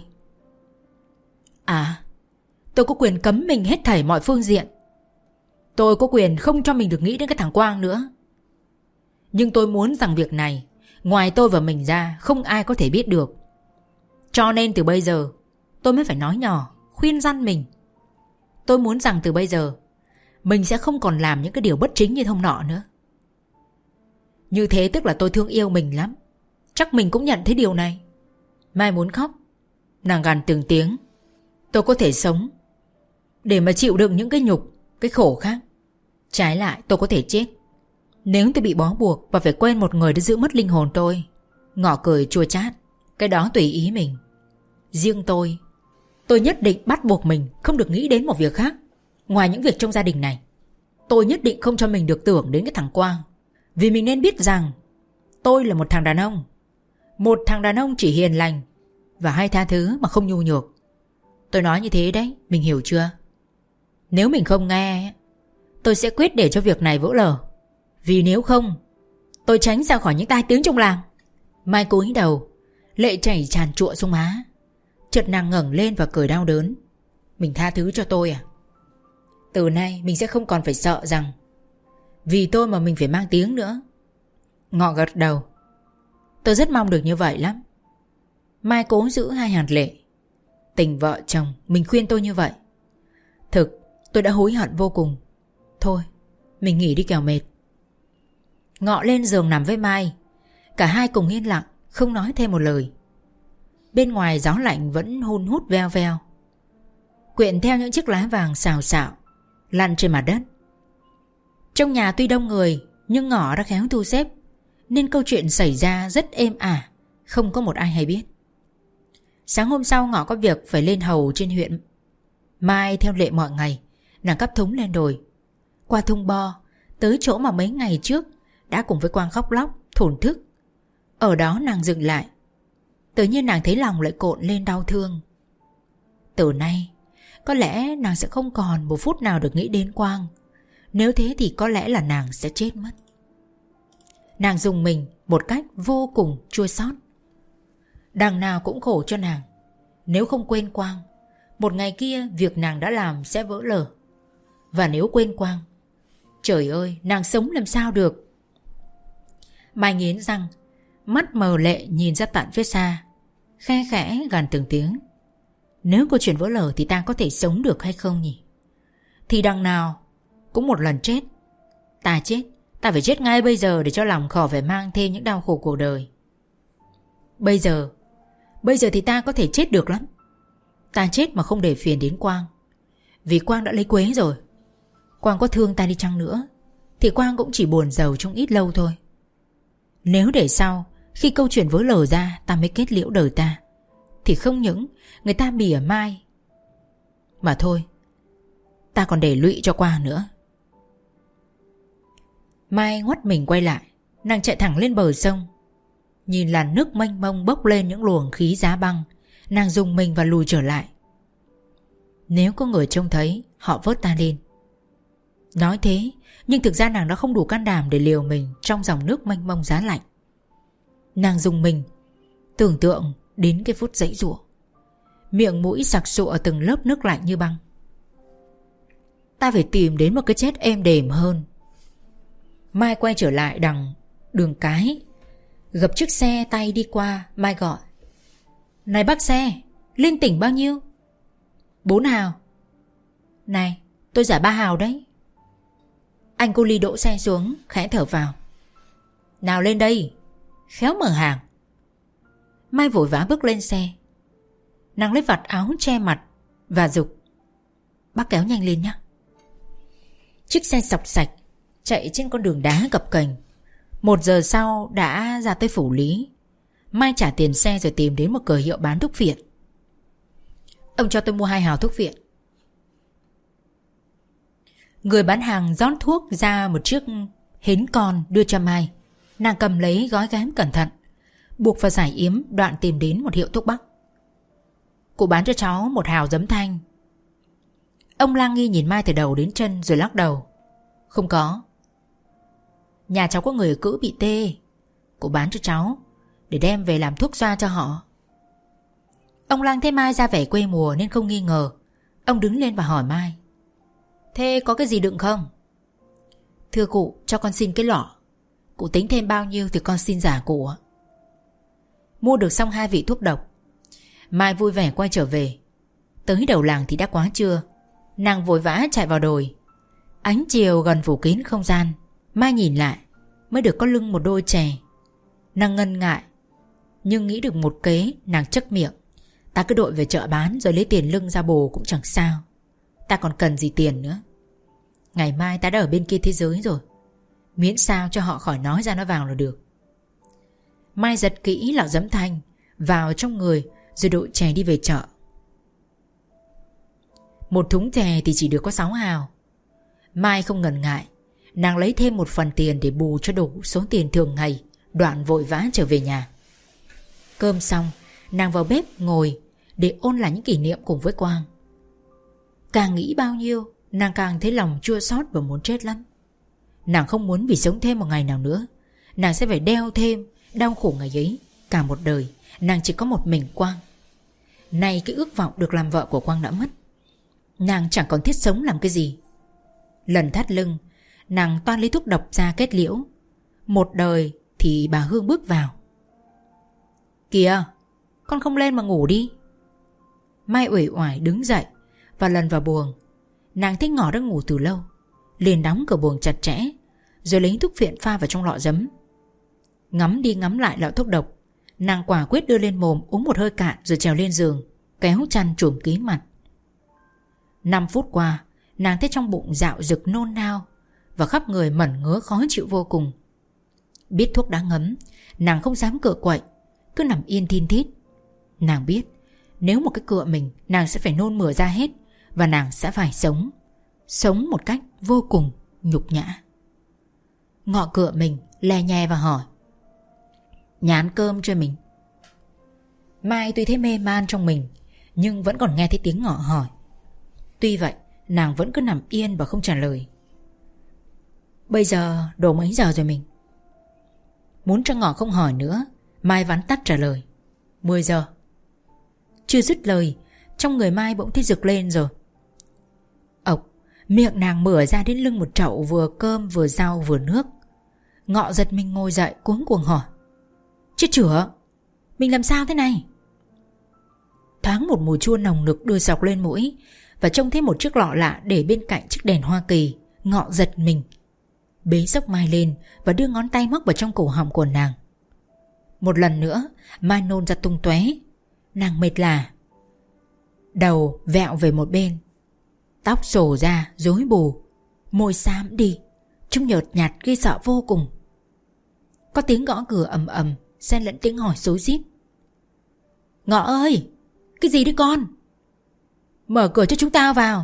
À, tôi có quyền cấm mình hết thảy mọi phương diện. Tôi có quyền không cho mình được nghĩ đến cái thằng Quang nữa. Nhưng tôi muốn rằng việc này ngoài tôi và mình ra không ai có thể biết được. Cho nên từ bây giờ tôi mới phải nói nhỏ, khuyên răn mình. Tôi muốn rằng từ bây giờ mình sẽ không còn làm những cái điều bất chính như hôm nọ nữa. Như thế tức là tôi thương yêu mình lắm. Chắc mình cũng nhận thấy điều này. Mai muốn khóc. Nàng gằn từng tiếng. Tôi có thể sống để mà chịu đựng những cái nhục, cái khổ khác. Trái lại tôi có thể chết nếu tôi bị bó buộc và phải quên một người đã giữ mất linh hồn tôi. Ngọ cười chua chát. Cái đó tùy ý mình. Riêng tôi, tôi nhất định bắt buộc mình không được nghĩ đến một việc khác ngoài những việc trong gia đình này. Tôi nhất định không cho mình được tưởng đến cái thằng Quang. Vì mình nên biết rằng tôi là một thằng đàn ông. Một thằng đàn ông chỉ hiền lành và hay tha thứ mà không nhu nhược. Tôi nói như thế đấy, mình hiểu chưa? Nếu mình không nghe, tôi sẽ quyết để cho việc này vỡ lở. Vì nếu không, tôi tránh ra khỏi những tai tiếng trong làng. Mai cúi đầu, lệ chảy tràn trụa xuống má. Chợt nàng ngẩng lên và cười đau đớn. Mình tha thứ cho tôi à? Từ nay mình sẽ không còn phải sợ rằng vì tôi mà mình phải mang tiếng nữa. Ngọ gật đầu. Tôi rất mong được như vậy lắm. Mai cố giữ hai hạt lệ. Tình vợ chồng mình khuyên tôi như vậy. Thực tôi đã hối hận vô cùng. Thôi mình nghỉ đi kẻo mệt. Ngọ lên giường nằm với Mai. Cả hai cùng yên lặng, không nói thêm một lời. Bên ngoài gió lạnh vẫn hun hút veo veo, quyện theo những chiếc lá vàng xào xạo lăn trên mặt đất. Trong nhà tuy đông người, nhưng Ngọ đã khéo thu xếp, nên câu chuyện xảy ra rất êm ả, không có một ai hay biết. Sáng hôm sau Ngọ có việc phải lên hầu trên huyện. Mai theo lệ mọi ngày, nàng cắp thúng lên đồi, qua thung bo, tới chỗ mà mấy ngày trước đã cùng với Quang khóc lóc, thổn thức. Ở đó nàng dừng lại. Tự nhiên nàng thấy lòng lại cộn lên đau thương. Từ nay có lẽ nàng sẽ không còn một phút nào được nghĩ đến Quang. Nếu thế thì có lẽ là nàng sẽ chết mất. Nàng dùng mình một cách vô cùng chua xót. Đằng nào cũng khổ cho nàng. Nếu không quên Quang, một ngày kia việc nàng đã làm sẽ vỡ lở. Và nếu quên Quang, trời ơi, nàng sống làm sao được. Mai nghiến răng, mắt mờ lệ nhìn ra tận phía xa, khe khẽ gằn từng tiếng. Nếu câu chuyện vỡ lở thì ta có thể sống được hay không nhỉ? Thì đằng nào cũng một lần chết. Ta chết, ta phải chết ngay bây giờ để cho lòng khỏi phải mang thêm những đau khổ cuộc đời. Bây giờ, bây giờ thì ta có thể chết được lắm. Ta chết mà không để phiền đến Quang. Vì Quang đã lấy Quế rồi. Quang có thương ta đi chăng nữa thì Quang cũng chỉ buồn giàu trong ít lâu thôi. Nếu để sau, khi câu chuyện vỡ lở ra ta mới kết liễu đời ta, thì không những người ta mỉa mai, mà thôi, ta còn để lụy cho Quang nữa. Mai ngoắt mình quay lại. Nàng chạy thẳng lên bờ sông. Nhìn làn nước mênh mông bốc lên những luồng khí giá băng, nàng dùng mình và lùi trở lại. Nếu có người trông thấy, họ vớt ta lên. Nói thế, nhưng thực ra nàng đã không đủ can đảm để liều mình trong dòng nước mênh mông giá lạnh. Nàng dùng mình, tưởng tượng đến cái phút giãy giụa, miệng mũi sặc sụa từng lớp nước lạnh như băng. Ta phải tìm đến một cái chết êm đềm hơn. Mai quay trở lại đằng đường cái. Gập chiếc xe tay đi qua, Mai gọi: "Này bác xe, lên tỉnh bao nhiêu?" "Bốn hào." "Này, tôi trả ba hào đấy." Anh cu ly đỗ xe xuống, khẽ thở vào: "Nào lên đây, khéo mở hàng." Mai vội vã bước lên xe. Nàng lấy vạt áo che mặt và giục: "Bác kéo nhanh lên nhé." Chiếc xe sọc sạch chạy trên con đường đá gập ghềnh. Một giờ sau đã ra tới Phủ Lý. Mai trả tiền xe rồi tìm đến một cửa hiệu bán thuốc viện. "Ông cho tôi mua hai hào thuốc viện." Người bán hàng rót thuốc ra một chiếc hến con đưa cho Mai. Nàng cầm lấy gói ghém cẩn thận, buộc vào giải yếm, đoạn tìm đến một hiệu thuốc bắc. "Cụ bán cho cháu một hào giấm thanh." Ông lang nghi nhìn Mai từ đầu đến chân rồi lắc đầu: "Không có. Nhà cháu có người ở cữ bị tê, cụ bán cho cháu để đem về làm thuốc xoa cho họ." Ông lang thấy Mai ra vẻ quê mùa nên không nghi ngờ. Ông đứng lên và hỏi Mai: "Thế có cái gì đựng không?" "Thưa cụ, cho con xin cái lọ. Cụ tính thêm bao nhiêu thì con xin giả cụ ạ." Mua được xong hai vị thuốc độc, Mai vui vẻ quay trở về. Tới đầu làng thì đã quá trưa. Nàng vội vã chạy vào đồi. Ánh chiều gần phủ kín không gian. Mai nhìn lại mới được có lưng một đôi chè. Nàng ngần ngại, nhưng nghĩ được một kế, nàng chấc miệng: "Ta cứ đội về chợ bán rồi lấy tiền lưng ra bồ cũng chẳng sao. Ta còn cần gì tiền nữa. Ngày mai ta đã ở bên kia thế giới rồi, miễn sao cho họ khỏi nói ra nói vào là được." Mai giật kỹ lọ giấm thanh vào trong người rồi đội chè đi về chợ. Một thúng chè thì chỉ được có sáu hào. Mai không ngần ngại, nàng lấy thêm một phần tiền để bù cho đủ số tiền thường ngày, đoạn vội vã trở về nhà. Cơm xong, nàng vào bếp ngồi để ôn lại những kỷ niệm cùng với Quang. Càng nghĩ bao nhiêu, nàng càng thấy lòng chua xót và muốn chết lắm. Nàng không muốn vì sống thêm một ngày nào nữa, nàng sẽ phải đeo thêm đau khổ ngày ấy. Cả một đời nàng chỉ có một mình Quang. Nay cái ước vọng được làm vợ của Quang đã mất, nàng chẳng còn thiết sống làm cái gì. Lần thắt lưng, nàng toan lấy thuốc độc ra kết liễu. Một đời thì bà Hương bước vào: "Kìa, con không lên mà ngủ đi." Mai uể oải đứng dậy và lần vào buồng. Nàng thấy Ngọ đang ngủ từ lâu, liền đóng cửa buồng chặt chẽ, rồi lấy thuốc viện pha vào trong lọ giấm. Ngắm đi ngắm lại lọ thuốc độc, nàng quả quyết đưa lên mồm uống một hơi cạn rồi trèo lên giường, kéo chăn trùm kín mặt. Năm phút qua, nàng thấy trong bụng dạo dực nôn nao và khắp người mẩn ngứa khó chịu vô cùng. Biết thuốc đã ngấm, nàng không dám cựa quậy, cứ nằm yên thin thít. Nàng biết nếu một cái cựa mình, nàng sẽ phải nôn mửa ra hết, và nàng sẽ phải sống, sống một cách vô cùng nhục nhã. Ngọ cựa mình, le nhe và hỏi: "Nhà ăn cơm chưa mình?" Mai tuy thấy mê man trong mình, nhưng vẫn còn nghe thấy tiếng Ngọ hỏi. Tuy vậy, nàng vẫn cứ nằm yên và không trả lời. "Bây giờ đồ mấy giờ rồi mình?" Muốn cho Ngọ không hỏi nữa, Mai vắn tắt trả lời: Mười giờ." Chưa dứt lời, trong người Mai bỗng thấy rực lên rồi. Ộc, miệng nàng mở ra đến lưng một chậu vừa cơm vừa rau vừa nước. Ngọ giật mình ngồi dậy cuống cuồng hỏi: "Chết chửa, mình làm sao thế này?" Thoáng một mùi chua nồng nực đưa dọc lên mũi, và trông thấy một chiếc lọ lạ để bên cạnh chiếc đèn Hoa Kỳ. Ngọ giật mình, bế xốc Mai lên và đưa ngón tay móc vào trong cổ họng của nàng. Một lần nữa, Mai nôn ra tung tóe. Nàng mệt lả, đầu vẹo về một bên, tóc xổ ra rối bù, môi xám đi, trông nhợt nhạt ghê sợ vô cùng. Có tiếng gõ cửa ầm ầm xen lẫn tiếng hỏi xối xít: "Ngọ ơi, cái gì đấy con? Mở cửa cho chúng tao vào."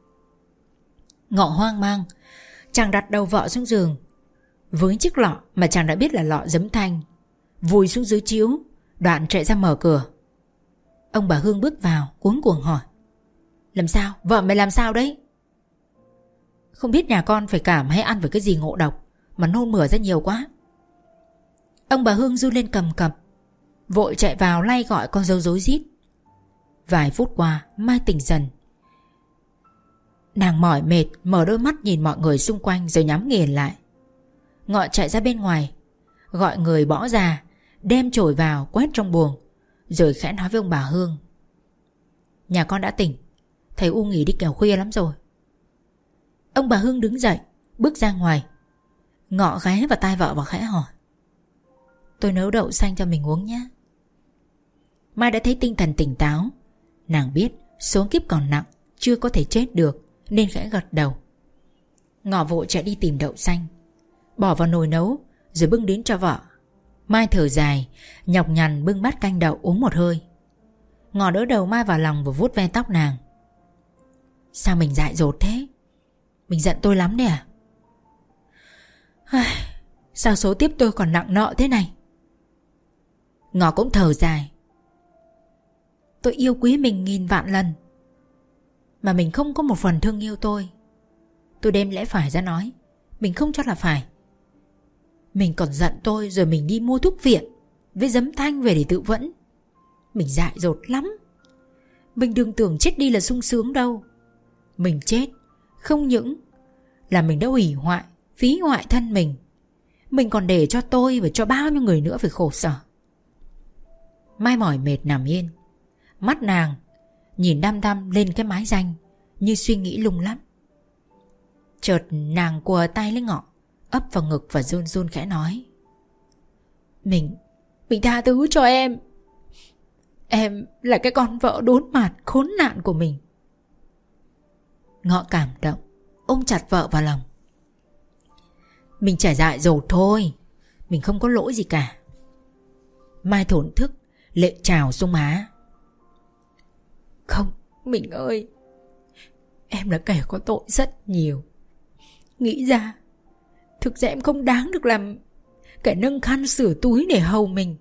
Ngọ hoang mang, chàng đặt đầu vợ xuống giường với chiếc lọ mà chàng đã biết là lọ giấm thanh, vùi xuống dưới chiếu, đoạn chạy ra mở cửa. Ông bà Hương bước vào cuống cuồng hỏi: "Làm sao? Vợ mày làm sao đấy?" "Không biết nhà con phải cảm hay ăn phải cái gì ngộ độc mà nôn mửa ra nhiều quá." Ông bà Hương run lên cầm cập, vội chạy vào lay gọi con dâu rối rít. Vài phút qua, Mai tỉnh dần. Nàng mỏi mệt mở đôi mắt nhìn mọi người xung quanh rồi nhắm nghiền lại. Ngọ chạy ra bên ngoài gọi người bỏ ra đem chổi vào quét trong buồng, rồi khẽ nói với ông bà Hương: "Nhà con đã tỉnh, thầy U nghỉ đi kẻo khuya lắm rồi." Ông bà Hương đứng dậy bước ra ngoài. Ngọ ghé vào tai vợ và khẽ hỏi: "Tôi nấu đậu xanh cho mình uống nhé." Mai đã thấy tinh thần tỉnh táo. Nàng biết số kiếp còn nặng, chưa có thể chết được, nên khẽ gật đầu. Ngọ vội chạy đi tìm đậu xanh, bỏ vào nồi nấu rồi bưng đến cho vợ. Mai thở dài, nhọc nhằn bưng bát canh đậu uống một hơi. Ngọ đỡ đầu Mai vào lòng và vuốt ve tóc nàng. "Sao mình dại dột thế? Mình giận tôi lắm đấy à? Sao số tiếp tôi còn nặng nợ thế này?" Ngọ cũng thở dài. "Tôi yêu quý mình nghìn vạn lần, mà mình không có một phần thương yêu tôi. Tôi đem lẽ phải ra nói, mình không cho là phải. Mình còn giận tôi rồi mình đi mua thuốc viện với giấm thanh về để tự vẫn. Mình dại dột lắm. Mình đừng tưởng chết đi là sung sướng đâu. Mình chết không những là mình đã hủy hoại, phí hoại thân mình, mình còn để cho tôi và cho bao nhiêu người nữa phải khổ sở." Mai mỏi mệt nằm yên. Mắt nàng nhìn đăm đăm lên cái mái danh, như suy nghĩ lung lắm. Chợt nàng quờ tay lấy Ngọ, ấp vào ngực và run run khẽ nói: Mình Mình tha thứ cho em. Em là cái con vợ đốn mạt khốn nạn của mình. Ngọ cảm động, ôm chặt vợ vào lòng. Mình chả dại dột thôi, mình không có lỗi gì cả. Mai thổn thức, lệ trào xuống má. Không, mình ơi, em là kẻ có tội rất nhiều. Nghĩ ra, thực ra em không đáng được làm kẻ nâng khăn sửa túi để hầu mình.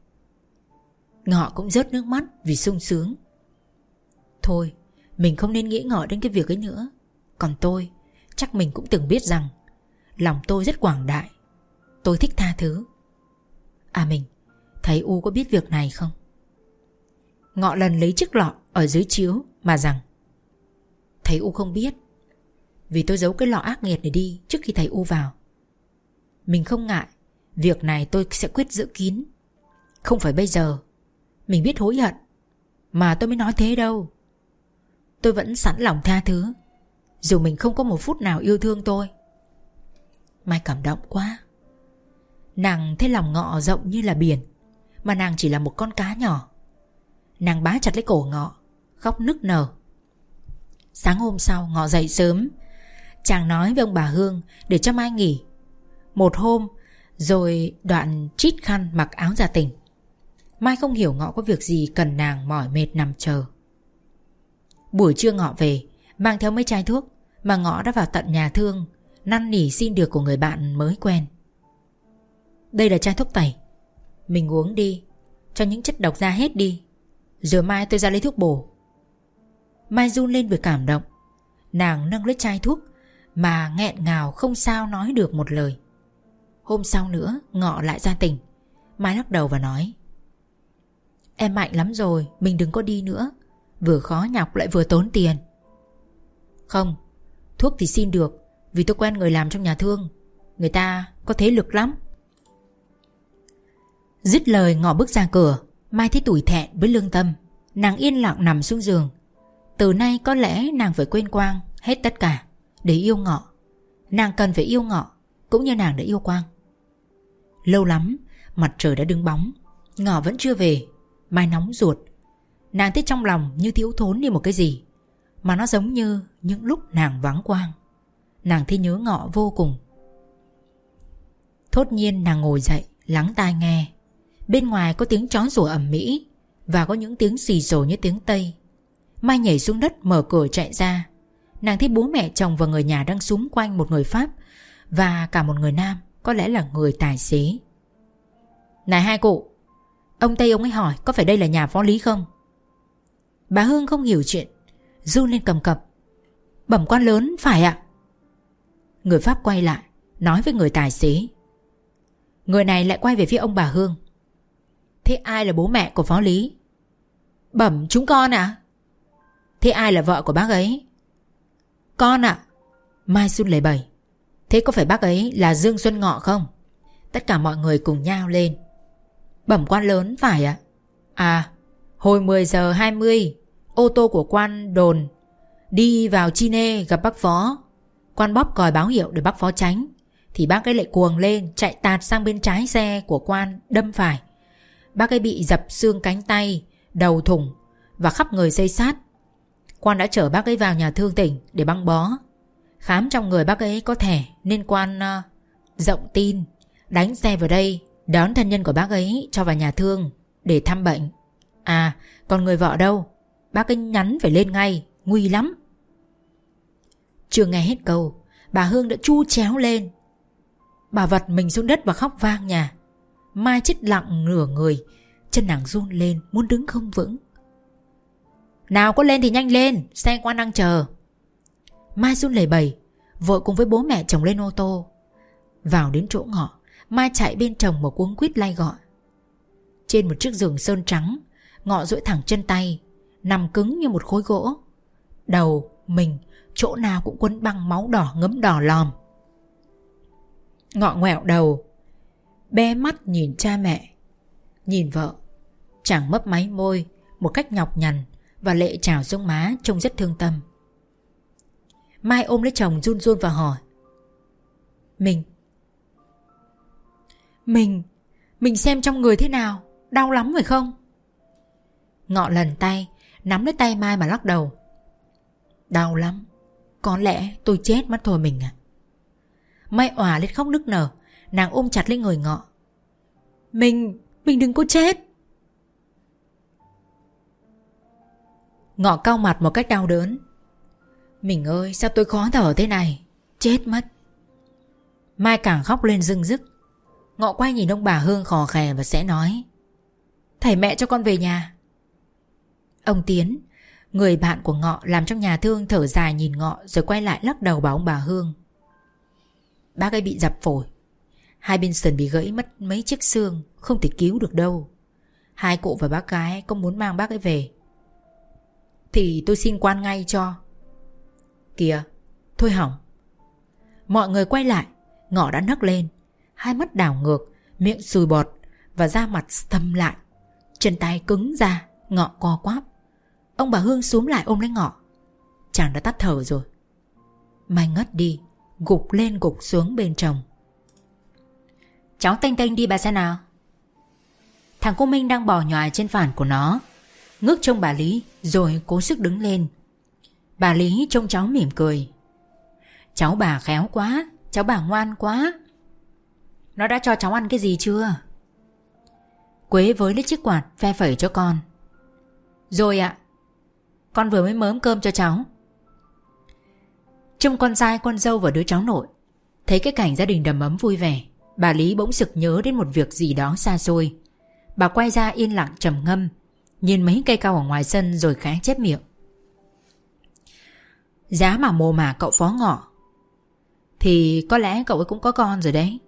Ngọ cũng rớt nước mắt vì sung sướng. Thôi, mình không nên nghĩ ngợi đến cái việc ấy nữa. Còn tôi, chắc mình cũng từng biết rằng lòng tôi rất quảng đại. Tôi thích tha thứ. À mình, thầy U có biết việc này không? Ngọ lần lấy chiếc lọ ở dưới chiếu mà rằng thầy U không biết, vì tôi giấu cái lọ ác nghiệt này đi trước khi thầy U vào. Mình không ngại, việc này tôi sẽ quyết giữ kín. Không phải bây giờ mình biết hối hận mà tôi mới nói thế đâu. Tôi vẫn sẵn lòng tha thứ, dù mình không có một phút nào yêu thương tôi. Mai cảm động quá. Nàng thấy lòng Ngọ rộng như là biển, mà nàng chỉ là một con cá nhỏ. Nàng bá chặt lấy cổ Ngọ, khóc nức nở. Sáng hôm sau Ngọ dậy sớm. Chàng nói với ông bà Hương để cho Mai nghỉ một hôm, rồi đoạn trít khăn mặc áo ra tỉnh. Mai không hiểu Ngọ có việc gì cần nàng mỏi mệt nằm chờ. Buổi trưa Ngọ về, mang theo mấy chai thuốc mà Ngọ đã vào tận nhà thương năn nỉ xin được của người bạn mới quen. Đây là chai thuốc tẩy, mình uống đi, cho những chất độc ra hết đi, rồi mai tôi ra lấy thuốc bổ. Mai run lên vì cảm động. Nàng nâng lấy chai thuốc mà nghẹn ngào không sao nói được một lời. Hôm sau nữa Ngọ lại ra tỉnh. Mai lắc đầu và nói: Em mạnh lắm rồi, mình đừng có đi nữa, vừa khó nhọc lại vừa tốn tiền. Không, thuốc thì xin được, vì tôi quen người làm trong nhà thương, người ta có thế lực lắm. Dứt lời Ngọ bước ra cửa. Mai thấy tủi thẹn với lương tâm. Nàng yên lặng nằm xuống giường. Từ nay có lẽ nàng phải quên Quang hết tất cả để yêu Ngọ. Nàng cần phải yêu Ngọ cũng như nàng đã yêu Quang. Lâu lắm mặt trời đã đứng bóng, Ngọ vẫn chưa về. Mai nóng ruột. Nàng thấy trong lòng như thiếu thốn đi một cái gì, mà nó giống như những lúc nàng vắng Quang. Nàng thấy nhớ Ngọ vô cùng. Thốt nhiên nàng ngồi dậy, lắng tai nghe. Bên ngoài có tiếng chó sủa ầm ĩ và có những tiếng xì xồ như tiếng Tây. Mai nhảy xuống đất mở cửa chạy ra. Nàng thấy bố mẹ chồng và người nhà đang xúm quanh một người Pháp và cả một người Nam, có lẽ là người tài xế. Này hai cụ, ông Tây ông ấy hỏi có phải đây là nhà phó Lý không? Bà Hương không hiểu chuyện, run lên cầm cập. Bẩm quan lớn, phải ạ. Người Pháp quay lại nói với người tài xế. Người này lại quay về phía ông bà Hương. Thế ai là bố mẹ của phó Lý? Bẩm chúng con ạ. À? Thế ai là vợ của bác ấy? Con ạ. À? Mai run lẩy bẩy. Thế có phải bác ấy là Dương Xuân Ngọ không? Tất cả mọi người cùng nhao lên. Bẩm quan lớn phải ạ. À, hồi mười giờ hai mươi, ô tô của quan đồn đi vào Chi Nê gặp bác phó. Quan bóp còi báo hiệu để bác phó tránh, thì bác ấy lại cuồng lên, chạy tạt sang bên trái xe của quan, đâm phải. Bác ấy bị dập xương cánh tay, đầu thủng và khắp người xây sát. Quan đã chở bác ấy vào nhà thương tỉnh để băng bó. Khám trong người bác ấy có thẻ nên quan uh, rộng tin, đánh xe vào đây, đón thân nhân của bác ấy cho vào nhà thương để thăm bệnh. À, còn người vợ đâu? Bác ấy nhắn phải lên ngay, nguy lắm. Chưa nghe hết câu, bà Hương đã chu chéo lên. Bà vật mình xuống đất và khóc vang nhà. Mai chết lặng nửa người, chân nàng run lên, muốn đứng không vững. Nào có lên thì nhanh lên, xe quan đang chờ. Mai run lẩy bẩy, vội cùng với bố mẹ chồng lên ô tô. Vào đến chỗ ngọ, Mai chạy bên chồng một cuống quýt lay gọi. Trên một chiếc giường sơn trắng, Ngọ duỗi thẳng chân tay, nằm cứng như một khối gỗ. Đầu, mình, chỗ nào cũng quấn băng máu đỏ ngấm đỏ lòm. Ngọ ngoẹo đầu, bé mắt nhìn cha mẹ, nhìn vợ. Chàng mấp máy môi một cách nhọc nhằn và lệ trào xuống má, trông rất thương tâm. Mai ôm lấy chồng run run và hỏi: Mình Mình Mình xem trong người thế nào? Đau lắm phải không? Ngọ lần tay nắm lấy tay Mai mà lắc đầu: Đau lắm. Có lẽ tôi chết mất thôi mình ạ. Mai òa lên khóc nức nở. Nàng ôm chặt lấy người Ngọ: Mình Mình đừng có chết. Ngọ cau mặt một cách đau đớn: Mình ơi, sao tôi khó thở thế này? Chết mất. Mai càng khóc lên rưng rức. Ngọ quay nhìn ông bà Hương khò khè và sẽ nói: Thầy mẹ cho con về nhà. Ông Tiến, người bạn của Ngọ làm trong nhà thương, thở dài nhìn Ngọ rồi quay lại lắc đầu bảo ông bà Hương: Bác ấy bị dập phổi, hai bên sườn bị gãy mất mấy chiếc xương, không thể cứu được đâu. Hai cụ và bác gái có muốn mang bác ấy về thì tôi xin quan ngay cho. Kìa, thôi hỏng. Mọi người quay lại. Ngọ đã nấc lên, hai mắt đảo ngược, miệng sùi bọt và da mặt thâm lại, chân tay cứng ra. Ngọ co quắp. Ông bà Hương xúm lại ôm lấy Ngọ. Chàng đã tắt thở rồi. Mai ngất đi, gục lên gục xuống bên chồng. Cháu tênh tênh đi bà xem nào. Thằng cô Minh đang bò nhòi trên phản của nó, ngước trông bà Lý rồi cố sức đứng lên. Bà Lý trông cháu mỉm cười: Cháu bà khéo quá, cháu bà ngoan quá. Nó đã cho cháu ăn cái gì chưa? Quế với lấy chiếc quạt phe phẩy cho con. Rồi ạ, con vừa mới mớm cơm cho cháu. Trông con trai con dâu và đứa cháu nội thấy cái cảnh gia đình đầm ấm vui vẻ, bà Lý bỗng sực nhớ đến một việc gì đó xa xôi. Bà quay ra yên lặng trầm ngâm, nhìn mấy cây cau ở ngoài sân rồi khẽ chép miệng: Giá mà mồ mả cậu Phó Ngọ thì có lẽ cậu ấy cũng có con rồi đấy.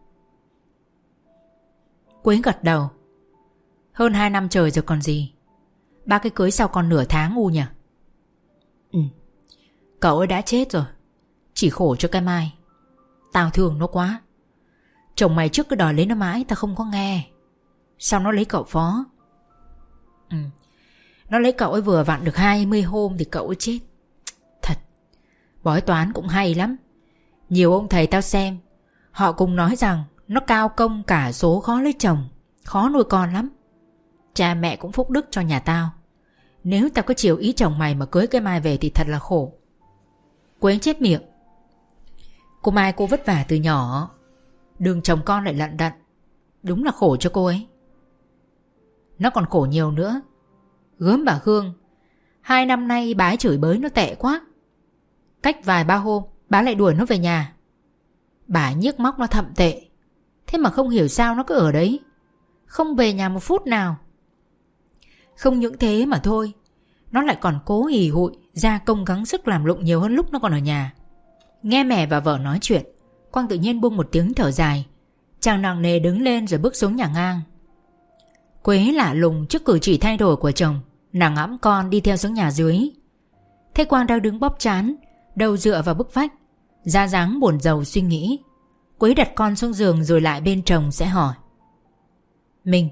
Quế gật đầu: Hơn hai năm trời rồi còn gì. Bác ấy cưới sau con nửa tháng u nhỉ? Ừ, cậu ấy đã chết rồi. Chỉ khổ cho cái Mai. Tao thương nó quá. Chồng mày trước cứ đòi lấy nó mãi, tao không có nghe. Sao nó lấy cậu Phó? Ừ, nó lấy cậu ấy vừa vặn được hai mươi hôm thì cậu ấy chết. Thật, bói toán cũng hay lắm. Nhiều ông thầy tao xem, họ cùng nói rằng nó cao công cả số khó lấy chồng, khó nuôi con lắm. Cha mẹ cũng phúc đức cho nhà tao. Nếu tao có chiều ý chồng mày mà cưới cái Mai về thì thật là khổ. Quế chép miệng: Cô Mai cô vất vả từ nhỏ, đường chồng con lại lận đận, đúng là khổ cho cô ấy. Nó còn khổ nhiều nữa. Gớm bà Hương, hai năm nay bà ấy chửi bới nó tệ quá. Cách vài ba hôm bà lại đuổi nó về nhà. Bà ấy nhiếc móc nó thậm tệ. Thế mà không hiểu sao nó cứ ở đấy, không về nhà một phút nào. Không những thế mà thôi, nó lại còn cố hì hụi ra công gắng sức làm lụng nhiều hơn lúc nó còn ở nhà. Nghe mẹ và vợ nói chuyện, Quang tự nhiên buông một tiếng thở dài. Chàng nặng nề đứng lên rồi bước xuống nhà ngang. Quế lạ lùng trước cử chỉ thay đổi của chồng, nàng ngẫm con đi theo xuống nhà dưới. Thế Quang đang đứng bóp trán, đầu dựa vào bức vách, da dáng buồn rầu suy nghĩ. Quế đặt con xuống giường rồi lại bên chồng sẽ hỏi: Mình,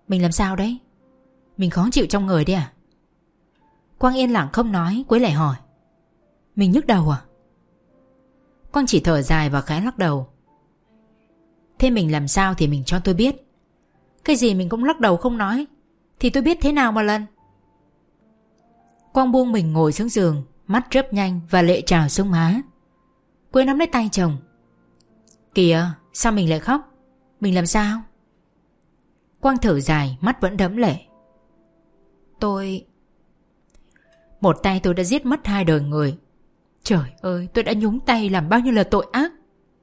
Mình làm sao đấy? Mình khó chịu trong người đấy à? Quang yên lặng không nói. Quế lại hỏi: Mình nhức đầu à? Quang chỉ thở dài và khẽ lắc đầu. Thế mình làm sao thì mình cho tôi biết. Cái gì mình cũng lắc đầu không nói thì tôi biết thế nào mà lần. Quang buông mình ngồi xuống giường, mắt chớp nhanh và lệ trào xuống má. Quế nắm lấy tay chồng. Kìa, sao mình lại khóc? Mình làm sao? Quang thở dài, mắt vẫn đẫm lệ. Tôi... Một tay tôi đã giết mất hai đời người. Trời ơi, tôi đã nhúng tay làm bao nhiêu là tội ác.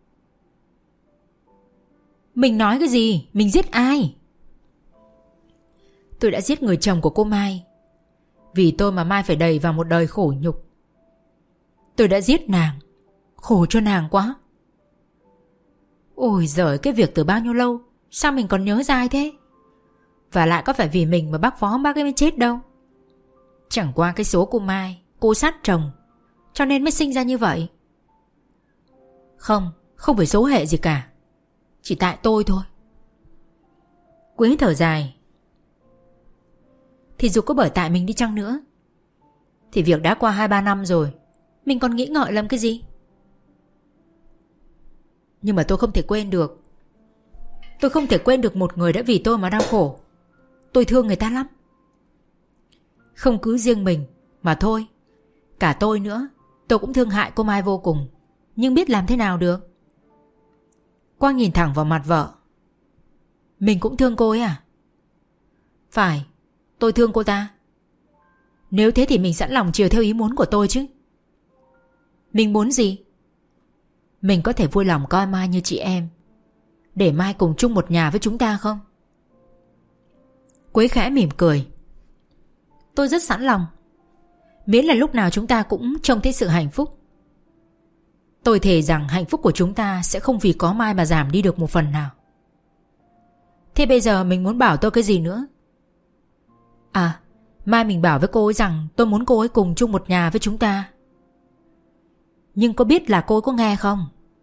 Mình nói cái gì? Mình giết ai? Tôi đã giết người chồng của cô Mai. Vì tôi mà Mai phải đầy vào một đời khổ nhục. Tôi đã giết nàng. Khổ cho nàng quá. Ôi giời, cái việc từ bao nhiêu lâu sao mình còn nhớ dai thế? Và lại có phải vì mình mà bác phó bác ấy mới chết đâu. Chẳng qua cái số cô Mai, cô sát chồng, cho nên mới sinh ra như vậy. Không, không phải số hệ gì cả. Chỉ tại tôi thôi. Quế thở dài. Thì dù có bởi tại mình đi chăng nữa thì việc đã qua hai ba năm rồi, mình còn nghĩ ngợi làm cái gì? Nhưng mà tôi không thể quên được. Tôi không thể quên được một người đã vì tôi mà đau khổ. Tôi thương người ta lắm. Không cứ riêng mình mà thôi, cả tôi nữa. Tôi cũng thương hại cô Mai vô cùng. Nhưng biết làm thế nào được. Quang nhìn thẳng vào mặt vợ. Mình cũng thương cô ấy à? Phải, tôi thương cô ta. Nếu thế thì mình sẵn lòng chiều theo ý muốn của tôi chứ. Mình muốn gì? Mình có thể vui lòng coi Mai như chị em, để Mai cùng chung một nhà với chúng ta không? Quế khẽ mỉm cười. Tôi rất sẵn lòng, miễn là lúc nào chúng ta cũng trông thấy sự hạnh phúc. Tôi thề rằng hạnh phúc của chúng ta sẽ không vì có Mai mà giảm đi được một phần nào. Thế bây giờ mình muốn bảo tôi cái gì nữa? À, mai mình bảo với cô ấy rằng tôi muốn cô ấy cùng chung một nhà với chúng ta. Nhưng có biết là cô ấy có nghe không?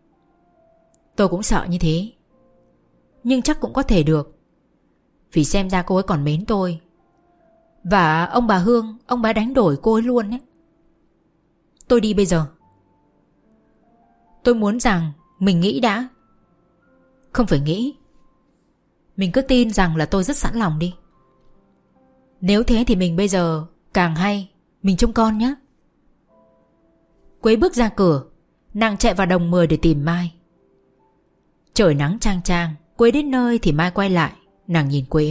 Tôi cũng sợ như thế. Nhưng chắc cũng có thể được, vì xem ra cô ấy còn mến tôi. Và ông bà Hương, ông bà đánh đổi cô ấy luôn ấy. Tôi đi bây giờ. Tôi muốn rằng mình nghĩ đã. Không phải nghĩ. Mình cứ tin rằng là tôi rất sẵn lòng đi. Nếu thế thì mình bây giờ càng hay. Mình trông con nhé. Quế bước ra cửa. Nàng chạy vào đồng mười để tìm Mai. Trời nắng chang chang. Quế đến nơi thì Mai quay lại. Nàng nhìn Quế.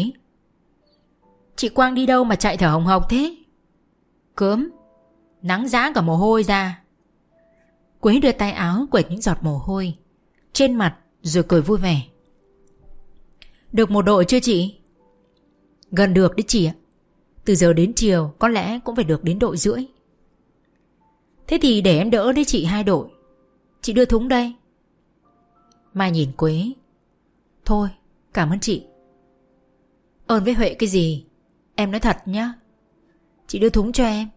Chị Quang đi đâu mà chạy thở hồng hộc thế? Cớm, nắng rã cả mồ hôi ra. Quế đưa tay áo quệt những giọt mồ hôi trên mặt rồi cười vui vẻ. Được một đội chưa chị? Gần được đấy chị ạ. Từ giờ đến chiều có lẽ cũng phải được đến đội rưỡi. Thế thì để em đỡ đấy chị hai đội. Chị đưa thúng đây. Mai nhìn Quế. Thôi, cảm ơn chị. Ơn với Huệ cái gì? Em nói thật nhá. Chị đưa thúng cho em.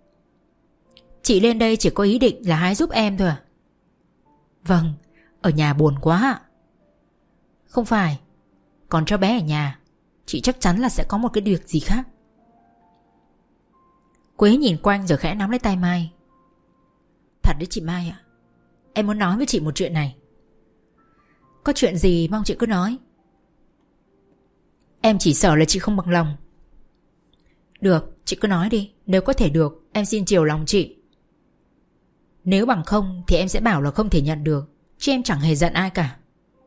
Chị lên đây chỉ có ý định là hái giúp em thôi à? Vâng, ở nhà buồn quá ạ. Không phải, còn cho bé ở nhà, chị chắc chắn là sẽ có một cái việc gì khác. Quế nhìn quanh rồi khẽ nắm lấy tay Mai. Thật đấy chị Mai ạ. Em muốn nói với chị một chuyện này. Có chuyện gì mong chị cứ nói. Em chỉ sợ là chị không bằng lòng. Được, chị cứ nói đi. Nếu có thể được, em xin chiều lòng chị. Nếu bằng không thì em sẽ bảo là không thể nhận được, chứ em chẳng hề giận ai cả.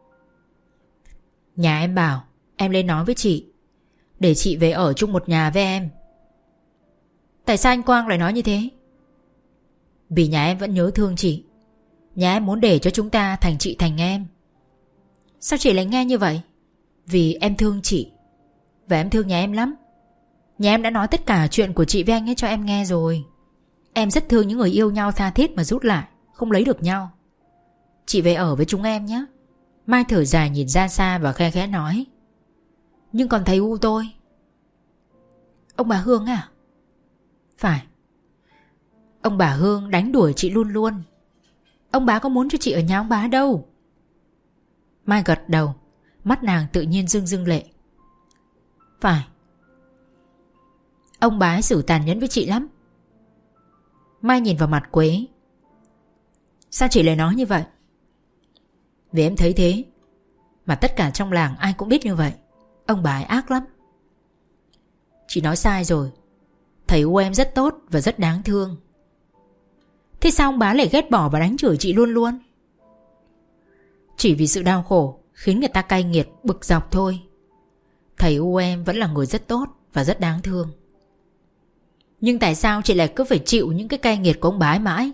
Nhà em bảo em lên nói với chị, để chị về ở chung một nhà với em. Tại sao anh Quang lại nói như thế? Vì nhà em vẫn nhớ thương chị. Nhà em muốn để cho chúng ta thành chị thành em. Sao chị lại nghe như vậy? Vì em thương chị. Và em thương nhà em lắm. Nhà em đã nói tất cả chuyện của chị với anh ấy cho em nghe rồi. Em rất thương những người yêu nhau tha thiết mà rút lại, không lấy được nhau. Chị về ở với chúng em nhé. Mai thở dài nhìn ra xa và khe khẽ nói. Nhưng còn thầy U tôi. Ông bà Hương à? Phải. Ông bà Hương đánh đuổi chị luôn luôn. Ông bà có muốn cho chị ở nhà ông bà đâu. Mai gật đầu. Mắt nàng tự nhiên rưng rưng lệ. Phải. Ông bà ấy xử tàn nhẫn với chị lắm. Mai nhìn vào mặt Quế. Sao chị lại nói như vậy? Vì em thấy thế. Mà tất cả trong làng ai cũng biết như vậy. Ông bà ấy ác lắm. Chị nói sai rồi. Thầy U em rất tốt và rất đáng thương. Thế sao ông bá lại ghét bỏ và đánh chửi chị luôn luôn? Chỉ vì sự đau khổ khiến người ta cay nghiệt bực dọc thôi. Thầy U em vẫn là người rất tốt và rất đáng thương. Nhưng tại sao chị lại cứ phải chịu những cái cay nghiệt của ông bá ấy mãi?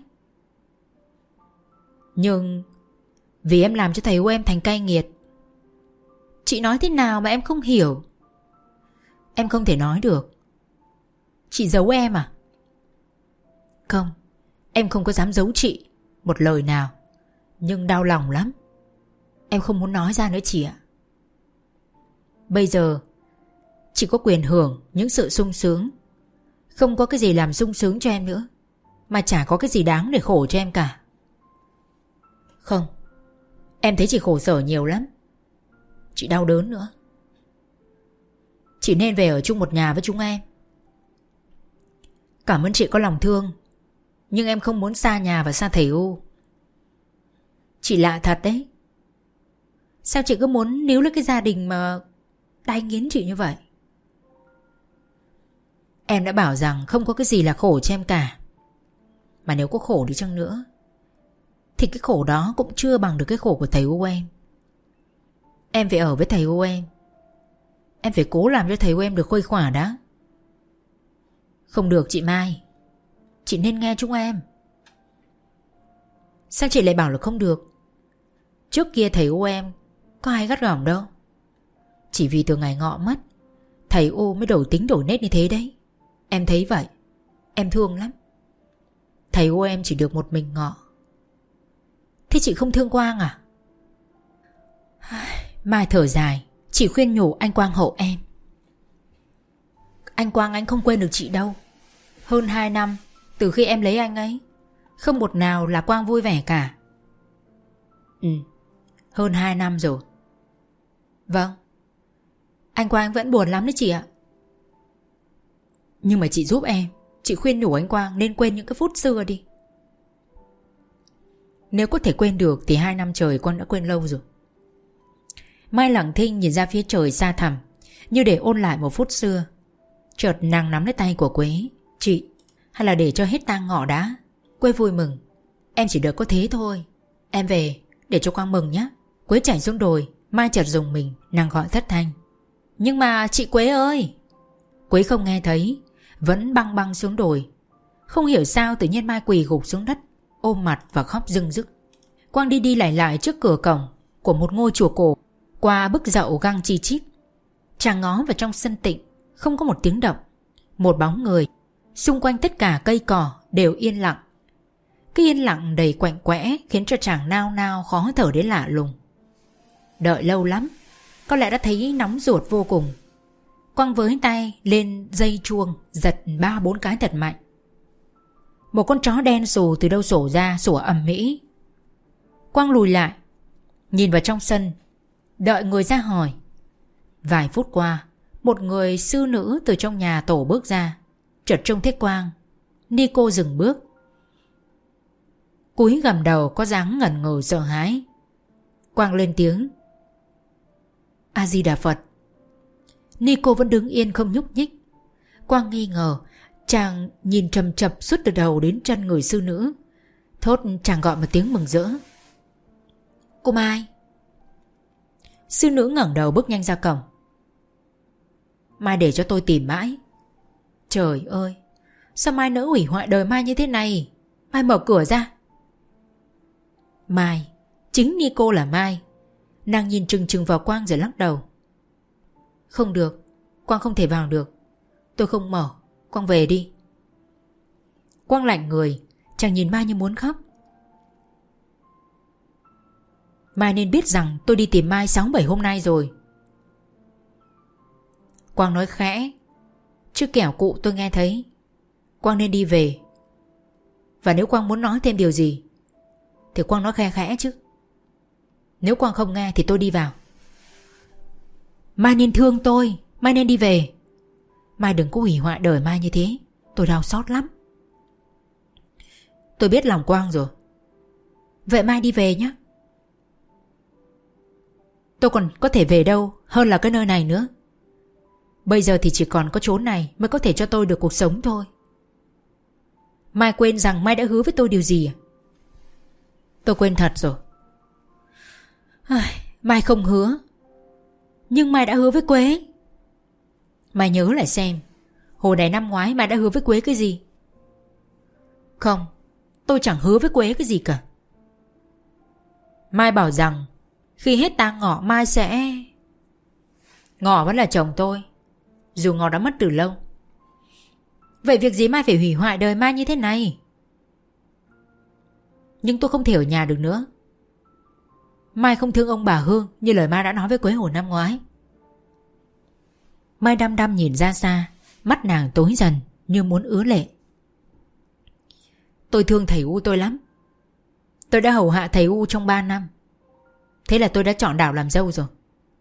Nhưng vì em làm cho thầy U em thành cay nghiệt. Chị nói thế nào mà em không hiểu? Em không thể nói được. Chị giấu em à? Không, em không có dám giấu chị một lời nào. Nhưng đau lòng lắm. Em không muốn nói ra nữa chị ạ. Bây giờ chị có quyền hưởng những sự sung sướng. Không có cái gì làm sung sướng cho em nữa. Mà chả có cái gì đáng để khổ cho em cả. Không, em thấy chị khổ sở nhiều lắm. Chị đau đớn nữa. Chị nên về ở chung một nhà với chúng em. Cảm ơn chị có lòng thương. Nhưng em không muốn xa nhà và xa thầy U. Chị lạ thật đấy. Sao chị cứ muốn níu lấy cái gia đình mà đay nghiến chị như vậy? Em đã bảo rằng không có cái gì là khổ cho em cả. Mà nếu có khổ đi chăng nữa thì cái khổ đó cũng chưa bằng được cái khổ của thầy U em. Em phải ở với thầy U em. Em phải cố làm cho thầy U em được khuây khỏa đã. Không được chị Mai. Chị nên nghe chúng em. Sao chị lại bảo là không được? Trước kia thầy U em có ai gắt gỏng đâu. Chỉ vì từ ngày Ngọ mất, thầy U mới đổi tính đổi nết như thế đấy. Em thấy vậy. Em thương lắm. Thầy U em chỉ được một mình Ngọ. Thế chị không thương Quang à? Mai thở dài. Chị khuyên nhủ anh Quang hộ em. Anh Quang anh không quên được chị đâu. Hơn hai năm từ khi em lấy anh ấy, không một nào là Quang vui vẻ cả. Ừ, hơn hai năm rồi. Vâng. Anh Quang vẫn buồn lắm đấy chị ạ. Nhưng mà chị giúp em. Chị khuyên nhủ anh Quang nên quên những cái phút xưa đi. Nếu có thể quên được thì hai năm trời Quang đã quên lâu rồi. Mai lặng thinh nhìn ra phía trời xa thẳm, như để ôn lại một phút xưa. Chợt nàng nắm lấy tay của Quế. Chị, hay là để cho hết tang Ngọ đã. Quế vui mừng. Em chỉ đợi có thế thôi. Em về để cho Quang mừng nhé. Quế chạy xuống đồi. Mai chợt rùng mình. Nàng gọi thất thanh. Nhưng mà chị Quế ơi. Quế không nghe thấy, vẫn băng băng xuống đồi. Không hiểu sao tự nhiên Mai quỳ gục xuống đất, ôm mặt và khóc rưng rức. Quang đi đi lại lại trước cửa cổng của một ngôi chùa cổ, qua bức dậu găng chi chít. Chàng ngó vào trong sân tịnh, không có một tiếng động, một bóng người. Xung quanh tất cả cây cỏ đều yên lặng. Cái yên lặng đầy quạnh quẽ khiến cho chàng nao nao khó thở đến lạ lùng. Đợi lâu lắm, có lẽ đã thấy nóng ruột vô cùng. Quang với tay lên dây chuông, giật ba bốn cái thật mạnh. Một con chó đen xù từ đâu sổ ra, sủa ầm ĩ. Quang lùi lại, nhìn vào trong sân, đợi người ra hỏi. Vài phút qua, một người sư nữ từ trong nhà tổ bước ra. Chợt trông thấy Quang, Nico dừng bước, cúi gằm đầu có dáng ngẩn ngừ sợ hãi. Quang lên tiếng. A Di Đà Phật. Nico vẫn đứng yên không nhúc nhích. Quang nghi ngờ. Chàng nhìn trầm chập suốt từ đầu đến chân người sư nữ. Thốt chàng gọi một tiếng mừng rỡ. Cô Mai. Sư nữ ngẩng đầu bước nhanh ra cổng. Mai để cho tôi tìm mãi. Trời ơi, sao Mai nỡ hủy hoại đời Mai như thế này? Mai mở cửa ra. Mai, chính Nico là Mai. Nàng nhìn trừng trừng vào Quang rồi lắc đầu. Không được, Quang không thể vào được. Tôi không mở, Quang về đi. Quang lạnh người, chàng nhìn Mai như muốn khóc. Mai nên biết rằng tôi đi tìm Mai sáu bảy hôm nay rồi. Quang nói khẽ, chứ kẻo cụ tôi nghe thấy. Quang nên đi về. Và nếu Quang muốn nói thêm điều gì thì Quang nói khe khẽ chứ. Nếu Quang không nghe thì tôi đi vào. Mai nên thương tôi, Mai nên đi về. Mai đừng có hủy hoại đời Mai như thế. Tôi đau xót lắm. Tôi biết lòng Quang rồi. Vậy Mai đi về nhé. Tôi còn có thể về đâu hơn là cái nơi này nữa. Bây giờ thì chỉ còn có chốn này mới có thể cho tôi được cuộc sống thôi. Mai quên rằng Mai đã hứa với tôi điều gì à? Tôi quên thật rồi. Mai không hứa, nhưng Mai đã hứa với Quế. Mai nhớ lại xem, hồi này năm ngoái Mai đã hứa với Quế cái gì? Không, tôi chẳng hứa với Quế cái gì cả. Mai bảo rằng khi hết tang Ngọ Mai sẽ... Ngọ vẫn là chồng tôi, dù Ngọ đã mất từ lâu. Vậy việc gì Mai phải hủy hoại đời Mai như thế này? Nhưng tôi không thể ở nhà được nữa. Mai không thương ông bà Hương như lời Mai đã nói với Quế hồi năm ngoái. Mai đăm đăm nhìn ra xa, mắt nàng tối dần như muốn ứa lệ. Tôi thương thầy U tôi lắm. Tôi đã hầu hạ thầy U trong ba năm. Thế là tôi đã chọn đảo làm dâu rồi.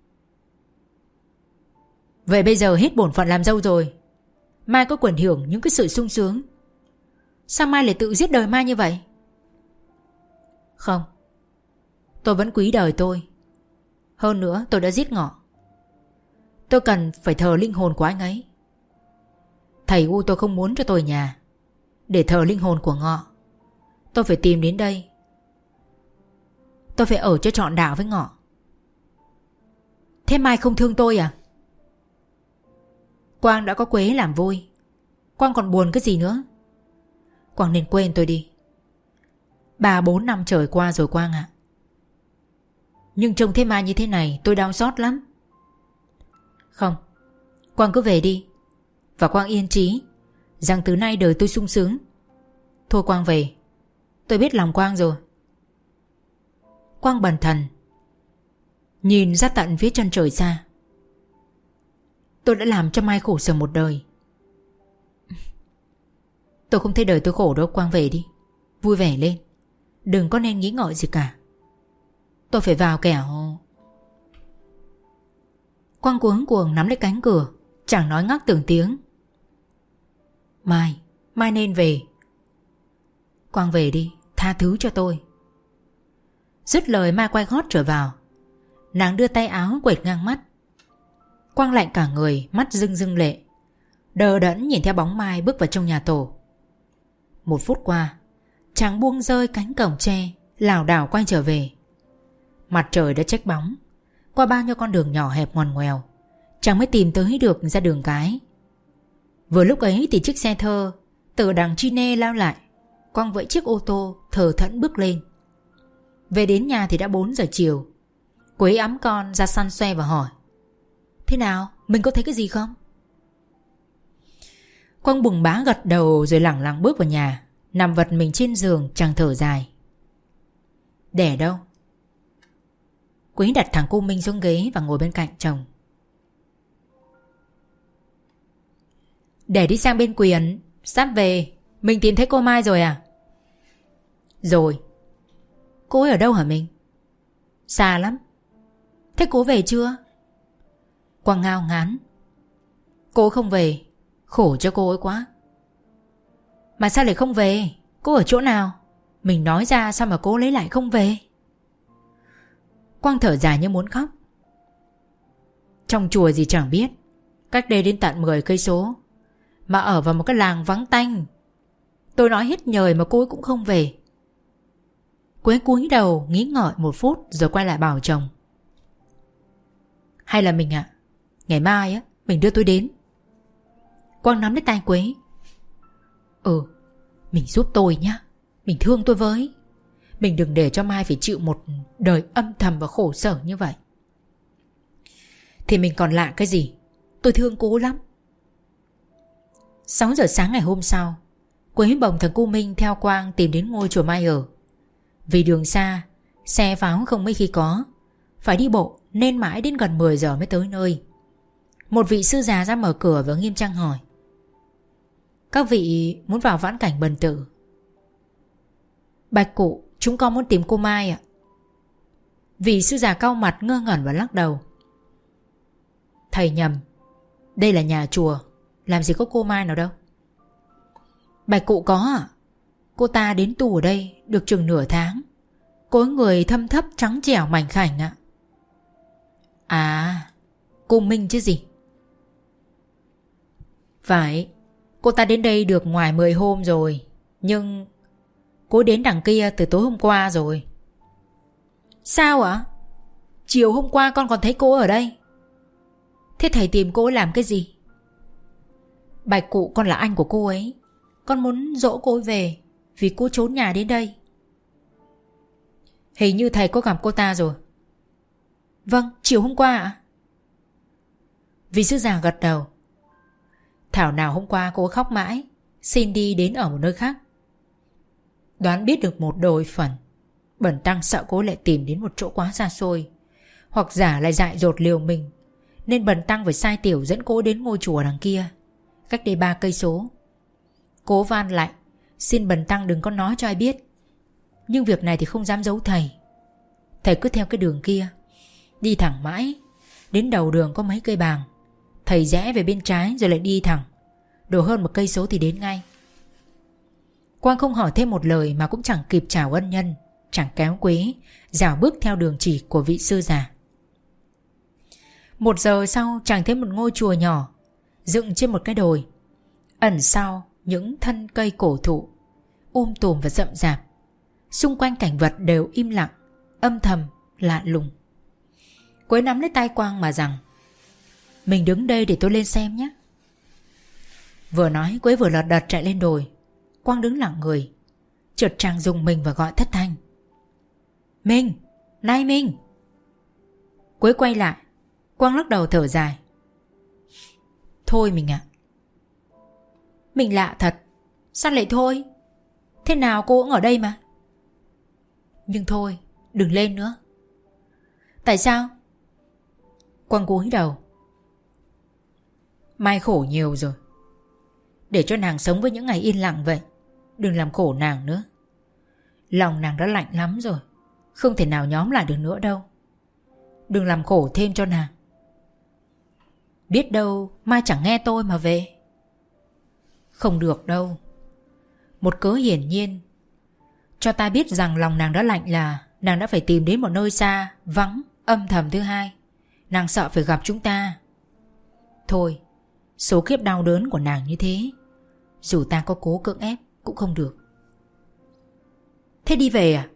Vậy bây giờ hết bổn phận làm dâu rồi, Mai có quyền hưởng những cái sự sung sướng. Sao Mai lại tự giết đời Mai như vậy? Không, tôi vẫn quý đời tôi. Hơn nữa tôi đã giết Ngọ. Tôi cần phải thờ linh hồn của anh ấy. Thầy U tôi không muốn cho tôi nhà. Để thờ linh hồn của Ngọ, tôi phải tìm đến đây. Tôi phải ở cho trọn đạo với Ngọ. Thế Mai không thương tôi à? Quang đã có Quế làm vui, Quang còn buồn cái gì nữa? Quang nên quên tôi đi. Ba bốn năm trời qua rồi Quang ạ. Nhưng trông thấy Mai như thế này tôi đau xót lắm. Không, Quang cứ về đi. Và Quang yên chí rằng từ nay đời tôi sung sướng. Thôi Quang về. Tôi biết lòng Quang rồi. Quang bần thần nhìn ra tận phía chân trời xa. Tôi đã làm cho Mai khổ sở một đời. Tôi không thấy đời tôi khổ đâu. Quang về đi, vui vẻ lên. Đừng có nên nghĩ ngợi gì cả. Tôi phải vào kẻo. Quang cuống cuồng nắm lấy cánh cửa, chẳng nói ngắc từng tiếng. Mai, Mai nên về. Quang về đi, tha thứ cho tôi. Dứt lời Mai quay gót trở vào. Nàng đưa tay áo quệt ngang mắt. Quang lạnh cả người, mắt rưng rưng lệ, đờ đẫn nhìn theo bóng Mai bước vào trong nhà tổ. Một phút qua, chàng buông rơi cánh cổng tre, lảo đảo quay trở về. Mặt trời đã chếch bóng. Qua bao nhiêu con đường nhỏ hẹp ngoằn ngoèo, chàng mới tìm tới được ra đường cái. Vừa lúc ấy thì chiếc xe thơ từ đằng Chine lao lại. Quang vẫy chiếc ô tô thờ thẫn bước lên. Về đến nhà thì đã bốn giờ chiều. Quế ẵm con ra săn xoe và hỏi: Thế nào, mình có thấy cái gì không? Quang bùng bá gật đầu rồi lẳng lặng bước vào nhà, nằm vật mình trên giường chàng thở dài. Đẻ đâu? Quế đặt thằng cô Minh xuống ghế và ngồi bên cạnh chồng. Để đi sang bên Quyền, sắp về. Mình tìm thấy cô Mai rồi à? Rồi. Cô ấy ở đâu hả mình? Xa lắm. Thế cô về chưa? Quang ngao ngán. Cô không về, khổ cho cô ấy quá. Mà sao lại không về? Cô ở chỗ nào? Mình nói ra sao mà cô lấy lại không về? Quang thở dài như muốn khóc. Trong chùa gì chẳng biết, cách đây đến tận mười cây số, mà ở vào một cái làng vắng tanh. Tôi nói hết nhời mà cô ấy cũng không về. Quế cúi đầu nghĩ ngợi một phút rồi quay lại bảo chồng: Hay là mình ạ, à, ngày mai á mình đưa tôi đến. Quang nắm lấy tay Quế. Ừ, mình giúp tôi nhá. Mình thương tôi với. Mình đừng để cho Mai phải chịu một đời âm thầm và khổ sở như vậy. Thì mình còn lạ cái gì? Tôi thương cô lắm. Sáu giờ sáng ngày hôm sau, Quế bồng thằng cu Minh theo Quang tìm đến ngôi chùa Mai ở. Vì đường xa, xe pháo không mấy khi có, phải đi bộ nên mãi đến gần mười giờ mới tới nơi. Một vị sư già ra mở cửa và nghiêm trang hỏi: Các vị muốn vào vãn cảnh bần tử? Bạch cụ, chúng con muốn tìm cô Mai ạ. Vị sư già cau mặt ngơ ngẩn và lắc đầu. Thầy nhầm. Đây là nhà chùa, làm gì có cô Mai nào đâu. Bạch cụ có à? Cô ta đến tù ở đây được chừng nửa tháng. Cô ấy người thâm thấp trắng trẻo mảnh khảnh ạ. À, cô Minh chứ gì. Phải, cô ta đến đây được ngoài mười hôm rồi. Nhưng cô đến đằng kia từ tối hôm qua rồi. Sao ạ? Chiều hôm qua con còn thấy cô ở đây. Thế thầy tìm cô ấy làm cái gì? Bạch cụ con là anh của cô ấy. Con muốn dỗ cô ấy về vì cô trốn nhà đến đây. Hình như thầy có gặp cô ta rồi. Vâng, chiều hôm qua ạ. Vị sư già gật đầu. Thảo nào hôm qua cô khóc mãi, xin đi đến ở một nơi khác. Đoán biết được một đôi phần. Bần tăng sợ cô lại tìm đến một chỗ quá xa xôi, hoặc giả lại dại dột liều mình, nên bần tăng phải sai tiểu dẫn cô đến ngôi chùa đằng kia, cách đây ba cây số. Cố van lại xin bần tăng đừng có nói cho ai biết. Nhưng việc này thì không dám giấu thầy. Thầy cứ theo cái đường kia, đi thẳng mãi, đến đầu đường có mấy cây bàng, thầy rẽ về bên trái rồi lại đi thẳng, đổ hơn một cây số thì đến ngay. Quang không hỏi thêm một lời mà cũng chẳng kịp chào ân nhân, chẳng kéo quế, dạo bước theo đường chỉ của vị sư già. Một giờ sau chàng thấy một ngôi chùa nhỏ dựng trên một cái đồi, ẩn sau những thân cây cổ thụ um tùm và rậm rạp. Xung quanh cảnh vật đều im lặng, âm thầm, lạ lùng. Quế nắm lấy tay Quang mà rằng: Mình đứng đây để tôi lên xem nhé. Vừa nói Quế vừa lật đật chạy lên đồi. Quang đứng lặng người. Chợt chàng dùng mình và gọi thất thanh: Minh! Này Minh! Quế quay lại. Quang lắc đầu thở dài: Thôi mình ạ. Mình lạ thật. Sao lại thôi? Thế nào cô cũng ở đây mà. Nhưng thôi, đừng lên nữa. Tại sao? Quang cúi đầu. Mai khổ nhiều rồi. Để cho nàng sống với những ngày yên lặng vậy. Đừng làm khổ nàng nữa. Lòng nàng đã lạnh lắm rồi, không thể nào nhóm lại được nữa đâu. Đừng làm khổ thêm cho nàng. Biết đâu Mai chẳng nghe tôi mà về. Không được đâu. Một cớ hiển nhiên cho ta biết rằng lòng nàng đã lạnh là nàng đã phải tìm đến một nơi xa, vắng, âm thầm thứ hai. Nàng sợ phải gặp chúng ta. Thôi, số kiếp đau đớn của nàng như thế, dù ta có cố cưỡng ép cũng không được. Thế đi về à?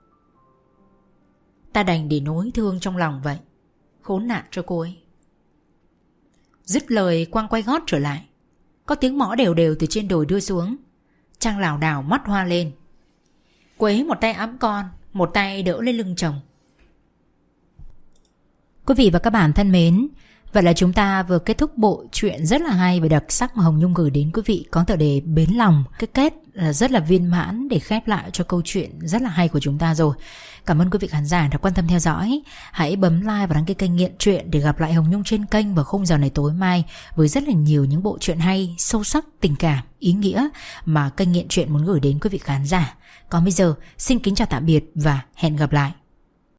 Ta đành để nối thương trong lòng vậy. Khốn nạn cho cô ấy. Dứt lời Quang quay gót trở lại. Có tiếng mõ đều đều từ trên đồi đưa xuống. Trang lảo đảo mắt hoa lên. Quế một tay ẵm con, một tay đỡ lên lưng chồng. Quý vị và các bạn thân mến, vậy là chúng ta vừa kết thúc bộ truyện rất là hay và đặc sắc mà Hồng Nhung gửi đến quý vị, có tựa đề Bến Lòng. Cái kết là rất là viên mãn để khép lại cho câu chuyện rất là hay của chúng ta rồi. Cảm ơn quý vị khán giả đã quan tâm theo dõi. Hãy bấm like và đăng ký kênh Nghiện Truyện để gặp lại Hồng Nhung trên kênh vào khung giờ này tối mai với rất là nhiều những bộ truyện hay, sâu sắc, tình cảm, ý nghĩa mà kênh Nghiện Truyện muốn gửi đến quý vị khán giả. Còn bây giờ, xin kính chào tạm biệt và hẹn gặp lại.